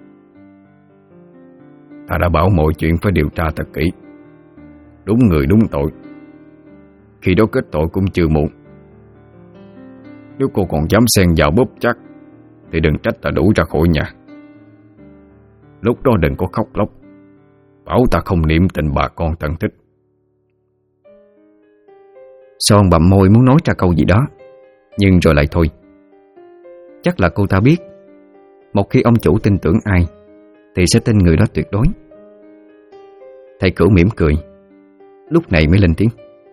Ta đã bảo mọi chuyện phải điều tra thật kỹ, đúng người đúng tội. Khi đó kết tội cũng chưa muộn. Nếu cô còn dám xen vào bóp chắc thì đừng trách ta đuổi ra khỏi nhà. Lúc đó đừng có khóc lóc, bảo ta không niệm tình bà con thân thích. Son bặm môi muốn nói ra câu gì đó, nhưng rồi lại thôi. Chắc là cô ta biết một khi ông chủ tin tưởng ai thì sẽ tin người đó tuyệt đối. Thầy Cửu mỉm cười, lúc này mới lên tiếng.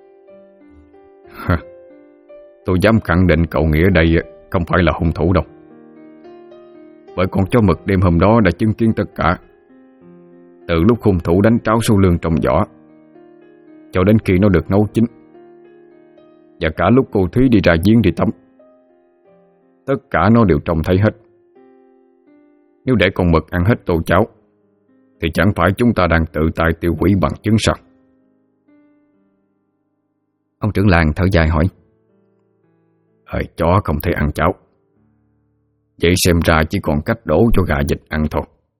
Tôi dám khẳng định cậu Nghĩa đây không phải là hung thủ đâu. Bởi con chó mực đêm hôm đó đã chứng kiến tất cả. Từ lúc hung thủ đánh tráo Số Lương trong giỏ cho đến khi nó được nấu chín, và cả lúc cô Thúy đi ra giếng đi tắm. Tất cả nó đều trông thấy hết. Nếu để con mực ăn hết tô cháo thì chẳng phải chúng ta đang tự tay tiêu hủy bằng chứng sao? Ông trưởng làng thở dài hỏi. Chó không thể ăn cháo, vậy xem ra chỉ còn cách đổ cho gà vịt ăn thôi.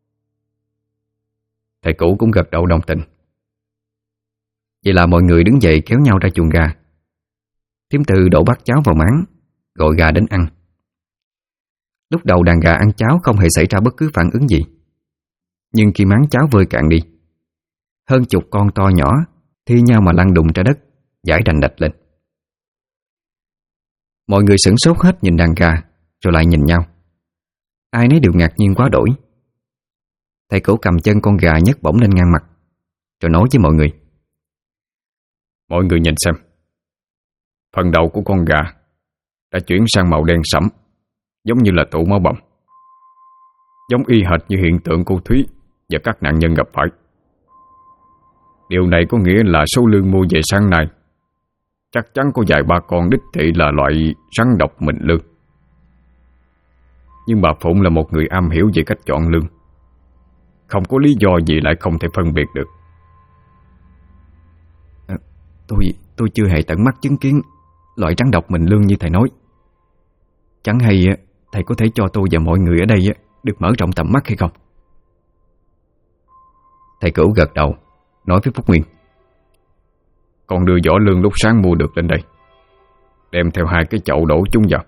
Thầy Cửu cũng gật đầu đồng tình. Vậy là mọi người đứng dậy kéo nhau ra chuồng gà. Thím Tư đổ bát cháo vào máng, gọi gà đến ăn. Lúc đầu đàn gà ăn cháo không hề xảy ra bất cứ phản ứng gì. Nhưng khi máng cháo vơi cạn đi, hơn chục con to nhỏ thi nhau mà lăn đùng ra đất, dãi đành đạch lên. Mọi người sửng sốt hết nhìn đàn gà, rồi lại nhìn nhau. Ai nấy đều ngạc nhiên quá đổi. Thầy Cửu cầm chân con gà nhấc bổng lên ngang mặt, rồi nói với mọi người. Mọi người nhìn xem, phần đầu của con gà đã chuyển sang màu đen sẫm, giống như là tụ máu bầm, giống y hệt như hiện tượng cô Thúy và các nạn nhân gặp phải. Điều này có nghĩa là Số Lương mua về sáng nay chắc chắn có vài ba con đích thị là loại rắn độc mình lương. Nhưng bà Phụng là một người am hiểu về cách chọn lương, không có lý do gì lại không thể phân biệt được. Tôi chưa hề tận mắt chứng kiến loại rắn độc mình lương như thầy nói. Chẳng hay thầy có thể cho tôi và mọi người ở đây được mở rộng tầm mắt hay không? Thầy Cửu gật đầu, nói với Phúc Nguyên. Con đưa giỏ lương lúc sáng mua được lên đây, đem theo 2 cái chậu đổ chúng vào.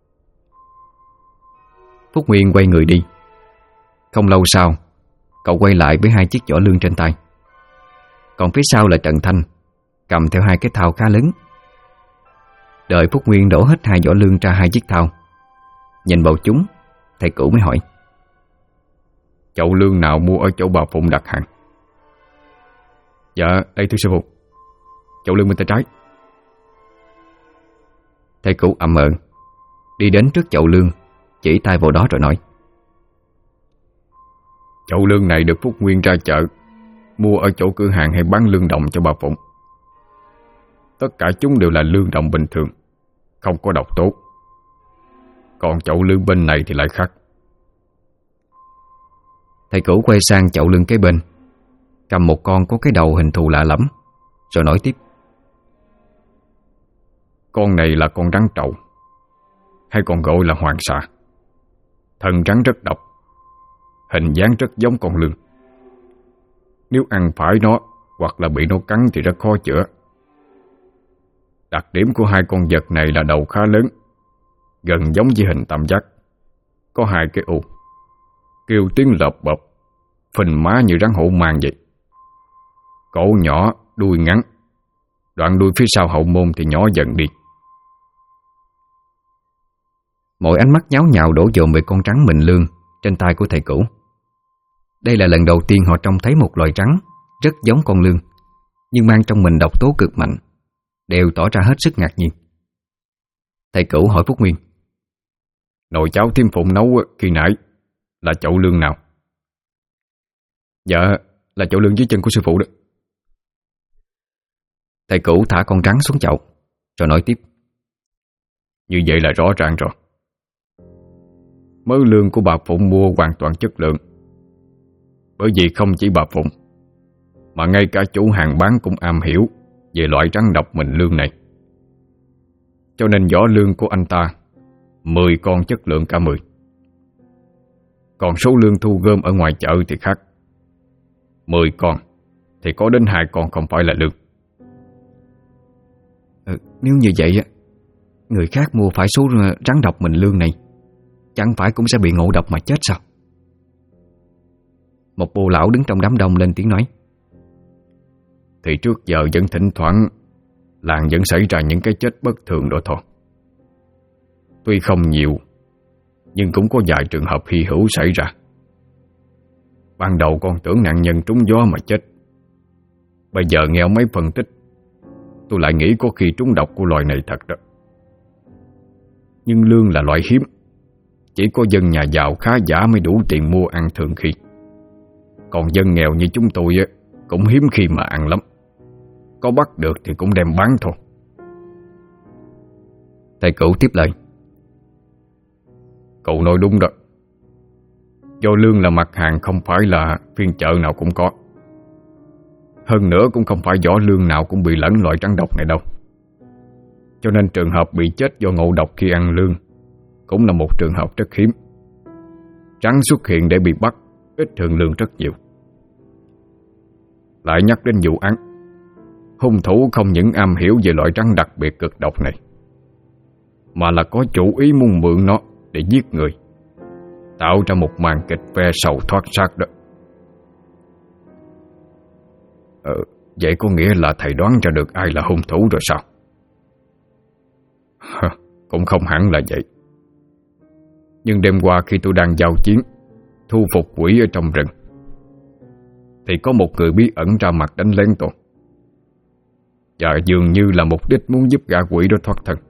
Phúc Nguyên quay người đi. Không lâu sau, cậu quay lại với 2 chiếc giỏ lương trên tay. Còn phía sau là Trần Thanh cầm theo 2 cái thau khá lớn. Đợi Phúc Nguyên đổ hết 2 giỏ lương ra 2 chiếc thau, nhìn vào chúng, thầy Cửu mới hỏi. Chậu lương nào mua ở chỗ bà Phụng đặt hàng? Dạ, đây thưa sư phụ. Chậu lương bên tay trái. Thầy Cửu ậm ừ, đi đến trước chậu lương, chỉ tay vào đó rồi nói. Chậu lương này được Phúc Nguyên ra chợ mua ở chỗ cửa hàng hay bán lương đồng cho bà Phụng. Tất cả chúng đều là lương đồng bình thường, không có độc tố. Còn chậu lương bên này thì lại khác. Thầy Cửu quay sang chậu lương kế bên, cầm một con có cái đầu hình thù lạ lẫm, rồi nói tiếp. Con này là con rắn trầu, hay còn gọi là hoàng xà. Thân rắn rất độc, hình dáng rất giống con lương. Nếu ăn phải nó hoặc là bị nó cắn thì rất khó chữa. Đặc điểm của 2 con vật này là đầu khá lớn, gần giống với hình tam giác, có 2 cái u, kêu tiếng lợp bập, phình má như rắn hổ mang vậy. Cổ nhỏ, đuôi ngắn, đoạn đuôi phía sau hậu môn thì nhỏ dần đi. Mọi ánh mắt nháo nhào đổ dồn về con rắn mình lương trên tay của thầy Cửu. Đây là lần đầu tiên họ trông thấy một loài rắn rất giống con lương, nhưng mang trong mình độc tố cực mạnh, đều tỏ ra hết sức ngạc nhiên. Thầy Cửu hỏi Phúc Nguyên. Nồi cháo Thím Phụng nấu khi nãy là chậu lương nào? Dạ, là chậu lương dưới chân của sư phụ đó. Thầy Cửu thả con rắn xuống chậu, rồi nói tiếp. Như vậy là rõ ràng rồi. Mớ lương của bà Phụng mua hoàn toàn chất lượng. Bởi vì không chỉ bà Phụng, mà ngay cả chủ hàng bán cũng am hiểu về loại rắn độc mình lương này. Cho nên giỏ lương của anh ta 10 con chất lượng cả 10. Còn số lương thu gom ở ngoài chợ thì khác. 10 con thì có đến 2 con không phải là lương. Nếu như vậy người khác mua phải số rắn độc mình lương này, chẳng phải cũng sẽ bị ngộ độc mà chết sao? Một bồ lão đứng trong đám đông lên tiếng nói. Thì trước giờ vẫn thỉnh thoảng làng vẫn xảy ra những cái chết bất thường đó thôi. Tuy không nhiều, nhưng cũng có vài trường hợp hy hữu xảy ra. Ban đầu con tưởng nạn nhân trúng gió mà chết. Bây giờ nghe mấy phân tích, tôi lại nghĩ có khi trúng độc của loài này thật đó. Nhưng lương là loại hiếm, chỉ có dân nhà giàu khá giả mới đủ tiền mua ăn thường khi. Còn dân nghèo như chúng tôi cũng hiếm khi mà ăn lắm. Có bắt được thì cũng đem bán thôi. Thầy Cửu tiếp lời. Cậu nói đúng đó. Do lương là mặt hàng không phải là phiên chợ nào cũng có. Hơn nữa cũng không phải vỏ lương nào cũng bị lẫn loại rắn độc này đâu. Cho nên trường hợp bị chết do ngộ độc khi ăn lương cũng là một trường hợp rất hiếm. Rắn xuất hiện để bị bắt ít hơn lương rất nhiều. Lại nhắc đến vụ án, hung thủ không những am hiểu về loại rắn đặc biệt cực độc này, mà là có chủ ý muốn mượn nó để giết người, tạo ra một màn kịch ve sầu thoát xác đó. Vậy có nghĩa là thầy đoán ra được ai là hung thủ rồi sao? Cũng không hẳn là vậy. Nhưng đêm qua khi tôi đang giao chiến thu phục quỷ ở trong rừng, thì có một người bí ẩn ra mặt đánh lén tôi, và dường như là mục đích muốn giúp gã quỷ đó thoát thân.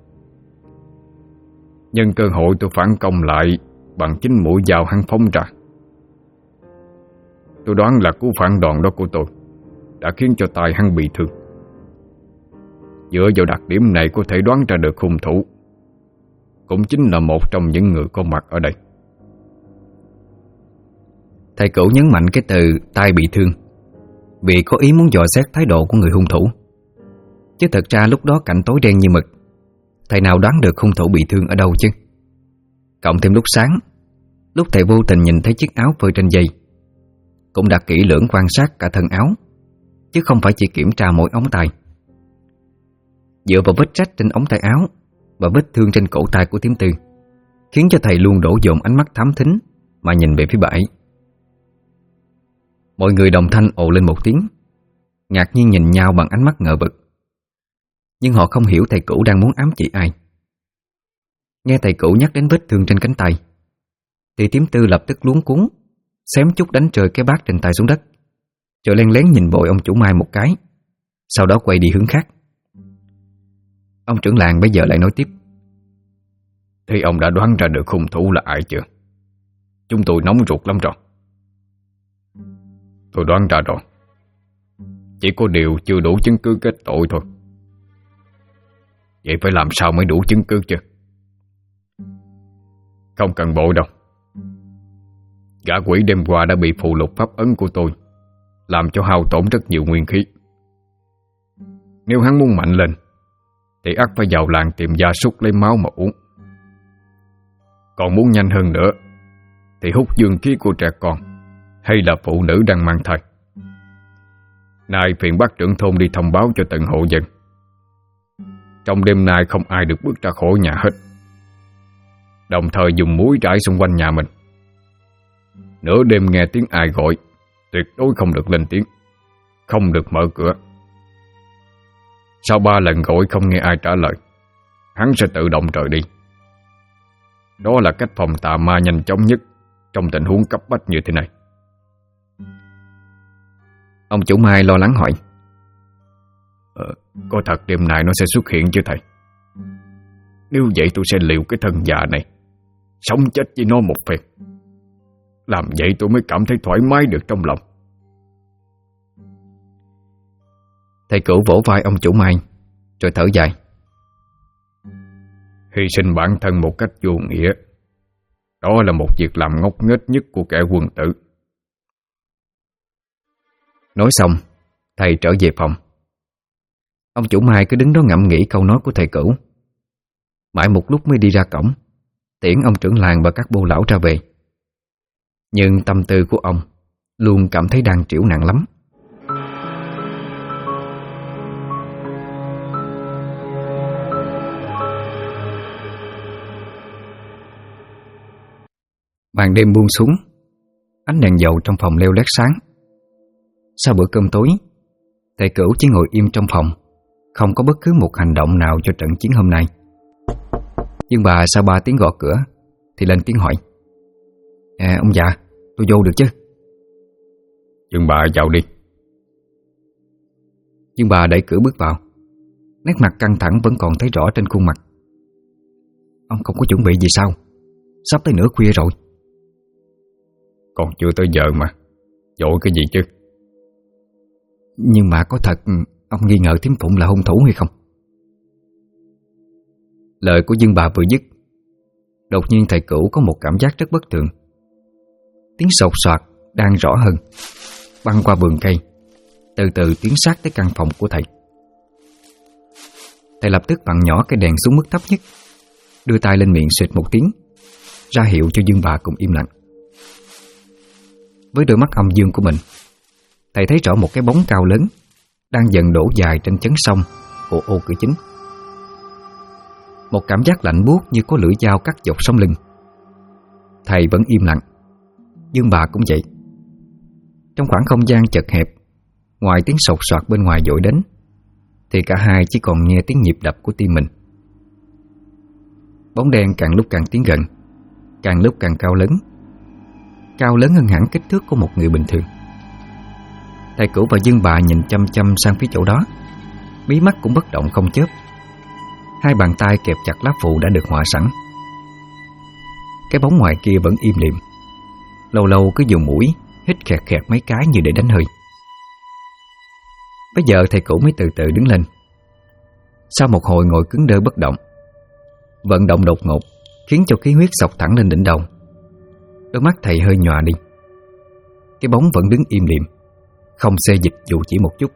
Nhân cơ hội tôi phản công lại bằng chính mũi dao hắn phóng ra. Tôi đoán là cú phản đòn đó của tôi đã khiến cho tay hắn bị thương. Dựa vào đặc điểm này có thể đoán ra được hung thủ cũng chính là một trong những người có mặt ở đây. Thầy Cửu nhấn mạnh cái từ tay bị thương vì có ý muốn dò xét thái độ của người hung thủ. Chứ thật ra lúc đó cảnh tối đen như mực, thầy nào đoán được hung thủ bị thương ở đâu chứ. Cộng thêm lúc sáng, lúc thầy vô tình nhìn thấy chiếc áo phơi trên dây, cũng đã kỹ lưỡng quan sát cả thân áo, chứ không phải chỉ kiểm tra mỗi ống tay. Dựa vào vết rách trên ống tay áo và vết thương trên cổ tay của thím Tư, khiến cho thầy luôn đổ dồn ánh mắt thám thính mà nhìn về phía bà ấy. Mọi người đồng thanh ồ lên một tiếng, ngạc nhiên nhìn nhau bằng ánh mắt ngờ vực. Nhưng họ không hiểu thầy Cửu đang muốn ám chỉ ai. Nghe thầy Cửu nhắc đến vết thương trên cánh tay, thì thím Tư lập tức luống cuống, xém chút đánh rơi cái bát trên tay xuống đất, rồi len lén nhìn vội ông chủ Mai một cái, sau đó quay đi hướng khác. Ông trưởng làng bây giờ lại nói tiếp. Thì ông đã đoán ra được hung thủ là ai chưa? Chúng tôi nóng ruột lắm rồi. Tôi đoán ra rồi. Chỉ có điều chưa đủ chứng cứ kết tội thôi. Vậy phải làm sao mới đủ chứng cứ chứ? Không cần vội đâu. Gã quỷ đêm qua đã bị phù lục pháp ấn của tôi làm cho hao tổn rất nhiều nguyên khí. Nếu hắn muốn mạnh lên thì ắt phải vào làng tìm gia súc lấy máu mà uống. Còn muốn nhanh hơn nữa thì hút dương khí của trẻ con hay là phụ nữ đang mang thai. Nay phiền bác trưởng thôn đi thông báo cho từng hộ dân. Trong đêm nay không ai được bước ra khỏi nhà hết. Đồng thời dùng muối rải xung quanh nhà mình. Nửa đêm nghe tiếng ai gọi, tuyệt đối không được lên tiếng, không được mở cửa. Sau 3 lần gọi không nghe ai trả lời, hắn sẽ tự động rời đi. Đó là cách phòng tà ma nhanh chóng nhất trong tình huống cấp bách như thế này. Ông chủ Mai lo lắng hỏi. Có thật đêm nay nó sẽ xuất hiện chứ thầy? Nếu vậy tôi sẽ liều cái thân già này, sống chết với nó một phen. Làm vậy tôi mới cảm thấy thoải mái được trong lòng. Thầy Cửu vỗ vai ông chủ Mai rồi thở dài. Hy sinh bản thân một cách vô nghĩa, đó là một việc làm ngốc nghếch nhất của kẻ quân tử. Nói xong, thầy trở về phòng. Ông chủ Mai cứ đứng đó ngẫm nghĩ câu nói của thầy Cửu. Mãi một lúc mới đi ra cổng, tiễn ông trưởng làng và các bô lão ra về. Nhưng tâm tư của ông luôn cảm thấy đang trĩu nặng lắm. Màn đêm buông xuống, ánh đèn dầu trong phòng leo lét sáng. Sau bữa cơm tối, thầy Cửu chỉ ngồi im trong phòng, không có bất cứ một hành động nào cho trận chiến hôm nay. Nhưng bà sau 3 tiếng gõ cửa thì lên tiếng hỏi: ông già, tôi vô được chứ? Dương bà vào đi. Dương bà đẩy cửa bước vào. Nét mặt căng thẳng vẫn còn thấy rõ trên khuôn mặt. Ông không có chuẩn bị gì sao? Sắp tới nửa khuya rồi. Còn chưa tới giờ mà, vội cái gì chứ? Nhưng mà có thật ông nghi ngờ Thím Phụng là hung thủ hay không? Lời của Dương bà vừa dứt, đột nhiên thầy Cửu có một cảm giác rất bất thường. Tiếng sột soạt đang rõ hơn, băng qua vườn cây, từ từ tiến sát tới căn phòng của thầy. Thầy lập tức vặn nhỏ cái đèn xuống mức thấp nhất, đưa tay lên miệng xịt một tiếng, ra hiệu cho Dương bà cùng im lặng. Với đôi mắt âm dương của mình, thầy thấy rõ một cái bóng cao lớn đang dần đổ dài trên chấn sông của ô cửa chính. Một cảm giác lạnh buốt như có lưỡi dao cắt dọc sống lưng. Thầy vẫn im lặng, Dương bà cũng vậy. Trong khoảng không gian chật hẹp, ngoài tiếng sột soạt bên ngoài dội đến, thì cả hai chỉ còn nghe tiếng nhịp đập của tim mình. Bóng đen càng lúc càng tiến gần, càng lúc càng cao lớn hơn hẳn kích thước của một người bình thường. Thầy Cửu và Dương bà nhìn chăm chăm sang phía chỗ đó, mí mắt cũng bất động không chớp. Hai bàn tay kẹp chặt lá phù đã được họa sẵn. Cái bóng ngoài kia vẫn im lìm, lâu lâu cứ dùng mũi hít khẹt khẹt mấy cái như để đánh hơi. Bây giờ thầy Cửu mới từ từ đứng lên. Sau một hồi ngồi cứng đơ bất động, vận động đột ngột khiến cho khí huyết xộc thẳng lên đỉnh đầu. Đôi mắt thầy hơi nhòa đi. Cái bóng vẫn đứng im lìm, không xê dịch dù chỉ một chút.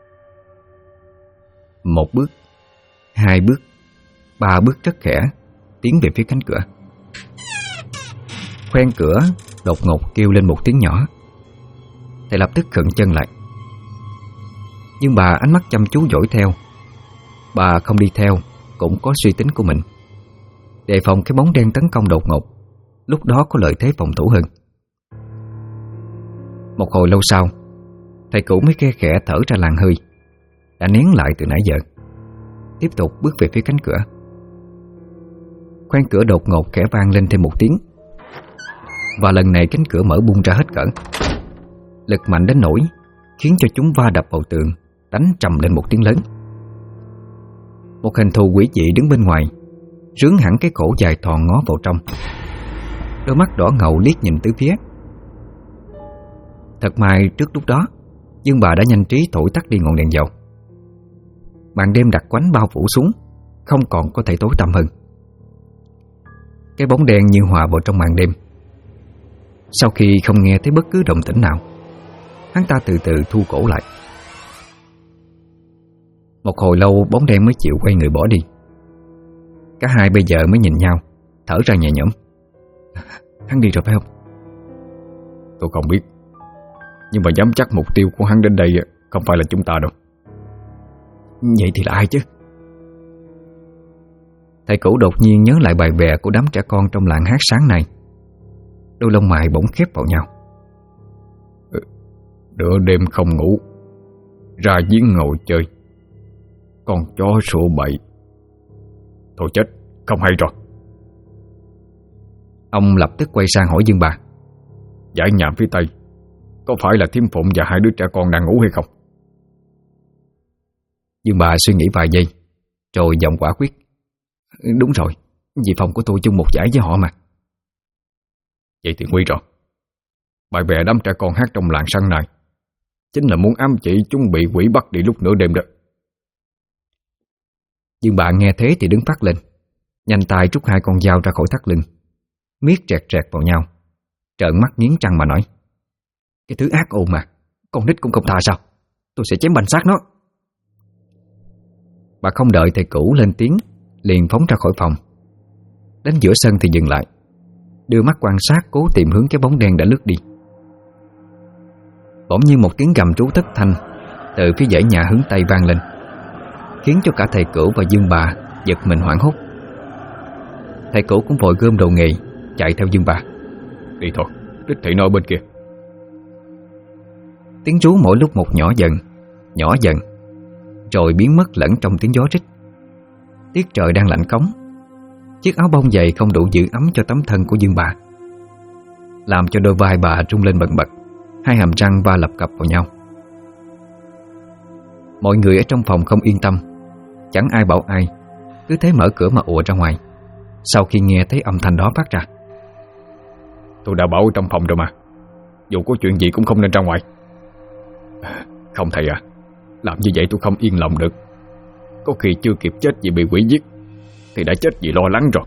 Một bước, hai bước, ba bước rất khẽ tiến về phía cánh cửa. Khoen cửa đột ngột kêu lên một tiếng nhỏ. Thầy lập tức khựng chân lại. Nhưng bà ánh mắt chăm chú dõi theo. Bà không đi theo cũng có suy tính của mình, đề phòng cái bóng đen tấn công đột ngột, lúc đó có lợi thế phòng thủ hơn. Một hồi lâu sau, thầy Cửu mới khe khẽ thở ra làn hơi đã nén lại từ nãy giờ, tiếp tục bước về phía cánh cửa. Khoen cửa đột ngột khẽ vang lên thêm một tiếng, và lần này cánh cửa mở bung ra hết cỡ. Lực mạnh đến nỗi khiến cho chúng va đập vào tường, đánh trầm lên một tiếng lớn. Một hình thù quỷ dị đứng bên ngoài, rướn hẳn cái cổ dài thòn ngó vào trong, đôi mắt đỏ ngầu liếc nhìn tứ phía. Thật may trước lúc đó Dương bà đã nhanh trí thổi tắt đi ngọn đèn dầu. Màn đêm đặc quánh bao phủ xuống, không còn có thể tối tăm hơn. Cái bóng đen như hòa vào trong màn đêm. Sau khi không nghe thấy bất cứ động tĩnh nào, hắn ta từ từ thu cổ lại. Một hồi lâu bóng đen mới chịu quay người bỏ đi. Cả hai bây giờ mới nhìn nhau, thở ra nhẹ nhõm. Hắn đi rồi phải không? Tôi không biết, nhưng mà dám chắc mục tiêu của hắn đến đây không phải là chúng ta đâu. Vậy thì là ai chứ? Thầy Cửu đột nhiên nhớ lại bài vè của đám trẻ con trong làng hát sáng nay. Đôi lông mày bỗng khép vào nhau. Nửa đêm không ngủ, ra giếng ngồi chơi, con chó sủa bậy. Thôi chết, không hay rồi. Ông lập tức quay sang hỏi Dương bà: Dãy nhà phía tây có phải là Thím Phụng và hai đứa trẻ con đang ngủ hay không? Dương bà suy nghĩ vài giây, rồi giọng quả quyết: Đúng rồi, vì phòng của tôi chung một dãy với họ mà. Vậy thì nguy rồi. Bài vè đám trẻ con hát trong làng săn này chính là muốn ám chỉ chúng bị quỷ bắt đi lúc nửa đêm đó. Dương bà nghe thế thì đứng phát lên, nhanh tay rút hai con dao ra khỏi thắt lưng, miết rẹt rẹt vào nhau, trợn mắt nghiến răng mà nói: Cái thứ ác ôn mà, con nít cũng không tha sao? Tôi sẽ chém bành xác nó. Bà không đợi thầy Cửu lên tiếng, liền phóng ra khỏi phòng. Đến giữa sân thì dừng lại, đưa mắt quan sát cố tìm hướng cái bóng đen đã lướt đi. Bỗng nhiên một tiếng gầm rú thất thanh từ phía dãy nhà hướng tây vang lên, khiến cho cả thầy Cửu và Dương bà giật mình hoảng hốt. Thầy Cửu cũng vội gom đồ nghề chạy theo Dương bà. Đi thôi, đích thị nơi bên kia. Tiếng rú mỗi lúc một nhỏ dần, rồi biến mất lẫn trong tiếng gió rít. Tiết trời đang lạnh cống, Chiếc áo bông dày không đủ giữ ấm cho tấm thân của Dương bà, làm cho đôi vai bà rung lên bần bật, hai hàm răng va lập cập vào nhau. Mọi người ở trong phòng không yên tâm, chẳng ai bảo ai, cứ thế mở cửa mà ùa ra ngoài. Sau khi nghe thấy âm thanh đó phát ra: Tôi đã bảo trong phòng rồi mà, dù có chuyện gì cũng không nên ra ngoài. Không thầy à, làm như vậy tôi không yên lòng được. Có khi chưa kịp chết vì bị quỷ giết thì đã chết vì lo lắng rồi.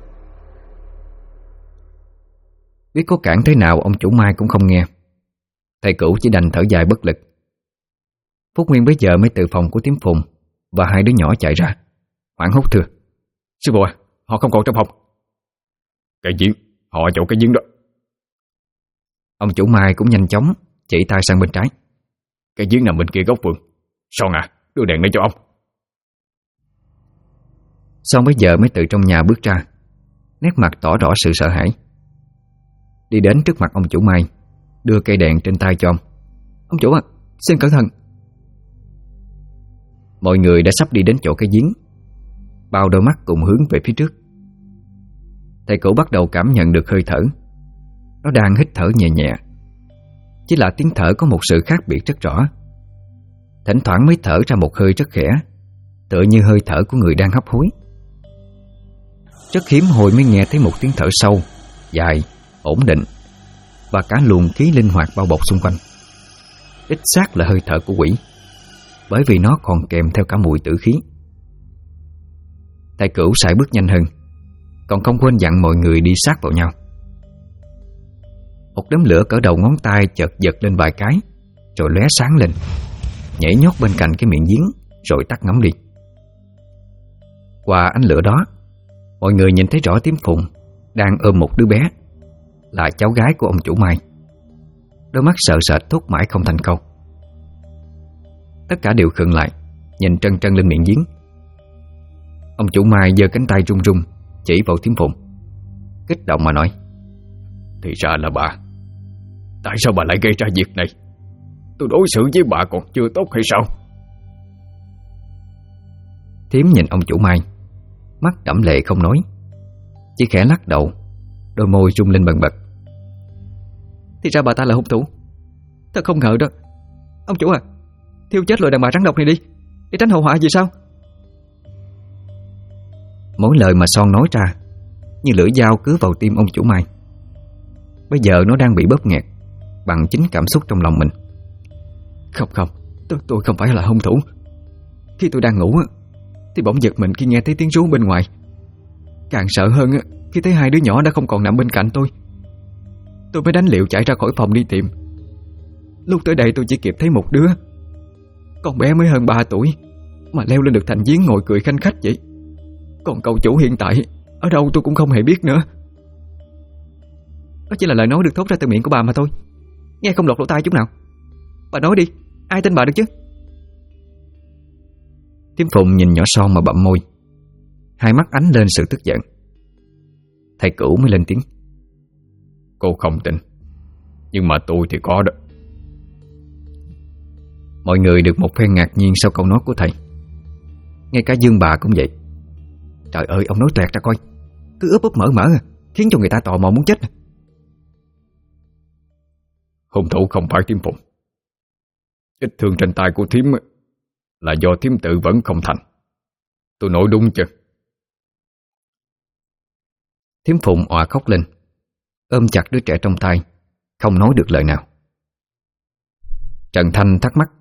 Biết có cản thế nào ông chủ Mai cũng không nghe. Thầy Cửu chỉ đành thở dài bất lực. Phúc Nguyên bấy giờ mới từ phòng của Tím Phùng và hai đứa nhỏ chạy ra, hoảng hốt thưa: Sư phụ à, họ không còn trong phòng. Cái giếng, họ ở chỗ cái giếng đó. Ông chủ Mai cũng nhanh chóng chỉ tay sang bên trái: Cái giếng nằm bên kia góc vườn. Son à, đưa đèn lên cho ông. Son bấy giờ mới từ trong nhà bước ra, nét mặt tỏ rõ sự sợ hãi. Đi đến trước mặt ông chủ Mai, đưa cây đèn trên tay cho ông: Ông chủ à, xin cẩn thận. Mọi người đã sắp đi đến chỗ cái giếng, bao đôi mắt cùng hướng về phía trước. Thầy Cửu bắt đầu cảm nhận được hơi thở. Nó đang hít thở nhẹ nhẹ, chỉ là tiếng thở có một sự khác biệt rất rõ. Thỉnh thoảng mới thở ra một hơi rất khẽ, tựa như hơi thở của người đang hấp hối. Rất hiếm hồi mới nghe thấy một tiếng thở sâu, dài, ổn định, và cả luồng khí linh hoạt bao bọc xung quanh. Đích xác là hơi thở của quỷ, bởi vì nó còn kèm theo cả mùi tử khí. Thầy Cửu sải bước nhanh hơn, còn không quên dặn mọi người đi sát vào nhau. Một đốm lửa cỡ đầu ngón tay chợt giật lên vài cái, rồi lóe sáng lên, nhảy nhót bên cạnh cái miệng giếng, rồi tắt ngấm đi. Qua ánh lửa đó, mọi người nhìn thấy rõ Tím Phụng đang ôm một đứa bé, là cháu gái của ông chủ Mai. Đôi mắt sợ sệt thốt mãi không thành câu. Tất cả đều khựng lại, nhìn trân trân lên miệng giếng. Ông chủ Mai giơ cánh tay run run chỉ vào Tím Phụng, kích động mà nói: Thì ra là bà. Tại sao bà lại gây ra việc này? Tôi đối xử với bà còn chưa tốt hay sao? Thím nhìn ông chủ Mai, mắt đẫm lệ không nói, chỉ khẽ lắc đầu, đôi môi rung lên bần bật. Thì ra bà ta là hung thủ. Thật không ngờ đó. Ông chủ à, thiêu chết loại đàn bà rắn độc này đi, để tránh hậu họa gì sao? Mỗi lời mà Son nói ra như lưỡi dao cứ vào tim ông chủ Mai. Bây giờ nó đang bị bóp nghẹt bằng chính cảm xúc trong lòng mình. Không, tôi không phải là hung thủ. Khi tôi đang ngủ thì bỗng giật mình khi nghe thấy tiếng rú bên ngoài. Càng sợ hơn khi thấy hai đứa nhỏ đã không còn nằm bên cạnh tôi. Tôi mới đánh liều chạy ra khỏi phòng đi tìm. Lúc tới đây tôi chỉ kịp thấy một đứa, con bé mới hơn 3 tuổi mà leo lên được thành giếng ngồi cười khanh khách vậy. Còn cậu chủ hiện tại ở đâu tôi cũng không hề biết nữa. Đó chỉ là lời nói được thốt ra từ miệng của bà mà thôi, nghe không lọt lỗ tai chút nào. Bà nói đi, ai tin bà được chứ? Tím Phụng nhìn nhỏ Son mà bặm môi, hai mắt ánh lên sự tức giận. Thầy Cửu mới lên tiếng: Cô không tin, nhưng mà tôi thì có đó. Mọi người được một phen ngạc nhiên sau câu nói của thầy. Ngay cả Dương bà cũng vậy. Trời ơi, ông nói toẹt ra coi, cứ úp úp mở mở khiến cho người ta tò mò muốn chết. Hung thủ không phải Tím Phụng. Vết thương trên tay của thím là do thím tự vẫn không thành. Tôi nói đúng chứ? Thím Phụng òa khóc lên, ôm chặt đứa trẻ trong tay, không nói được lời nào. Trần Thanh thắc mắc: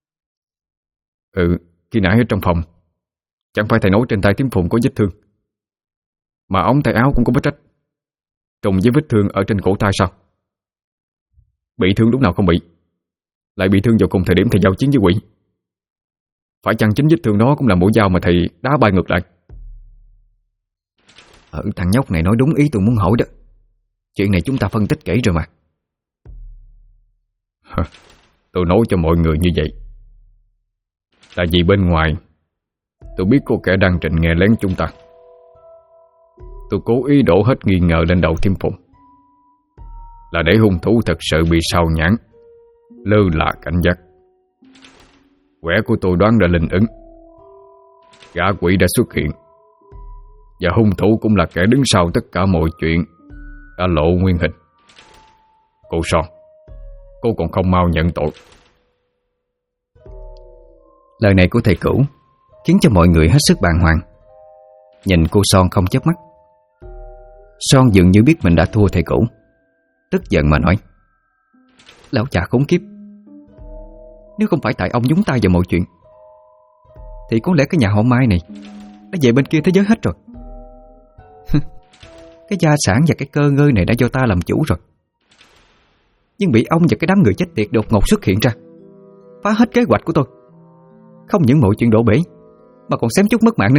Khi nãy ở trong phòng, chẳng phải thầy nói trên tay Tím Phụng có vết thương, mà ống tay áo cũng có vết rách, trùng với vết thương ở trên cổ tay sao? Bị thương lúc nào không bị, lại bị thương vào cùng thời điểm thầy giao chiến với quỷ. Phải chăng chính vết thương đó cũng là mũi dao mà thầy đá bay ngược lại? Thằng nhóc này nói đúng ý tôi muốn hỏi đó. Chuyện này chúng ta phân tích kỹ rồi mà. Tôi nói cho mọi người như vậy là vì bên ngoài tôi biết có kẻ đang trình nghe lén chúng ta. Tôi cố ý đổ hết nghi ngờ lên đầu Tím Phụng, là để hung thủ thật sự bị sao nhãng, lơ là cảnh giác. Quẻ của tôi đoán đã linh ứng, gã quỷ đã xuất hiện, và hung thủ cũng là kẻ đứng sau tất cả mọi chuyện, đã lộ nguyên hình. Cô Son, cô còn không mau nhận tội. Lời này của thầy Cửu khiến cho mọi người hết sức bàng hoàng. Nhìn cô Son không chớp mắt. Son dường như biết mình đã thua thầy Cửu, tức giận mà nói: Lão già khốn kiếp, nếu không phải tại ông nhúng tay vào mọi chuyện thì có lẽ cái nhà họ Mai này đã về bên kia thế giới hết rồi. Cái gia sản và cái cơ ngơi này đã do ta làm chủ rồi, nhưng bị ông và cái đám người chết tiệt đột ngột xuất hiện ra, phá hết kế hoạch của tôi. Không những mọi chuyện đổ bể mà còn xém chút mất mạng nữa.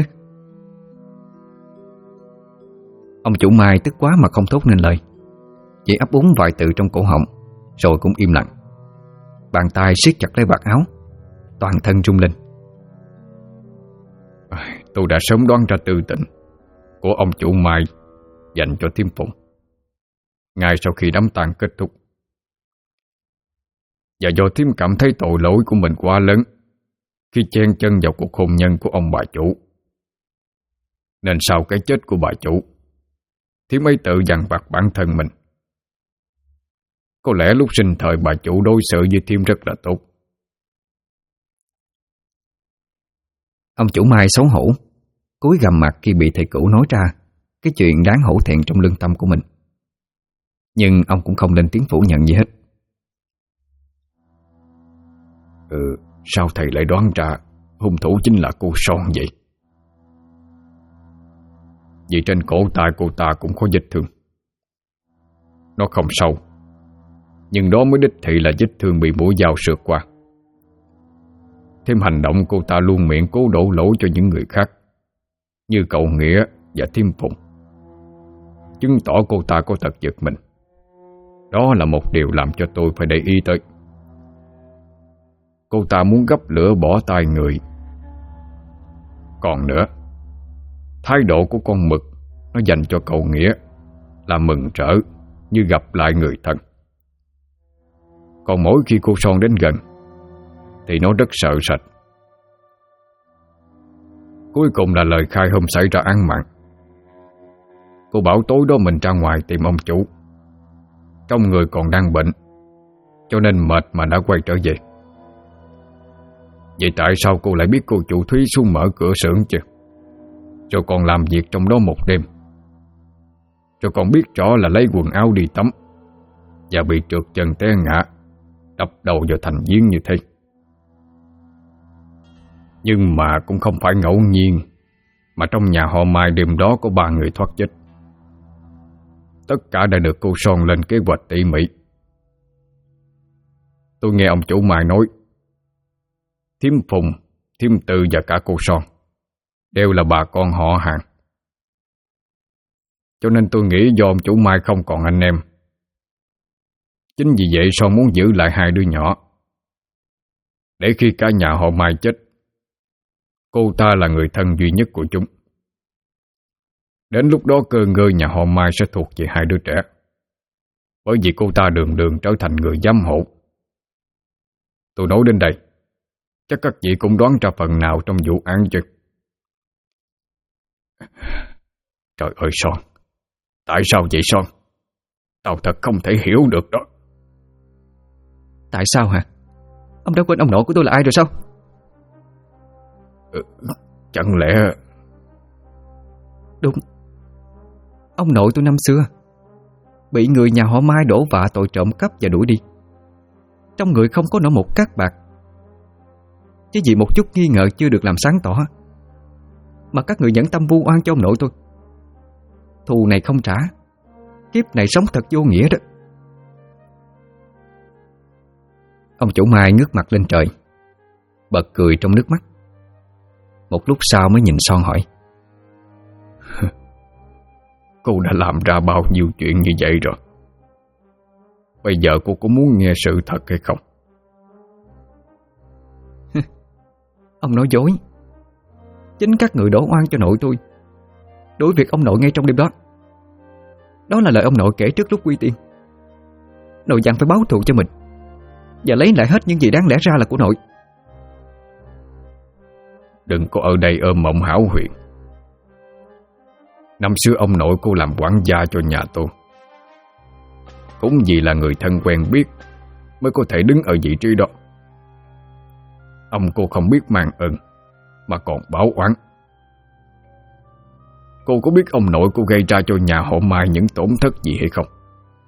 Ông chủ Mai tức quá mà không thốt nên lời, chỉ ấp úng vài từ trong cổ họng rồi cũng im lặng. Bàn tay siết chặt lấy vạt áo, toàn thân rung lên. Tôi đã sớm đoán ra tư tình của ông chủ Mai dành cho Thiêm Phụng ngay sau khi đám tang kết thúc. Và do Thiêm cảm thấy tội lỗi của mình quá lớn khi chen chân vào cuộc hôn nhân của ông bà chủ, nên sau cái chết của bà chủ, Thiêm ấy tự dằn vặt bản thân mình. Có lẽ lúc sinh thời bà chủ đối xử với Thiêm rất là tốt. Ông chủ Mai xấu hổ, cúi gằm mặt khi bị thầy Cửu nói ra cái chuyện đáng hổ thẹn trong lương tâm của mình. Nhưng ông cũng không lên tiếng phủ nhận gì hết. Sao thầy lại đoán ra hung thủ chính là cô Son vậy? Vì trên cổ tay cô ta cũng có vết thương. Nó không sâu, nhưng đó mới đích thị là vết thương bị mũi dao sượt qua. Thêm hành động cô ta luôn miệng cố đổ lỗi cho những người khác, như cậu Nghĩa và Thiêm Phụng, chứng tỏ cô ta có tật giật mình. Đó là một điều làm cho tôi phải để ý tới. Cô ta muốn gấp lửa bỏ tay người. Còn nữa, thái độ của con mực nó dành cho cậu Nghĩa là mừng rỡ như gặp lại người thân. Còn mỗi khi cô Son đến gần thì nó rất sợ sệt. Cuối cùng là lời khai hôm xảy ra án mạng. Cô bảo tối đó mình ra ngoài tìm ông chủ, trong người còn đang bệnh, cho nên mệt mà đã quay trở về. Vậy tại sao cô lại biết cô chủ Thúy xuống mở cửa xưởng chứ? Rồi còn làm việc trong đó một đêm, rồi còn biết rõ là lấy quần áo đi tắm và bị trượt chân té ngã, đập đầu vào thành giếng như thế. Nhưng mà cũng không phải ngẫu nhiên mà trong nhà họ Mai đêm đó có 3 người thoát chết. Tất cả đã được cô Son lên kế hoạch tỉ mỉ. Tôi nghe ông chủ Mai nói Thiêm Phùng, Thiêm Từ và cả cô Son đều là bà con họ hàng. Cho nên tôi nghĩ do ông chủ Mai không còn anh em, chính vì vậy Son muốn giữ lại 2 đứa nhỏ, để khi cả nhà họ Mai chết, cô ta là người thân duy nhất của chúng. Đến lúc đó cơ ngơi nhà họ Mai sẽ thuộc về 2 đứa trẻ, bởi vì cô ta đường đường trở thành người giám hộ. Tôi nói đến đây, chắc các vị cũng đoán ra phần nào trong vụ án chứ. Trời ơi Son, tại sao vậy Son? Tao thật không thể hiểu được đó. Tại sao hả? Ông đã quên ông nội của tôi là ai rồi sao? Chẳng lẽ... Đúng, ông nội tôi năm xưa bị người nhà họ Mai đổ vạ tội trộm cắp và đuổi đi. Trong người không có nổi một cát bạc, chỉ vì một chút nghi ngờ chưa được làm sáng tỏ mà các người nhẫn tâm vu oan cho ông nội tôi. Thù này không trả, kiếp này sống thật vô nghĩa đó. Ông chủ Mai ngước mặt lên trời, bật cười trong nước mắt. Một lúc sau mới nhìn Son hỏi: Cô đã làm ra bao nhiêu chuyện như vậy rồi? Bây giờ cô có muốn nghe sự thật hay không? Ông nói dối. Chính các người đổ oan cho nội tôi, đuổi việc ông nội ngay trong đêm đó. Đó là lời ông nội kể trước lúc quy tiên. Nội dặn phải báo thù cho mình và lấy lại hết những gì đáng lẽ ra là của nội. Đừng có ở đây ôm mộng hão huyền. Năm xưa ông nội cô làm quản gia cho nhà tôi, cũng vì là người thân quen biết mới có thể đứng ở vị trí đó. Ông cô không biết mang ơn mà còn báo oán. Cô có biết ông nội cô gây ra cho nhà họ Mai những tổn thất gì hay không?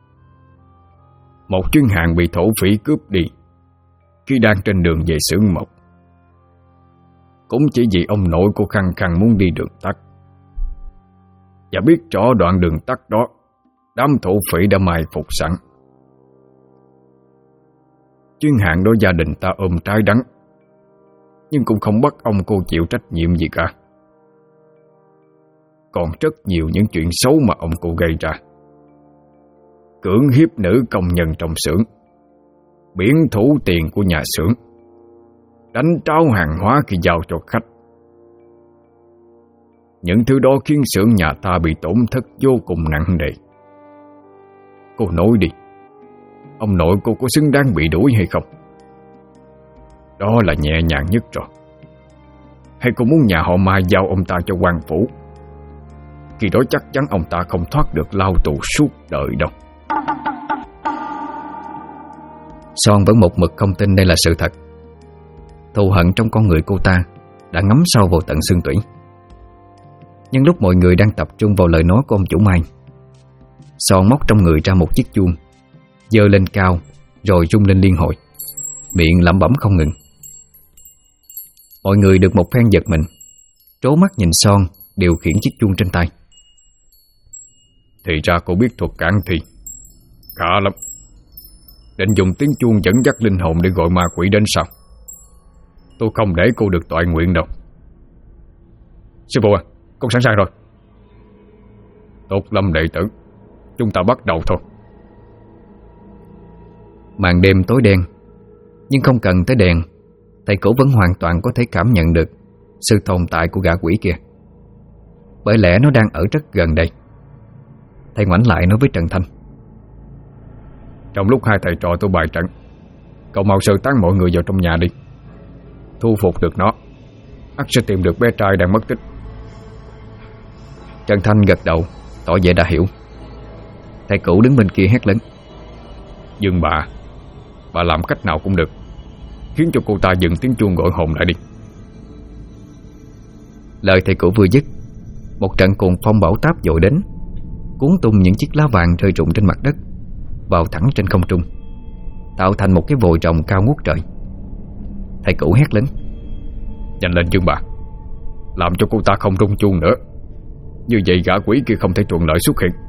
Một chuyến hàng bị thổ phỉ cướp đi khi đang trên đường về xưởng mộc, cũng chỉ vì ông nội cô khăng khăng muốn đi đường tắt, và biết rõ đoạn đường tắt đó đám thổ phỉ đã mai phục sẵn. Chuyến hàng đó gia đình ta ôm trái đắng, nhưng cũng không bắt ông cô chịu trách nhiệm gì cả. Còn rất nhiều những chuyện xấu mà ông cô gây ra: cưỡng hiếp nữ công nhân trong xưởng, biển thủ tiền của nhà xưởng, đánh tráo hàng hóa khi giao cho khách. Những thứ đó khiến xưởng nhà ta bị tổn thất vô cùng nặng nề. Cô nói đi, ông nội cô có xứng đáng bị đuổi hay không? Đó là nhẹ nhàng nhất rồi. Hay cô muốn nhà họ Mai giao ông ta cho quan phủ? Khi đó chắc chắn ông ta không thoát được lao tù suốt đời đâu. Son vẫn một mực không tin đây là sự thật. Thù hận trong con người cô ta đã ngấm sâu vào tận xương tủy. Nhưng lúc mọi người đang tập trung vào lời nói của ông chủ Mai, Son móc trong người ra một chiếc chuông, giơ lên cao rồi rung lên liên hồi, miệng lẩm bẩm không ngừng. Mọi người được một phen giật mình, trố mắt nhìn Son điều khiển chiếc chuông trên tay. Thì ra cô biết thuật cản thi, khá lắm. Định dùng tiếng chuông dẫn dắt linh hồn để gọi ma quỷ đến sao? Tôi không để cô được toại nguyện đâu. Sư phụ à, con sẵn sàng rồi. Tốt lắm đệ tử, chúng ta bắt đầu thôi. Màn đêm tối đen, nhưng không cần tới đèn, thầy cổ vẫn hoàn toàn có thể cảm nhận được sự tồn tại của gã quỷ kia. Bởi lẽ nó đang ở rất gần đây. Thầy ngoảnh lại nói với Trần Thanh: Trong lúc hai thầy trò tôi bài trận, cậu mau sơ tán mọi người vào trong nhà đi. Thu phục được nó, ắt sẽ tìm được bé trai đang mất tích. Trần Thanh gật đầu, tỏ vẻ đã hiểu. Thầy cũ đứng bên kia hét lớn: Dương bà làm cách nào cũng được, khiến cho cô ta dừng tiếng chuông gọi hồn lại đi. Lời thầy cũ vừa dứt, một trận cuồng phong bão táp dội đến, cuốn tung những chiếc lá vàng rơi rụng trên mặt đất vào thẳng trên không trung, tạo thành một cái vòi rồng cao ngút trời. Thầy cũ hét lớn: Nhanh lên Dương bà, làm cho cô ta không rung chuông nữa. Như vậy gã quỷ kia không thể thuận lợi xuất hiện.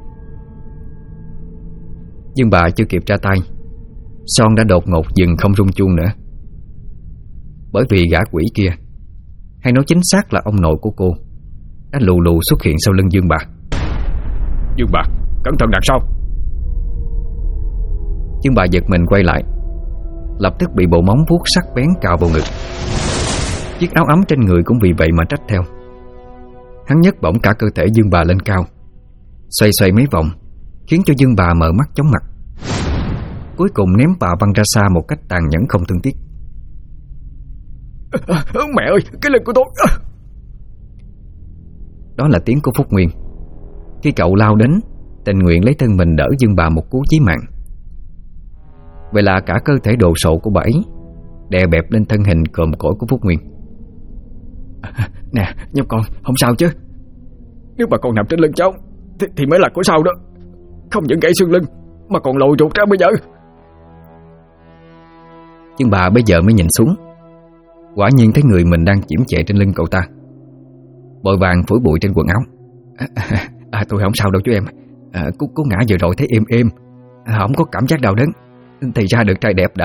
Dương bà chưa kịp ra tay, Son đã đột ngột dừng không rung chuông nữa. Bởi vì gã quỷ kia, hay nói chính xác là ông nội của cô, đã lù lù xuất hiện sau lưng Dương bà. Dương bà, cẩn thận đằng sau. Dương bà giật mình quay lại, lập tức bị bộ móng vuốt sắc bén cào vào ngực. Chiếc áo ấm trên người cũng vì vậy mà trách theo. Hắn nhấc bổng cả cơ thể Dương bà lên cao, xoay xoay mấy vòng, khiến cho Dương bà mở mắt chóng mặt. Cuối cùng ném bà văng ra xa một cách tàn nhẫn không thương tiếc. Mẹ ơi, cái lưng của tôi! Đó là tiếng của Phúc Nguyên. Khi cậu lao đến, tình nguyện lấy thân mình đỡ Dương bà một cú chí mạng. Vậy là cả cơ thể đồ sộ của bà ấy đè bẹp lên thân hình còm cỗi của Phúc Nguyên. Nè, nhóc con, không sao chứ? Nếu bà còn nằm trên lưng cháu thì mới là của sao đó. Không những gãy xương lưng mà còn lồi ruột ra bây giờ. Nhưng bà bây giờ mới nhìn xuống, quả nhiên thấy người mình đang chiếm chệ trên lưng cậu ta. Vội vàng phủi bụi trên quần áo. Tôi không sao đâu chú em. Cú ngã vừa rồi thấy êm êm, không có cảm giác đau đớn, thì ra được trai đẹp đỡ.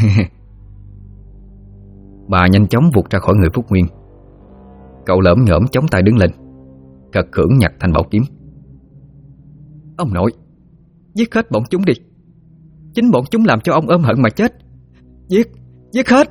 Bà nhanh chóng vụt ra khỏi người Phúc Nguyên. Cậu lởm nhởm chống tay đứng lên, cật khưởng nhặt thanh bảo kiếm. Ông nội, giết hết bọn chúng đi. Chính bọn chúng làm cho ông ôm hận mà chết. Giết hết.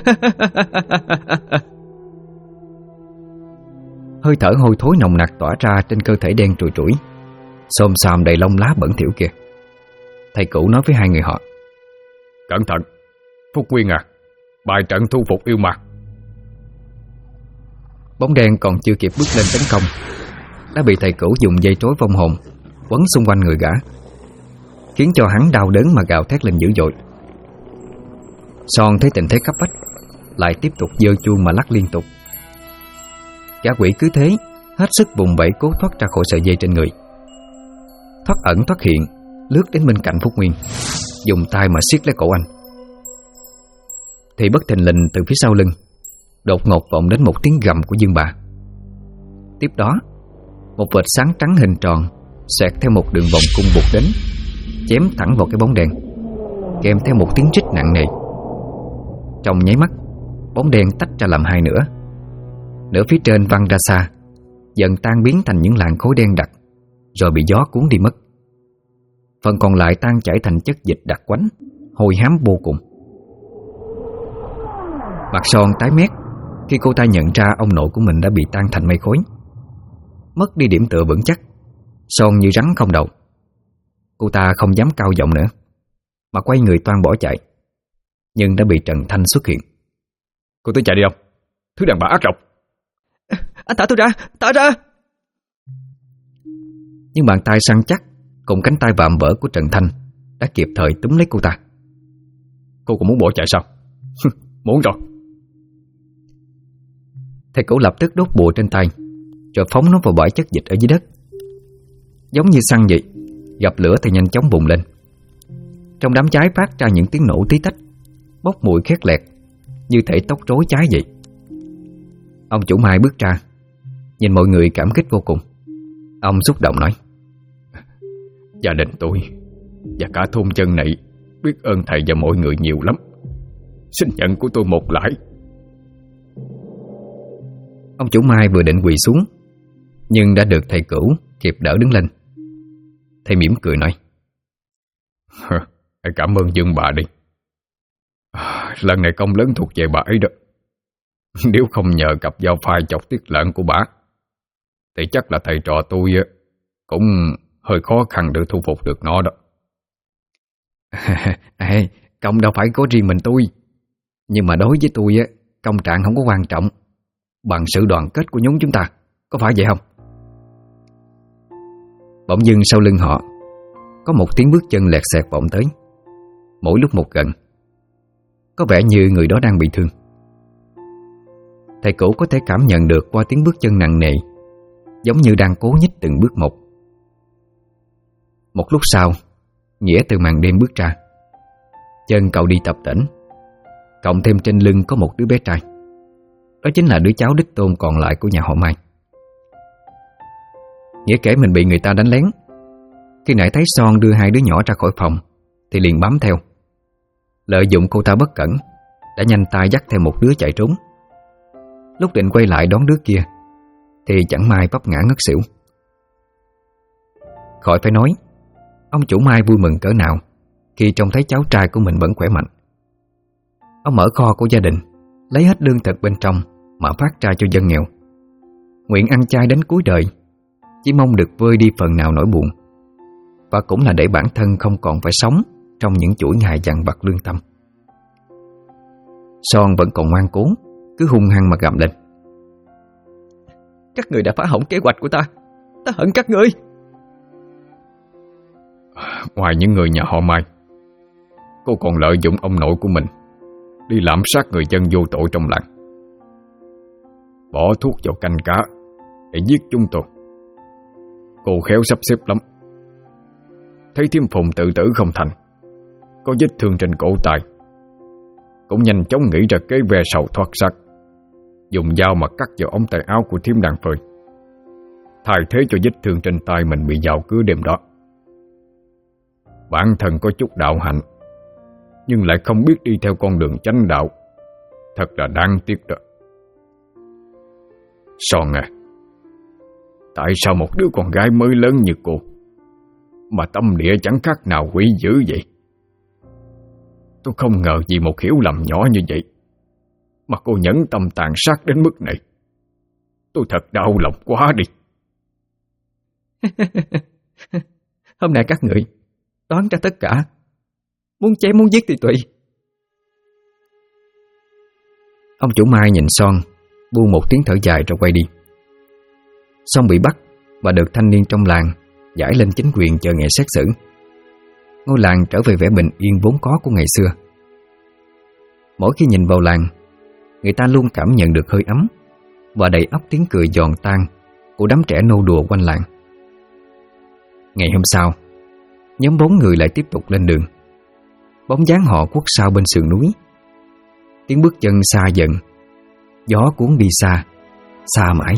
Hơi thở hôi thối nồng nặc tỏa ra trên cơ thể đen trùi trũi, xồm xàm đầy lông lá bẩn thỉu kia. Thầy cũ nói với hai người họ: Cẩn thận, Phúc Nguyên à, bài trận thu phục yêu ma. Bóng đen còn chưa kịp bước lên tấn công, đã bị thầy cửu dùng dây trói vong hồn quấn xung quanh người gã, khiến cho hắn đau đớn mà gào thét lên dữ dội. Son thấy tình thế cấp bách, lại tiếp tục giơ chuông mà lắc liên tục. Gã quỷ cứ thế hết sức vùng vẫy cố thoát ra khỏi sợi dây trên người. Thoát ẩn thoát hiện, lướt đến bên cạnh Phúc Nguyên, dùng tay mà siết lấy cổ anh. Thì bất thình lình từ phía sau lưng đột ngột vọng đến một tiếng gầm của Dương Bà. Tiếp đó, một vệt sáng trắng hình tròn xẹt theo một đường vòng cung vụt đến, chém thẳng vào cái bóng đen, kèm theo một tiếng rít nặng nề. Trong nháy mắt, bóng đen tách ra làm hai nửa. Nửa phía trên văng ra xa, dần tan biến thành những làn khói đen đặc, rồi bị gió cuốn đi mất. Phần còn lại tan chảy thành chất dịch đặc quánh, hôi hám vô cùng. Mặt Son tái mét khi cô ta nhận ra ông nội của mình đã bị tan thành mây khói. Mất đi điểm tựa vững chắc, Son như rắn không đầu. Cô ta không dám cao giọng nữa, mà quay người toan bỏ chạy, nhưng đã bị Trần Thanh xuất hiện. Cô tới chạy đi không? Thứ đàn bà ác độc! Anh thả tôi ra! Thả ra! Nhưng bàn tay săn chắc cùng cánh tay vạm vỡ của Trần Thanh đã kịp thời túm lấy cô ta. Cô còn muốn bỏ chạy sao? Muốn rồi. Thầy cửu lập tức đốt bùa trên tay, rồi phóng nó vào bãi chất dịch ở dưới đất. Giống như xăng vậy, gặp lửa thì nhanh chóng bùng lên. Trong đám cháy phát ra những tiếng nổ tí tách, bốc mùi khét lẹt, như thể tóc rối cháy vậy. Ông chủ Mai bước ra, nhìn mọi người cảm kích vô cùng. Ông xúc động nói: Gia đình tôi và cả thôn chân này biết ơn thầy và mọi người nhiều lắm. Xin nhận của tôi một lãi. Ông chủ Mai vừa định quỳ xuống, nhưng đã được thầy cửu kịp đỡ đứng lên. Thầy mỉm cười nói: Hãy cảm ơn Dương bà đi. Lần này công lớn thuộc về bà ấy đó. Nếu không nhờ cặp dao phai chọc tiết lợn của bà, thì chắc là thầy trò tôi cũng hơi khó khăn để thu phục được nó đó. Công đâu phải có riêng mình tôi, nhưng mà đối với tôi công trạng không có quan trọng bằng sự đoàn kết của nhóm chúng ta. Có phải vậy không? Bỗng dưng sau lưng họ có một tiếng bước chân lẹt xẹt vọng tới, mỗi lúc một gần. Có vẻ như người đó đang bị thương. Thầy cửu có thể cảm nhận được qua tiếng bước chân nặng nề, giống như đang cố nhích từng bước một. Một lúc sau, Nghĩa từ màn đêm bước ra. Chân cậu đi tập tễnh, cộng thêm trên lưng có một đứa bé trai. Đó chính là đứa cháu đích tôn còn lại của nhà họ Mai. Nghĩa kể mình bị người ta đánh lén. Khi nãy thấy Son đưa hai đứa nhỏ ra khỏi phòng thì liền bám theo. Lợi dụng cô ta bất cẩn, đã nhanh tay dắt theo một đứa chạy trốn. Lúc định quay lại đón đứa kia thì chẳng may vấp ngã ngất xỉu. Khỏi phải nói, ông chủ Mai vui mừng cỡ nào khi trông thấy cháu trai của mình vẫn khỏe mạnh. Ông mở kho của gia đình, lấy hết lương thực bên trong mà phát ra cho dân nghèo. Nguyện ăn chay đến cuối đời, chỉ mong được vơi đi phần nào nỗi buồn, và cũng là để bản thân không còn phải sống trong những chuỗi ngày dằn vặt lương tâm. Son vẫn còn ngoan cố, cứ hung hăng mà gầm lên: Các người đã phá hỏng kế hoạch của ta. Ta hận các ngươi. Ngoài những người nhà họ Mai, cô còn lợi dụng ông nội của mình đi lạm sát người dân vô tội trong làng, bỏ thuốc vào canh cá để giết chúng tôi. Cô khéo sắp xếp lắm. Thấy Thiêm Phùng tự tử không thành, có vết thương trên cổ tay, cũng nhanh chóng nghĩ ra kế ve sầu thoát xác, dùng dao mà cắt vào ống tay áo của Thiêm Đàn Phơi, thay thế cho vết thương trên tay mình bị dao cứa đêm đó. Bản thân có chút đạo hạnh, nhưng lại không biết đi theo con đường chánh đạo. Thật là đáng tiếc đó. Son à, tại sao một đứa con gái mới lớn như cô mà tâm địa chẳng khác nào quỷ dữ vậy? Tôi không ngờ vì một hiểu lầm nhỏ như vậy mà cô nhẫn tâm tàn sát đến mức này. Tôi thật đau lòng quá đi. Hôm nay các người đoán ra tất cả, muốn chém muốn giết thì tùy. Ông chủ Mai nhìn Son, buông một tiếng thở dài rồi quay đi. Son bị bắt và được thanh niên trong làng giải lên chính quyền chờ ngày xét xử. Ngôi làng trở về vẻ bình yên vốn có của ngày xưa. Mỗi khi nhìn vào làng, người ta luôn cảm nhận được hơi ấm và đầy ắp tiếng cười giòn tan của đám trẻ nô đùa quanh làng. Ngày hôm sau, nhóm 4 người lại tiếp tục lên đường. Bóng dáng họ khuất sau bên sườn núi. Tiếng bước chân xa dần, gió cuốn đi xa, xa mãi.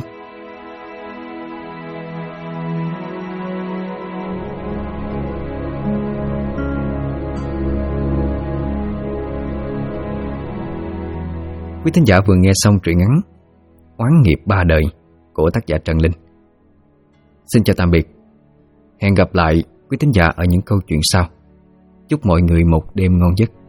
Quý thính giả vừa nghe xong truyện ngắn Oán nghiệp 3 đời của tác giả Trần Linh. Xin chào tạm biệt. Hẹn gặp lại quý thính giả ở những câu chuyện sau. Chúc mọi người một đêm ngon giấc.